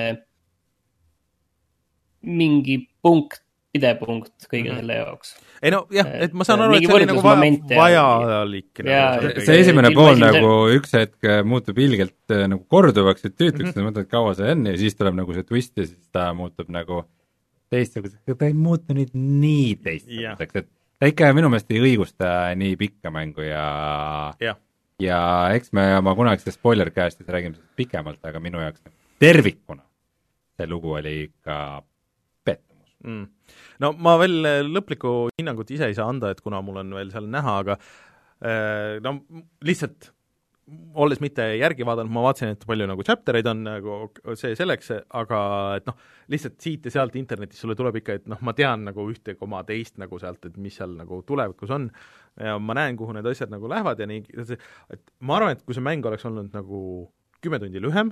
Speaker 3: mingi punkt, pidepunkt kõige mm-hmm. selle jaoks.
Speaker 1: Ei no jah, et ma saan aru, et see oli nagu vaja, vajalik.
Speaker 2: Nagu, see, see esimene pool nagu üks hetk muutub ilgelt nagu korduvaks, et tüütuks, et mõtled, kaua see on ja siis tuleb nagu see twist ja siis ta muutub nagu teistsuguseks, ta ei muutu nüüd nii teistsuguseks, et ta ikka minu meelest ei õigusta nii pikka mängu ja
Speaker 1: ja,
Speaker 2: ja eks me oma kunagise spoiler-cast'is räägime pikemalt, aga minu jaoks tervikuna see lugu oli ikka pettumus.
Speaker 1: Mm. No ma veel lõplikku hinnangut ise ei saa anda, et kuna mul on veel seal näha, aga no lihtsalt olles mitte järgi vaadanud, ma vaatasin, et palju nagu chaptereid on nagu see selleks, aga et noh, lihtsalt siit ja sealt internetis sulle tuleb ikka, et noh, ma tean nagu ühte koma teist nagu sealt, et mis seal nagu tulevikus on ja ma näen, kuhu need asjad nagu lähevad ja nii, et ma arvan, et kui see mäng oleks olnud nagu kümme tundi lühem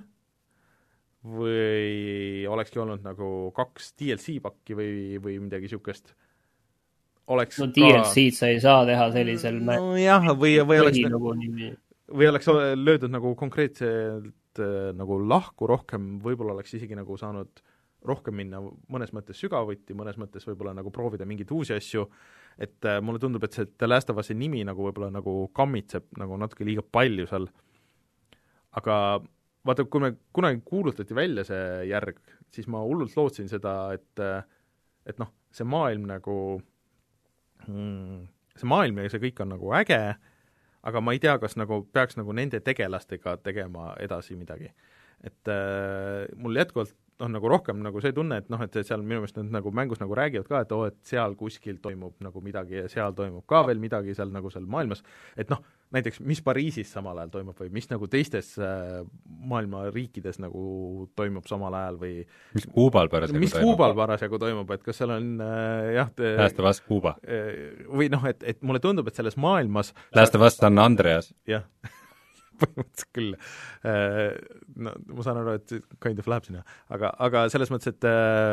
Speaker 1: või olekski olnud nagu kaks D L C pakki või, või midagi niisugust, oleks
Speaker 3: no D L C-d sa ei saa teha sellisel
Speaker 1: no jah, või, või oleks või oleks löödud nagu konkreetselt nagu lahku rohkem, võib-olla oleks isegi nagu saanud rohkem minna mõnes mõttes sügavuti, mõnes mõttes võib-olla nagu proovida mingeid uusi asju, et mulle tundub, et see The Last of Us'i nimi nagu võib-olla nagu kammitseb nagu natuke liiga palju seal, aga vaata, kui me kunagi kuulutati välja see järg, siis ma hullult lootsin seda, et et noh, see maailm nagu see maailm ja see kõik on nagu äge, aga ma ei tea, kas nagu peaks nagu nende tegelastega tegema edasi midagi. Et äh, mul jätkuvalt on nagu rohkem nagu see tunne, et noh, et seal minu meelest nad nagu mängus nagu räägivad ka, et oo, et seal kuskil toimub nagu midagi ja seal toimub ka veel midagi seal nagu seal maailmas, et noh, näiteks mis Pariisis samal ajal toimub või mis nagu teistes äh, maailma riikides nagu toimub samal ajal või
Speaker 2: mis Kuubal parasjagu
Speaker 1: mis toimub. Kuubal parasjagu toimub, et kas seal on äh, jah te,
Speaker 2: Last of Us Kuuba
Speaker 1: äh, või noh, et, et mulle tundub, et selles maailmas
Speaker 2: Last of Us on Andreas
Speaker 1: jah põhimõtteliselt küll. No, ma saan aru, et kind of läheb sinna, aga, aga selles mõttes, et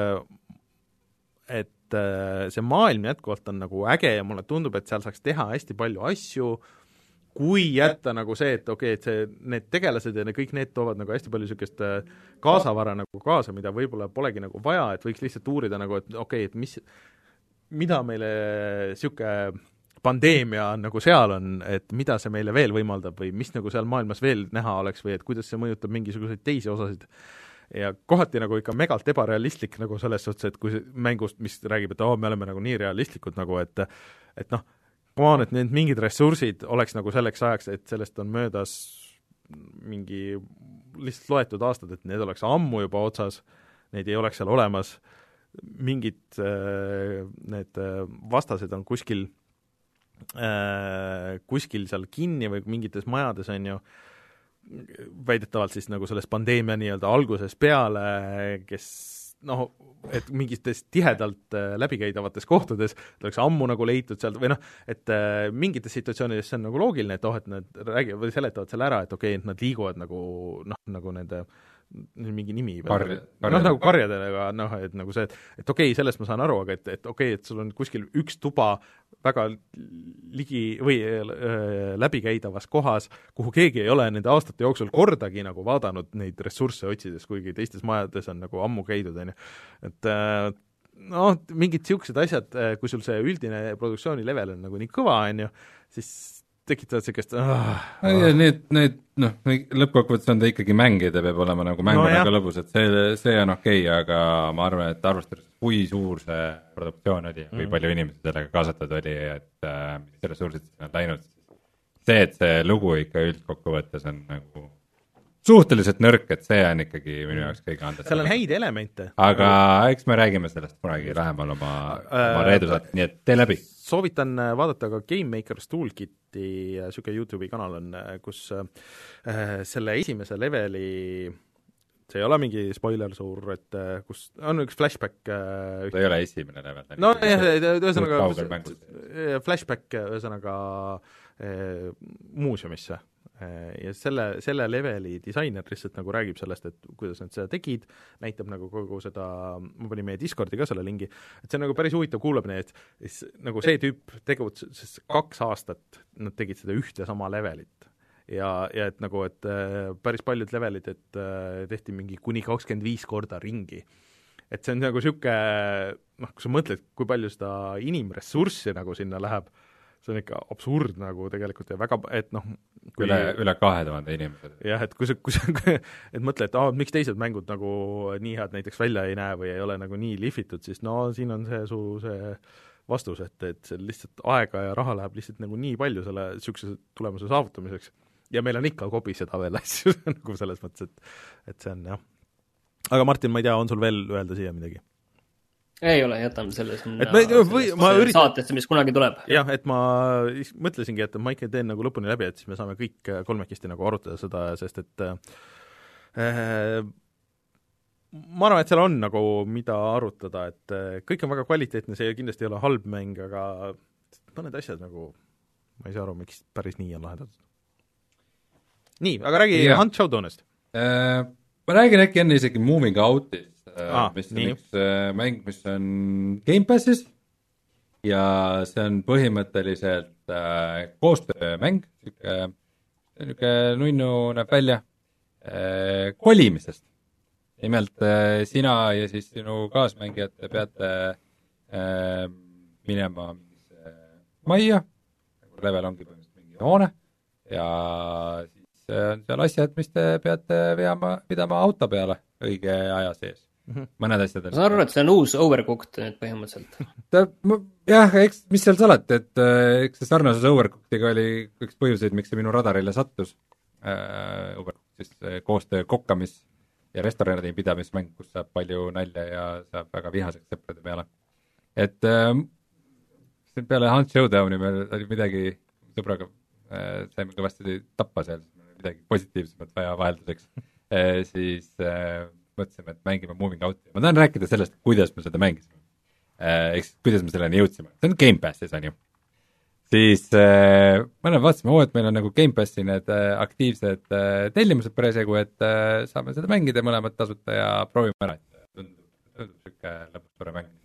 Speaker 1: et see maailm jätkuvalt on nagu äge ja mulle tundub, et seal saaks teha hästi palju asju, kui jätta nagu see, et okei, okay, et see, need tegelased ja ne, kõik need toovad nagu hästi palju niisugust kaasavara nagu kaasa, mida võib-olla polegi nagu vaja, et võiks lihtsalt uurida nagu, et okei okay,, et mis, mida meile niisugune pandeemia nagu seal on, et mida see meile veel võimaldab või mis nagu seal maailmas veel näha oleks või et kuidas see mõjutab mingisuguseid teisi osasid. Ja kohati nagu ikka megalt ebarealistlik nagu selles suhtes, et kui mängust, mis räägib, et oh, me oleme nagu nii realistlikud nagu, et et noh, maan, et need mingid ressursid oleks nagu selleks ajaks, et sellest on möödas mingi lihtsalt loetud aastad, et need oleks ammu juba otsas, neid ei oleks seal olemas, mingid need vastased on kuskil Äh, kuskil seal kinni või mingites majades on ju väidetavalt siis nagu selles pandeemia nii-öelda alguses peale, kes noh, et mingites tihedalt äh, läbikäidavates kohtades oleks ammu nagu leitud sealt või noh, et äh, mingites situatsioonides see on nagu loogiline, et oh, et nad räägivad või seletavad selle ära, et okei okay,, et nad liiguvad nagu noh, nagu nende mingi nimi
Speaker 2: Karj,
Speaker 1: noh, nagu karjadega, noh, et nagu see, et, et okei okay,, sellest ma saan aru, aga et, et okei okay,, et sul on kuskil üks tuba väga ligi või äh, läbikäidavas kohas, kuhu keegi ei ole nende aastate jooksul kordagi nagu vaadanud neid ressursse otsides, kuigi teistes majades on nagu ammu käidud, on ju. Et äh, noh, mingid niisugused asjad, kui sul see üldine produktsiooni level on nagu nii kõva, on ju, siis tekitavad sellist ah,
Speaker 2: ah. Need, need, noh, lõppkokkuvõttes on ta ikkagi mängida, peab olema nagu mängu no, nagu lõbus, et see, see on okei okay,, aga ma arvan, et arvestades, kui suur see produktsioon oli ja kui mm. palju inimesi sellega kaasatud oli, et äh, mis ressursid on läinud, see, et see lugu ikka üldkokkuvõttes on nagu suhteliselt nõrk, et see on ikkagi minu jaoks kõige andesam.
Speaker 1: seal on häid elemente.
Speaker 2: aga eks me räägime sellest kunagi lähemal oma, oma reedusat, nii et tee läbi.
Speaker 1: Soovitan vaadata ka Game Maker's Toolkiti, siuke YouTube'i kanal on, kus äh, selle esimese leveli, see ei ole mingi spoiler suur, et kus on üks flashback äh,
Speaker 2: see ei ole esimene level.
Speaker 1: no jah, ühesõnaga flashback ühesõnaga äh, muuseumisse ja selle, selle leveli disainer lihtsalt nagu räägib sellest, et kuidas nad seda tegid, näitab nagu kogu seda, ma panin meie Discordi ka selle lingi, et see on nagu päris huvitav kuulab neid, nagu see tüüp tegutses kaks aastat, nad tegid seda ühte sama levelit. Ja, ja et nagu, et päris paljud levelid, et tehti mingi kuni kakskümmend viis korda ringi. Et see on nagu siuke, noh, kui sa mõtled, kui palju seda inimressurssi nagu sinna läheb, see on ikka absurd nagu tegelikult ja väga, et noh
Speaker 2: kui üle, üle kahe tuhande inimesed.
Speaker 1: jah, et kui sa, kui sa et mõtle, et ah, miks teised mängud nagu nii head näiteks välja ei näe või ei ole nagu nii lihvitud, siis no siin on see su see vastus, et, et see lihtsalt aega ja raha läheb lihtsalt nagu nii palju selle niisuguse tulemuse saavutamiseks. Ja meil on ikka kobi seda veel asju nagu selles mõttes, et, et see on jah. Aga Martin, ma ei tea, on sul veel öelda siia midagi?
Speaker 3: Ei ole, jätame selles,
Speaker 1: et ma, või, ma üritan...
Speaker 3: saatesse, mis kunagi tuleb.
Speaker 1: Jah, et ma mõtlesingi, et ma ikka teen nagu lõpuni läbi, et siis me saame kõik kolmekesti nagu arutada seda, sest et äh, ma arvan, et seal on nagu mida arutada, et kõik on väga kvaliteetne, see kindlasti ei ole halb mäng, aga mõned asjad nagu, ma ei saa aru, miks päris nii on lahendatud. Nii, aga räägi yeah. Hunt Showdownist.
Speaker 2: Uh, ma räägin äkki enne isegi Moving Outist.
Speaker 1: Ah,
Speaker 2: mis on
Speaker 1: nii.
Speaker 2: üks mäng, mis on Game Passis ja see on põhimõtteliselt äh, koostöömäng, niisugune nunnu näeb välja äh, kolimisest. Nimelt äh, sina ja siis sinu kaasmängijad peate äh, minema mingisse majja, nagu level ongi põhimõtteliselt mingi hoone ja siis äh, on seal asjad, mis te peate veama, pidama auto peale õige aja sees. Mm-hmm. mõned asjad on...
Speaker 3: ma saan arvu, et see on uus Overcooked nüüd põhimõtteliselt.
Speaker 2: Ta, jah, eks, mis seal salata, et eks see sarnasus Overcookiga oli üks põhjuseid, miks see minu radarile sattus. äh, Overcooked siis koostöö kokkamis- ja restoranide pidamismäng, kus saab palju nalja ja saab väga vihaseks sõprade peale. Et äh, peale Hunt Showdowni meil oli midagi sõbraga, äh, saime kõvasti tappa seal, midagi positiivsemat vaja vahelduseks, äh, siis äh, mõtlesime, et mängime Moving Outi. Ma tahan rääkida sellest, kuidas me seda mängisime. Eh, eks kuidas me selleni jõudsime. See on Game Passis, on ju. Siis eh, mõned vaatasime, oo, et meil on nagu Game Passi need eh, aktiivsed eh, tellimused presegu, et eh, saame seda mängida mõlemad tasuta ja proovime ära, et tundub, tundub siuke lõpustore mäng.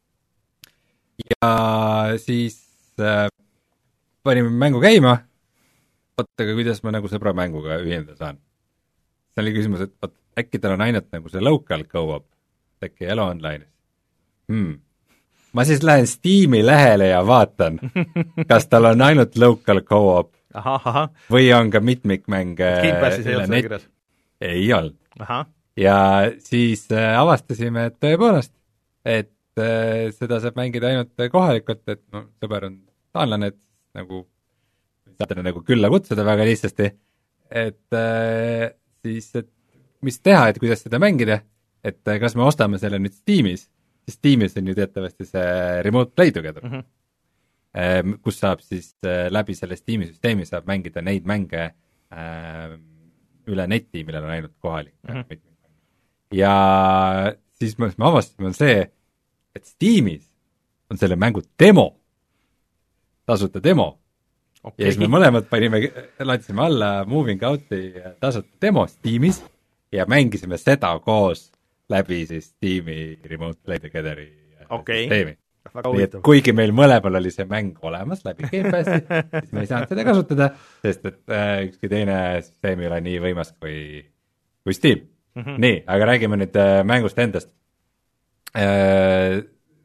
Speaker 2: Ja siis eh, panime mängu käima, vaataga, kuidas ma nagu sõbra mänguga ühineda saan. See oli küsimus, et vaat, äkki tal on ainult nagu see local co-op, äkki ei ole online'is. Hmm. Ma siis lähen Steam'i lehele ja vaatan, kas tal on ainult local co-op
Speaker 1: aha, aha.
Speaker 2: või on ka mitmikmäng.
Speaker 1: Game Passis ei olnud seda kirjas?
Speaker 2: Ei olnud.
Speaker 1: Aha.
Speaker 2: Ja siis äh, avastasime, et tõepoolest, et äh, seda saab mängida ainult kohalikult, et no, sõber on taanlane, et nagu saate nagu külla kutsuda väga lihtsasti, et äh, siis, et mis teha, et kuidas seda mängida, et kas me ostame selle nüüd Steamis, siis Steamis on ju teatavasti see Remote Play Together, mm-hmm. kus saab siis läbi selle Steam'i süsteemi saab mängida neid mänge äh, üle neti, millel on ainult kohalik mm-hmm. ja siis me avastame on see, et Steamis on selle mängu demo, tasuta demo okay. ja siis me mõlemad panime, laadsime alla Moving Outi tasuta demo Steamis ja mängisime seda koos läbi siis Steam'i Remote Play Togetheri
Speaker 1: okay.
Speaker 2: süsteemi. Nii et kuigi meil mõlemal oli see mäng olemas läbi Game Passi, siis me ei saanud seda kasutada, sest et äh, ükski teine süsteem ei ole nii võimas kui, kui Steam. Mm-hmm. Nii, aga räägime nüüd äh, mängust endast. Äh,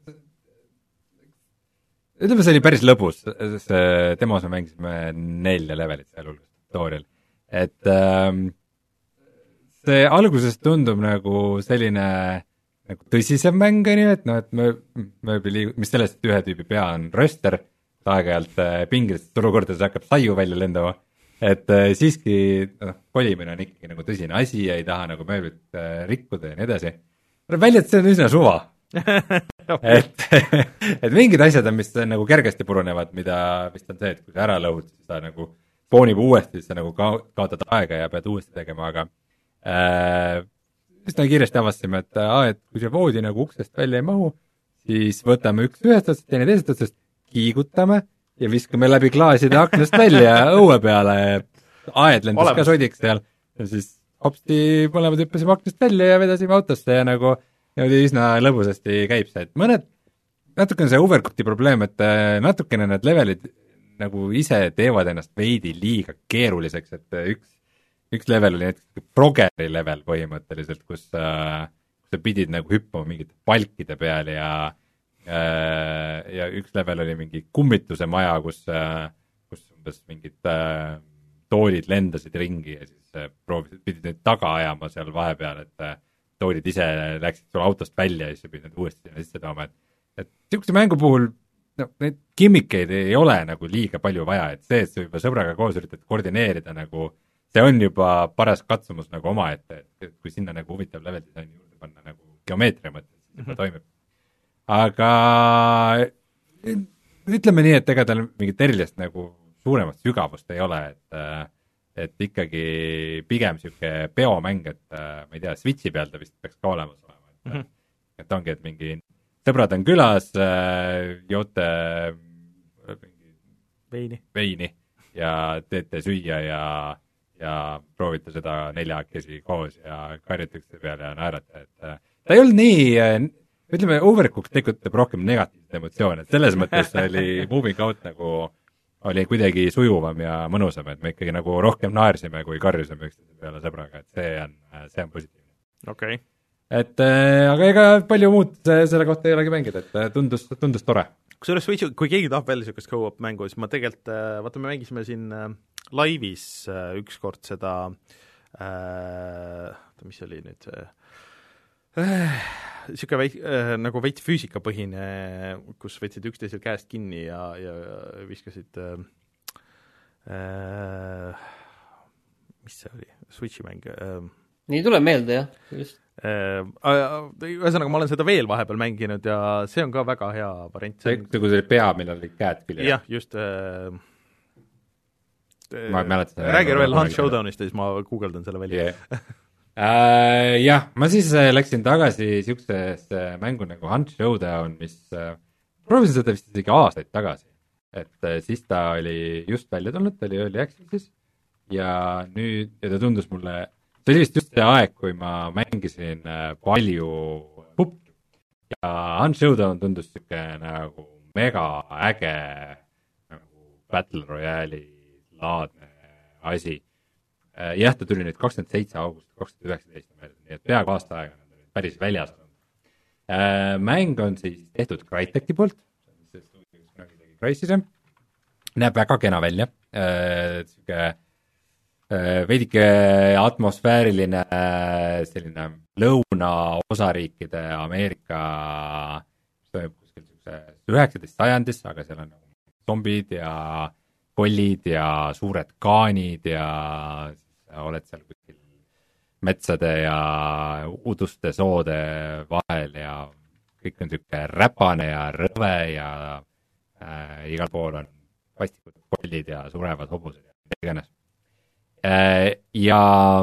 Speaker 2: ütleme, see oli päris lõbus, see demos me mängisime nelja levelit seal hulgas tutorial, et ähm, see alguses tundub nagu selline nagu tõsisem mäng, et noh, et mööbli liigu-, mis sellest, et ühe tüübi pea on röster, aeg-ajalt pingilist turukordades hakkab saiu välja lendama et äh, siiski noh, kolimine on ikkagi nagu tõsine asi ja ei taha nagu mööblit äh, rikkuda ja nii edasi. tuleb välja, et see on üsna suva et, et mingid asjad on, mis nagu kergesti purunevad, mida vist on see, et kui sa ära lõhud, siis sa nagu spoonib uuesti, siis sa nagu ka- kaotad aega ja pead uuesti tegema, aga äh, üsna kiiresti avastasime, et, aa, et kui see voodi nagu uksest välja ei mahu, siis võtame üks ühest otsast, teine teisest otsast, kiigutame ja viskame läbi klaaside aknast välja õue peale, aed lendas Olemas. Ka sodiks seal ja siis hopsti mõlemad hüppasime aknast välja ja vedasime autosse ja nagu niimoodi üsna lõbusasti käib see, et mõned, natukene see overcookti probleem, et natukene need levelid nagu ise teevad ennast veidi liiga keeruliseks, et üks, üks level oli näiteks progeri level põhimõtteliselt, kus äh, sa pidid nagu hüppama mingite palkide peal ja äh, ja üks level oli mingi kummituse maja, kus äh, kus umbes mingid äh, toolid lendasid ringi ja siis äh, proovisid, pidid neid taga ajama seal vahepeal, et äh, toolid ise läksid sul autost välja ja siis sa pidid need uuesti sinna sisse tooma, et, et niisuguse mängu puhul no, neid gimmikeid ei ole nagu liiga palju vaja, et see, et sa juba sõbraga koos üritad koordineerida nagu, see on juba paras katsumus nagu omaette, et kui sinna nagu huvitav level disaini juurde panna nagu geomeetria mõttes, siis juba toimib. aga ütleme nii, et ega tal mingit erilist nagu suuremat sügavust ei ole, et et ikkagi pigem niisugune peomäng, et ma ei tea, Switchi peal ta vist peaks ka olemas olema, et, mm -hmm. et ongi, et mingi sõbrad on külas, joote
Speaker 1: veini,
Speaker 2: veini ja teete süüa ja, ja proovite seda neljakesi koos ja karjate üksteise peale ja naerate, et ta ei olnud nii, ütleme, Overcooked tekitab rohkem negatiivset emotsioone, et selles mõttes oli Moving Out nagu oli kuidagi sujuvam ja mõnusam, et me ikkagi nagu rohkem naersime, kui karjusime üksteise peale sõbraga, et see on, see on positiivne.
Speaker 1: Okei. Okay.
Speaker 2: Et äh, aga ega palju muud selle kohta ei olegi mängida, et tundus, tundus tore.
Speaker 1: Kusjuures Switch, kui keegi tahab veel niisugust co-op mängu, siis ma tegelikult, vaata me mängisime siin laivis ükskord seda äh,, mis see oli nüüd äh,, niisugune veid, äh, nagu veits füüsikapõhine, kus võtsid üksteisel käest kinni ja, ja viskasid äh, äh, mis see oli, Switchi mäng äh,.
Speaker 3: nii tuleb meelde, jah, just.
Speaker 1: Ühesõnaga, ma olen seda veel vahepeal mänginud ja see on ka väga hea variant.
Speaker 2: See on nagu see pea, millal olid käed külje.
Speaker 1: jah, just äh,
Speaker 2: ma mäletan.
Speaker 1: Räägi veel Hunt Showdownist ja siis ma guugeldan selle välja.
Speaker 2: Yeah. äh, jah, ma siis läksin tagasi niisugusesse mängu nagu Hunt Showdown, mis äh, proovisin seda vist isegi aastaid tagasi, et äh, siis ta oli just välja tulnud, ta oli early access'is ja nüüd, ja ta tundus mulle, see oli vist just see aeg, kui ma mängisin palju puppi ja Hunt Showdown tundus niisugune nagu mega äge nagu Battle Royale'i laadne asi. Jah, ta tuli nüüd kakskümmend seitse august kaks tuhat üheksateist, nii et peaaegu aasta aega on päris väljas. Mäng on siis tehtud Crytek'i poolt, näeb väga kena välja, niisugune veidike atmosfääriline selline lõunaosariikide Ameerika, mis toimub kuskil üheksateist sajandis, aga seal on zombid ja kollid ja suured kaanid ja oled seal kuskil metsade ja uduste soode vahel ja kõik on niisugune räpane ja rõve ja äh, igal pool on pastikud kollid ja surevad hobused ja mida iganes. Ja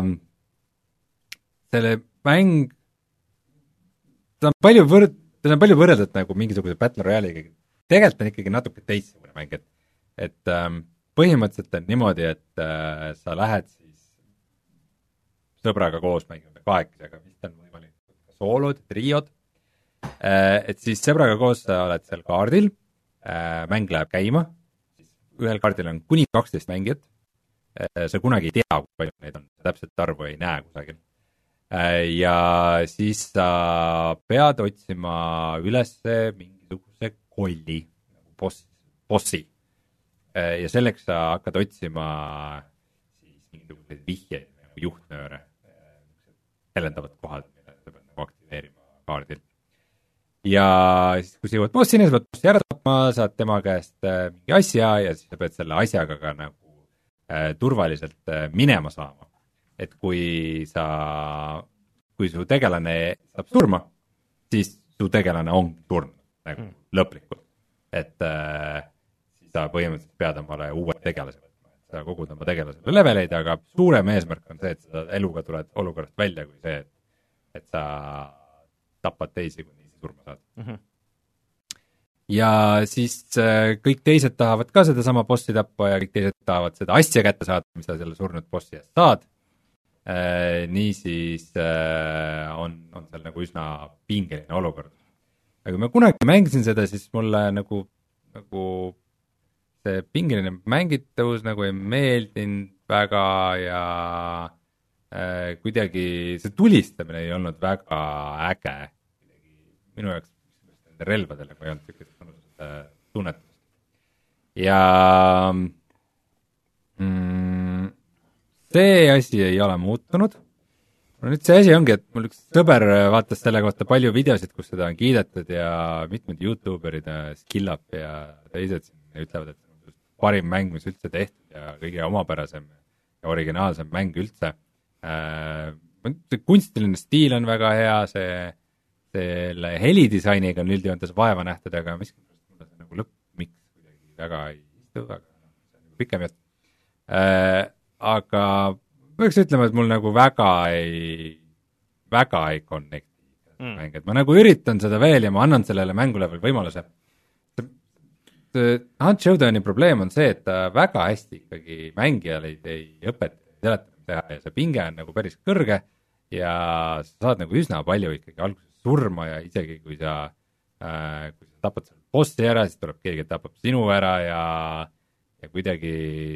Speaker 2: selle mäng, ta on palju võrd-, ta on palju võrreldud nagu mingisuguse Battle Royale'iga, tegelikult on ikkagi natuke teistsugune mäng, et, et ähm, põhimõtteliselt on niimoodi, et äh, sa lähed siis sõbraga koos mängima kahekesi, aga vist on võimalik soolod, triod, äh, et siis sõbraga koos sa oled seal kaardil, äh, mäng läheb käima, siis ühel kaardil on kuni kaksteist mängijat, sa kunagi ei tea, kui palju neid on, täpselt arvu ei näe kusagil. Ja siis sa pead otsima üles mingisuguse kolli, nagu boss, bossi. Ja selleks sa hakkad otsima siis mingisuguseid vihjeid, nagu juhtnööre, helendavad kohad, mida sa pead nagu aktiveerima kaardil. Ja siis, kui sa jõuad bossini, sa pead bossi ära tapma, saad tema käest mingi asja ja siis sa pead selle asjaga ka nagu äh, turvaliselt äh, minema saama. Et kui sa, kui su tegelane saab surma, siis su tegelane on surnud nagu mm. lõplikult. Et äh, siis sa põhimõtteliselt pead omale uued tegelased võtma, et sa kogud oma tegelasele leveleid, aga suurem eesmärk on see, et sa eluga tuled olukorrast välja, kui see, et, et sa tapad teisi, kui niisi surma saad. Mm-hmm. Ja siis äh, kõik teised tahavad ka seda sama bossi tappa ja kõik teised tahavad seda asja kätte saada, mis sa selle surnud bossi eest saad. Äh, nii siis äh, on, on seal nagu üsna pingeline olukord. Ja kui ma kunagi mängisin seda, siis mulle nagu, nagu see pingeline mängitavus nagu ei meeldinud väga ja äh, kuidagi see tulistamine ei olnud väga äge. Minu jaoks relvadele, kui ei olnud sellised tunnetust. Ja mm, see asi ei ole muutunud. Nüüd see asi ongi, et mul üks sõber vaatas selle kohta palju videosid, kus seda on kiidetud ja mitmed YouTuberid ja Skillap ja teised ütlevad, et see on parim mäng, mis üldse tehtud ja kõige omapärasem ja originaalsem mäng üldse. See kunstiline stiil on väga hea, see selle helidisainiga on üldjoontes vaeva nähtud, aga miski mulle see nagu lõppmiks kuidagi väga ei istu, aga see on nagu pikem jutt. Äh, aga võiks ütlema, et mul nagu väga ei, väga ei connecti mm. mäng, et ma nagu üritan seda veel ja ma annan sellele mängule veel võimaluse. Hunt Showdowni probleem on see, et ta väga hästi ikkagi mängijale ei õpeta seletamist teha ja see pinge on nagu päris kõrge ja sa saad nagu üsna palju ikkagi alguses surma ja isegi kui sa, äh, kui sa tapad selle bossi ära, siis tuleb keegi, et tapab sinu ära ja, ja kuidagi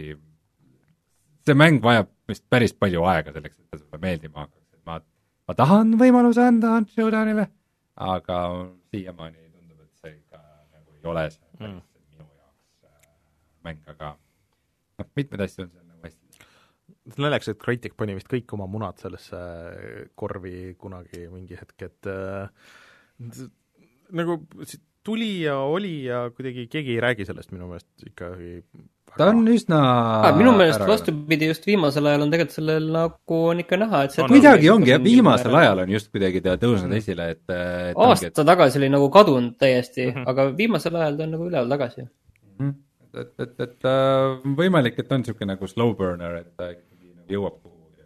Speaker 2: see mäng vajab vist päris palju aega selleks, et ta sulle meeldima hakkaks. Ma, ma tahan võimaluse anda Hunt Showdownile, aga siiamaani tundub, et see ikka nagu ei ole see mm. minu jaoks äh, mäng, aga no, mitmed asju on seal nagu hästi.
Speaker 1: Naleks, et Crytek pani vist kõik oma munad sellesse korvi kunagi mingi hetk, et äh, nagu tuli ja oli ja kuidagi keegi ei räägi sellest minu meelest ikka väga...
Speaker 2: Ta on üsna...
Speaker 3: Ah, minu meelest vastupidi just viimasel ajal on tegelikult sellel nagu on ikka näha, et see...
Speaker 2: Kuidagi ongi, ja viimasel ajal on just kuidagi ta tõusnud esile, et... et
Speaker 3: aasta et... tagasi oli nagu kadunud täiesti, mm-hmm. aga viimasel ajal ta on nagu üleval tagasi.
Speaker 2: Mm-hmm. Et, et, et, et võimalik, et on niisugune nagu slow burner, et ta ikkagi nagu jõuab kuhugi.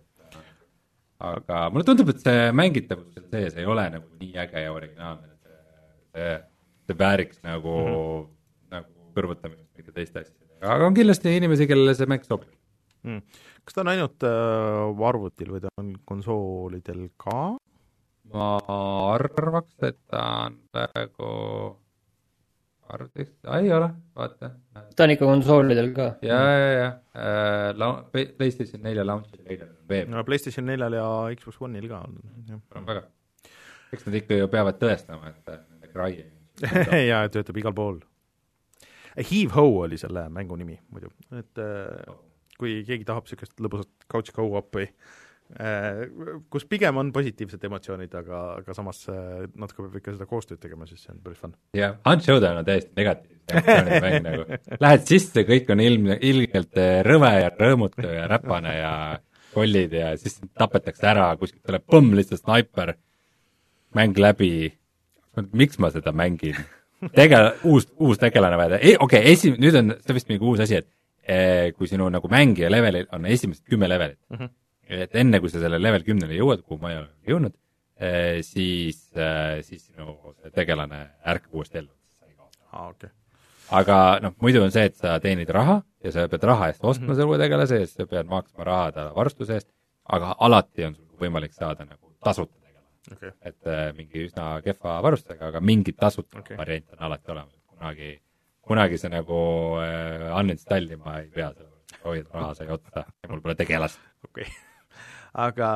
Speaker 2: Aga mulle tundub, et see mängitavus seal sees ei ole nagu nii äge ja originaalne, et see, see vääriks nagu, mm-hmm. nagu kõrvutamist mitte teiste asjadega. Aga on kindlasti inimesi, kellele see mäng sobib.
Speaker 1: Mm. Kas ta on ainult äh, arvutil või ta on konsoolidel ka?
Speaker 2: Ma arvaks, et ta on praegu... Arvutis, ei ole, vaata.
Speaker 3: Ta on ikka konsoolidel ka.
Speaker 2: Ja, ja, ja. Uh, PlayStation neljal launchil leidab veeb.
Speaker 1: No PlayStation neljal ja Xbox One'il ka on.
Speaker 2: on väga. Eks nad ikka ju peavad tõestama, et nende kraie.
Speaker 1: ja, töötab igal pool. Heave-Ho oli selle mängu nimi muidu. Et uh, kui keegi tahab sellist lõbusat couch co-op'i, kus pigem on positiivsed emotsioonid, aga, aga samas natuke peab ikka seda koostööd tegema, siis see on päris fun.
Speaker 2: jah, Hunt Showdown on täiesti negatiivsed emotsioonid mäng nagu. Lähed sisse, kõik on ilm, ilgelt rõve ja rõõmutu ja räpane ja kollid ja siis tapetakse ära, kuskilt tuleb põmm, lihtsalt sniper, mäng läbi. Miks ma seda mängin? Tegel, uus, uus tegelane vaja. Okei, okay, esi, nüüd on see vist mingi uus asi, et eh, kui sinu nagu mängija levelil on esimesed kümme levelit, mm-hmm. et enne kui sa selle level kümnele jõuad, kuhu ma ei ole jõudnud, eh, siis, eh, siis sinu tegelane ärkab uuesti ellu.
Speaker 1: Ah, okay.
Speaker 2: Aga noh, muidu on see, et sa teenid raha ja sa pead raha eest ostma mm-hmm. selle uue tegelase ja sa pead maksma raha ta varustuse eest, aga alati on sul võimalik saada nagu tasuta tegelane. Okay. Et äh, mingi üsna kehva varustusega, aga mingi tasuta okay. variant on alati olemas. Kunagi, kunagi see nagu äh, uninstallima ei pea, hoid raha sai otsa ja mul pole tegelast.
Speaker 1: Okay. Aga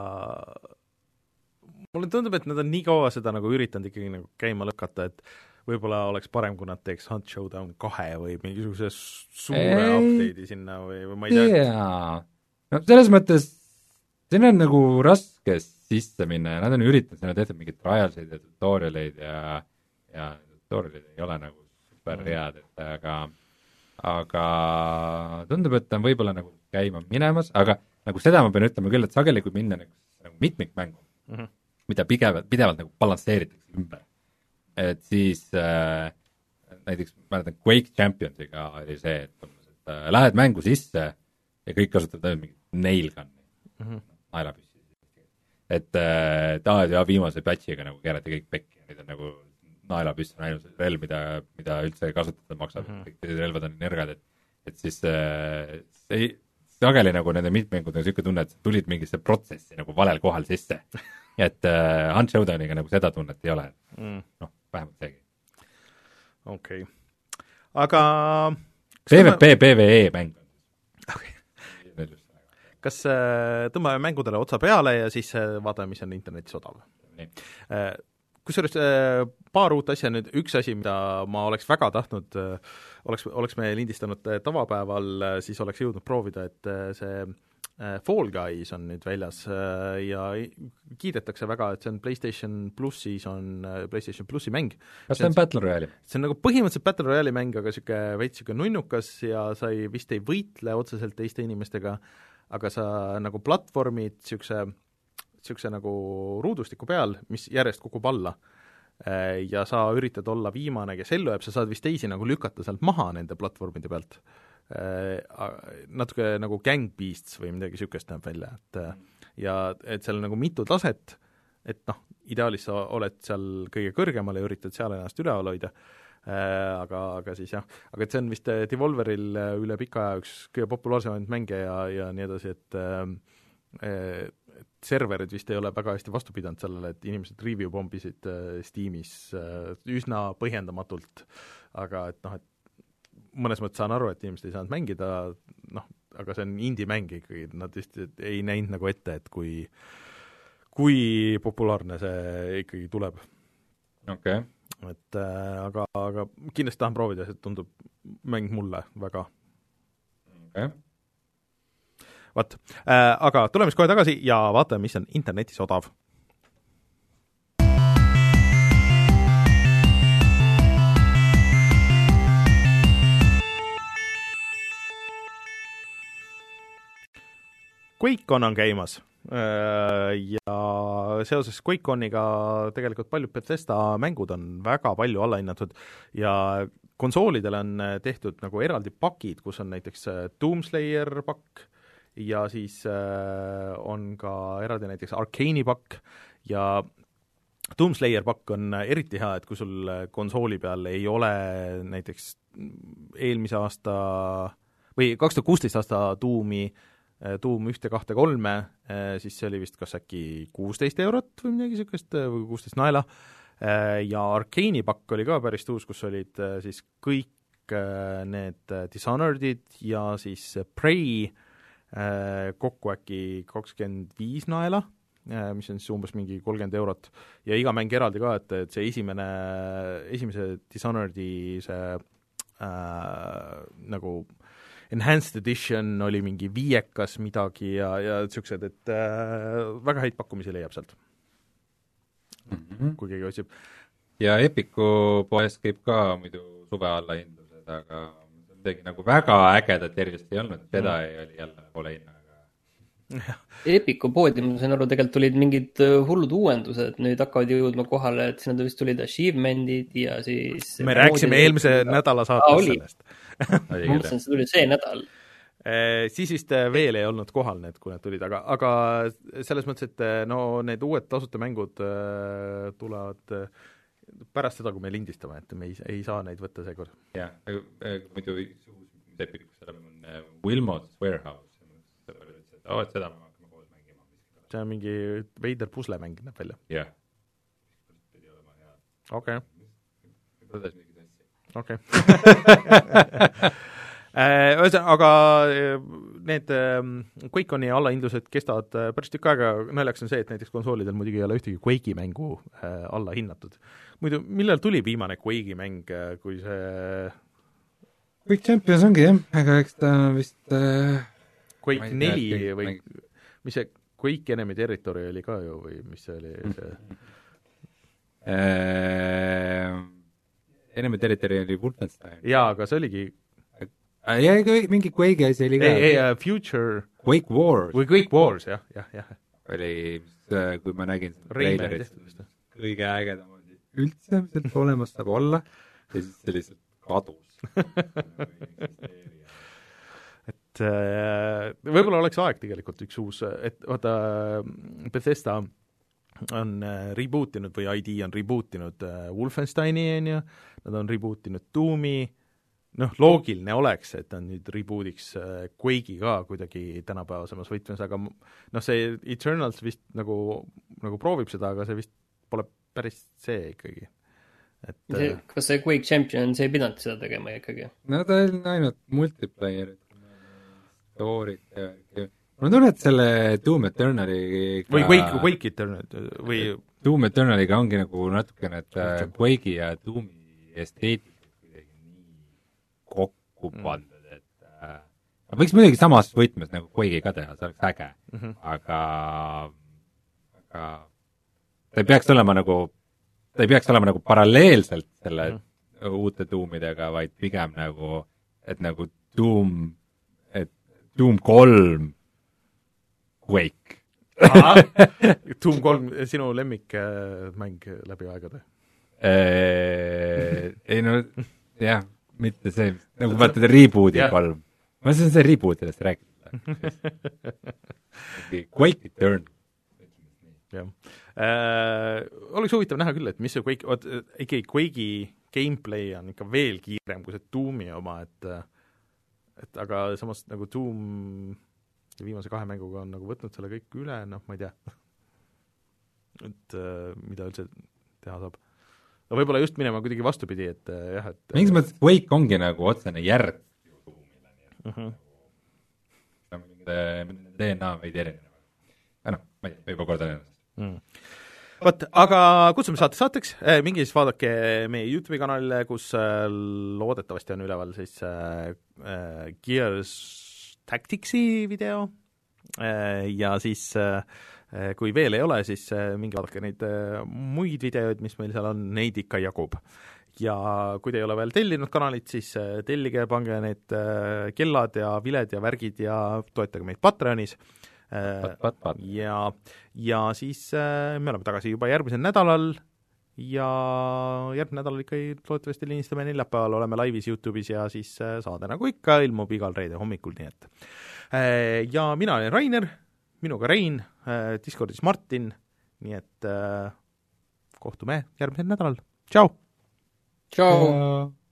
Speaker 1: mulle tundub, et nad on nii kaua seda nagu üritanud ikkagi nagu käima lõkata, et võib-olla oleks parem, kui nad teeks Hunt Showdown kahe või mingisuguse suure ei, update'i sinna või, või ma ei tea.
Speaker 2: Jaa, no selles mõttes siin on nagu raske sisse minna ja nad on üritanud, nad tehtud mingid trialseid ja tutorialeid ja, ja tutorialid ei ole nagu super head, et aga, aga tundub, et on võib-olla nagu käima minemas, aga nagu seda ma pean ütlema küll, et sageli kui minna nagu, nagu mitmikmängu mm, -hmm. mida pidevalt, pidevalt nagu balansseeritakse ümber, et siis äh, näiteks ma mäletan Quake Championsiga oli see, et, et äh, lähed mängu sisse ja kõik kasutavad mingit nail gun'i mm -hmm. naelapüssi. Et äh, ta ja viimase patchiga nagu keerati kõik pekki ja nüüd on nagu naelapüss on ainult relv, mida, mida üldse kasutada maksab mm, -hmm. kõik teised relvad on nõrgad, et, et siis äh, see sageli nagu nende mitmengudega niisugune tunne, et tulid mingisse protsessi nagu valel kohal sisse. et äh, Hunt Showdowniga nagu seda tunnet ei ole mm., noh, vähemalt seegi.
Speaker 1: okei okay., aga
Speaker 2: PvP, PvE mäng on
Speaker 1: okay. Kas äh, tõmbame mängudele otsa peale ja siis äh, vaatame, mis on internetis odav? Äh, kusjuures äh, paar uut asja nüüd, üks asi, mida ma oleks väga tahtnud äh, oleks, oleks me lindistanud äh, tavapäeval äh,, siis oleks jõudnud proovida, et äh, see äh, Fall Guys on nüüd väljas äh, ja kiidetakse väga, et see on PlayStation plussis on äh, PlayStation plussi mäng.
Speaker 2: Kas see on, see on Battle Royale'i?
Speaker 1: See on nagu põhimõtteliselt Battle Royale'i mäng, aga siuke veits siuke nunnukas ja sa ei, vist ei võitle otseselt teiste inimestega, aga sa nagu platvormid siukse, siukse nagu ruudustiku peal, mis järjest kukub alla ja sa üritad olla viimane, kes ellu jääb, sa saad vist teisi nagu lükata sealt maha nende platvormide pealt. Natuke nagu Gang Beasts või midagi siukest näeb välja, et ja et seal on nagu mitu taset, et noh, ideaalis sa oled seal kõige kõrgemal ja üritad seal ennast üleval hoida, aga, aga siis jah, aga et see on vist Devolveril üle pika aja üks kõige populaarsemaid mänge ja, ja nii edasi, et et serverid vist ei ole väga hästi vastu pidanud sellele, et inimesed review pombisid Steamis üsna põhjendamatult, aga et noh, et mõnes mõttes saan aru, et inimesed ei saanud mängida, noh, aga see on indie-mäng ikkagi, nad vist ei näinud nagu ette, et kui kui populaarne see ikkagi tuleb.
Speaker 2: Okei. Okay.
Speaker 1: Et äh, aga, aga kindlasti tahan proovida, see tundub mäng mulle väga.
Speaker 2: Okei. Okay.
Speaker 1: Vaat, äh, aga tuleme siis kohe tagasi ja vaatame, mis on internetis odav. QuakeCon on käimas ja seoses QuakeConiga tegelikult paljud Bethesda mängud on väga palju allahinnatud ja konsoolidel on tehtud nagu eraldi pakid, kus on näiteks Doomslayer pakk ja siis on ka eraldi näiteks Arcane'i pakk ja Doomslayer pakk on eriti hea, et kui sul konsooli peal ei ole näiteks eelmise aasta või kaks tuhat kuusteist aasta Doomi Doom ühte, kahte, kolme, siis see oli vist kas äkki kuusteist eurot või midagi niisugust, või kuusteist naela, ja Arcane'i pakk oli ka päris uus, kus olid siis kõik need Dishonored'id ja siis Prey kokku äkki kakskümmend viis naela, mis on siis umbes mingi kolmkümmend eurot, ja iga mäng eraldi ka, et, et see esimene, esimese Dishonored'i see äh, nagu Enhanced Edition oli mingi viiekas midagi ja, ja niisugused, et äh, väga häid pakkumisi leiab sealt mm, -hmm. kui keegi otsib.
Speaker 2: Ja Epiku poes käib ka muidu suve allahindlused, aga midagi nagu väga ägedat ergist ei olnud, seda mm. ei oli jälle pole hinnaga.
Speaker 3: Epiku poodi, ma sain aru, tegelikult tulid mingid hullud uuendused, nüüd hakkavad jõudma kohale, et sinna vist tulid achievement'id ja siis
Speaker 1: me rääkisime eelmise ja... nädala saates ah, sellest.
Speaker 3: Ma mõtlesin, see tuli see nädal.
Speaker 1: E, siis vist veel ei olnud kohal need, kui need tulid, aga, aga selles mõttes, et no need uued tasuta mängud äh, tulevad äh, pärast seda, kui me lindistame, et me ei, ei saa neid võtta seekord.
Speaker 2: Jah, muidu Epikus seal on Wilmot's Warehouse, oh, et seda me hakkame koos mängima.
Speaker 1: See on mingi veider puslemäng näeb välja.
Speaker 2: Jah.
Speaker 1: Okei.
Speaker 2: Võttes mingi
Speaker 1: okei. Aga need QuakeConi allahindlused kestavad päris tükk aega, naljaks on see, et näiteks konsoolidel muidugi ei ole ühtegi Quake'i mängu alla hinnatud. Muidu, millal tuli viimane Quake'i mäng, kui see
Speaker 2: Quake Champions ongi jah, aga eks ta vist äh...
Speaker 1: Quake neli või mäng... mis see Quake Enemy Territory oli ka ju või mis see oli see
Speaker 2: eee... Enemy Territory oli Wolfenstein.
Speaker 1: Jaa, aga see oligi
Speaker 2: ja mingi Quake'i asi oli ka.
Speaker 1: ei, ei, Future
Speaker 2: Quake Wars.
Speaker 1: või Quake Wars, jah, jah, jah.
Speaker 2: oli, kui ma nägin treilerist, kõige ägedam oli üldse, mis olemas saab olla ja siis see lihtsalt kadus.
Speaker 1: et võib-olla oleks aeg tegelikult üks uus, et vaata, Bethesda on reboot inud või I D on reboot inud Wolfensteini, on ju, nad on reboot inud Doomi, noh, loogiline oleks, et nad nüüd reboot'iks Quake'i ka kuidagi tänapäevasemas võtmes, aga noh, see Eternals vist nagu, nagu proovib seda, aga see vist pole päris see ikkagi. Et,
Speaker 3: see, kas see Quake Champion, see ei pidanud seda tegema ikkagi?
Speaker 2: No ta on ainult multiplayer, stoorid ja ma tunnen, et selle Doom Eternali
Speaker 1: või Quake, Quake Eternal või
Speaker 2: Doom Eternaliga ongi nagu natukene, et Quake'i ja Doomi esteetikud kuidagi nii kokku pandud, et äh, võiks muidugi samas võtmes nagu Quake'i ka teha, see oleks äge, mm -hmm. aga aga ta ei peaks olema nagu ta ei peaks olema nagu paralleelselt selle mm -hmm. uute Doomidega, vaid pigem nagu, et nagu Doom, et Doom kolm Quake.
Speaker 1: Doom kolm, sinu lemmikmäng läbi aegade?
Speaker 2: Ei no, jah, mitte see, nagu vaata reboot'i kolm. Ma saan see reboot'idest rääkida. Quake Eternal.
Speaker 1: jah. Äh, oleks huvitav näha küll, et mis see Quake, oot, ikkagi Quake'i gameplay on ikka veel kiirem kui see Doomi oma, et et aga samas nagu Doom ja viimase kahe mänguga on nagu võtnud selle kõik üle, noh, ma ei tea, et äh, mida üldse teha saab. No võib-olla just minema kuidagi vastupidi, et äh, jah, et
Speaker 2: mingis mõttes Quake ongi nagu otsene järg uh -huh. D N A veidi erinev. noh, ma ei tea, võib-olla kordan ennast
Speaker 1: mm. Vot, aga kutsume saate saateks, eh, mingi siis vaadake meie YouTube'i kanalile, kus äh, loodetavasti on üleval siis äh, äh, Gears Tacticsi video ja siis kui veel ei ole, siis mingi vaadake neid muid videoid, mis meil seal on, neid ikka jagub. Ja kui te ei ole veel tellinud kanalit, siis tellige, pange need kellad ja viled ja värgid ja toetage meid Patreonis.
Speaker 2: Pat, pat, pat.
Speaker 1: Ja, ja siis me oleme tagasi juba järgmisel nädalal ja järgmine nädal ikka loodetavasti linistame neljapäeval, oleme laivis YouTube'is ja siis saade nagu ikka ilmub igal reede hommikul, nii et ja mina olen Rainer, minuga Rein, Discordis Martin, nii et kohtume järgmisel nädalal, tšau!
Speaker 3: Tšau!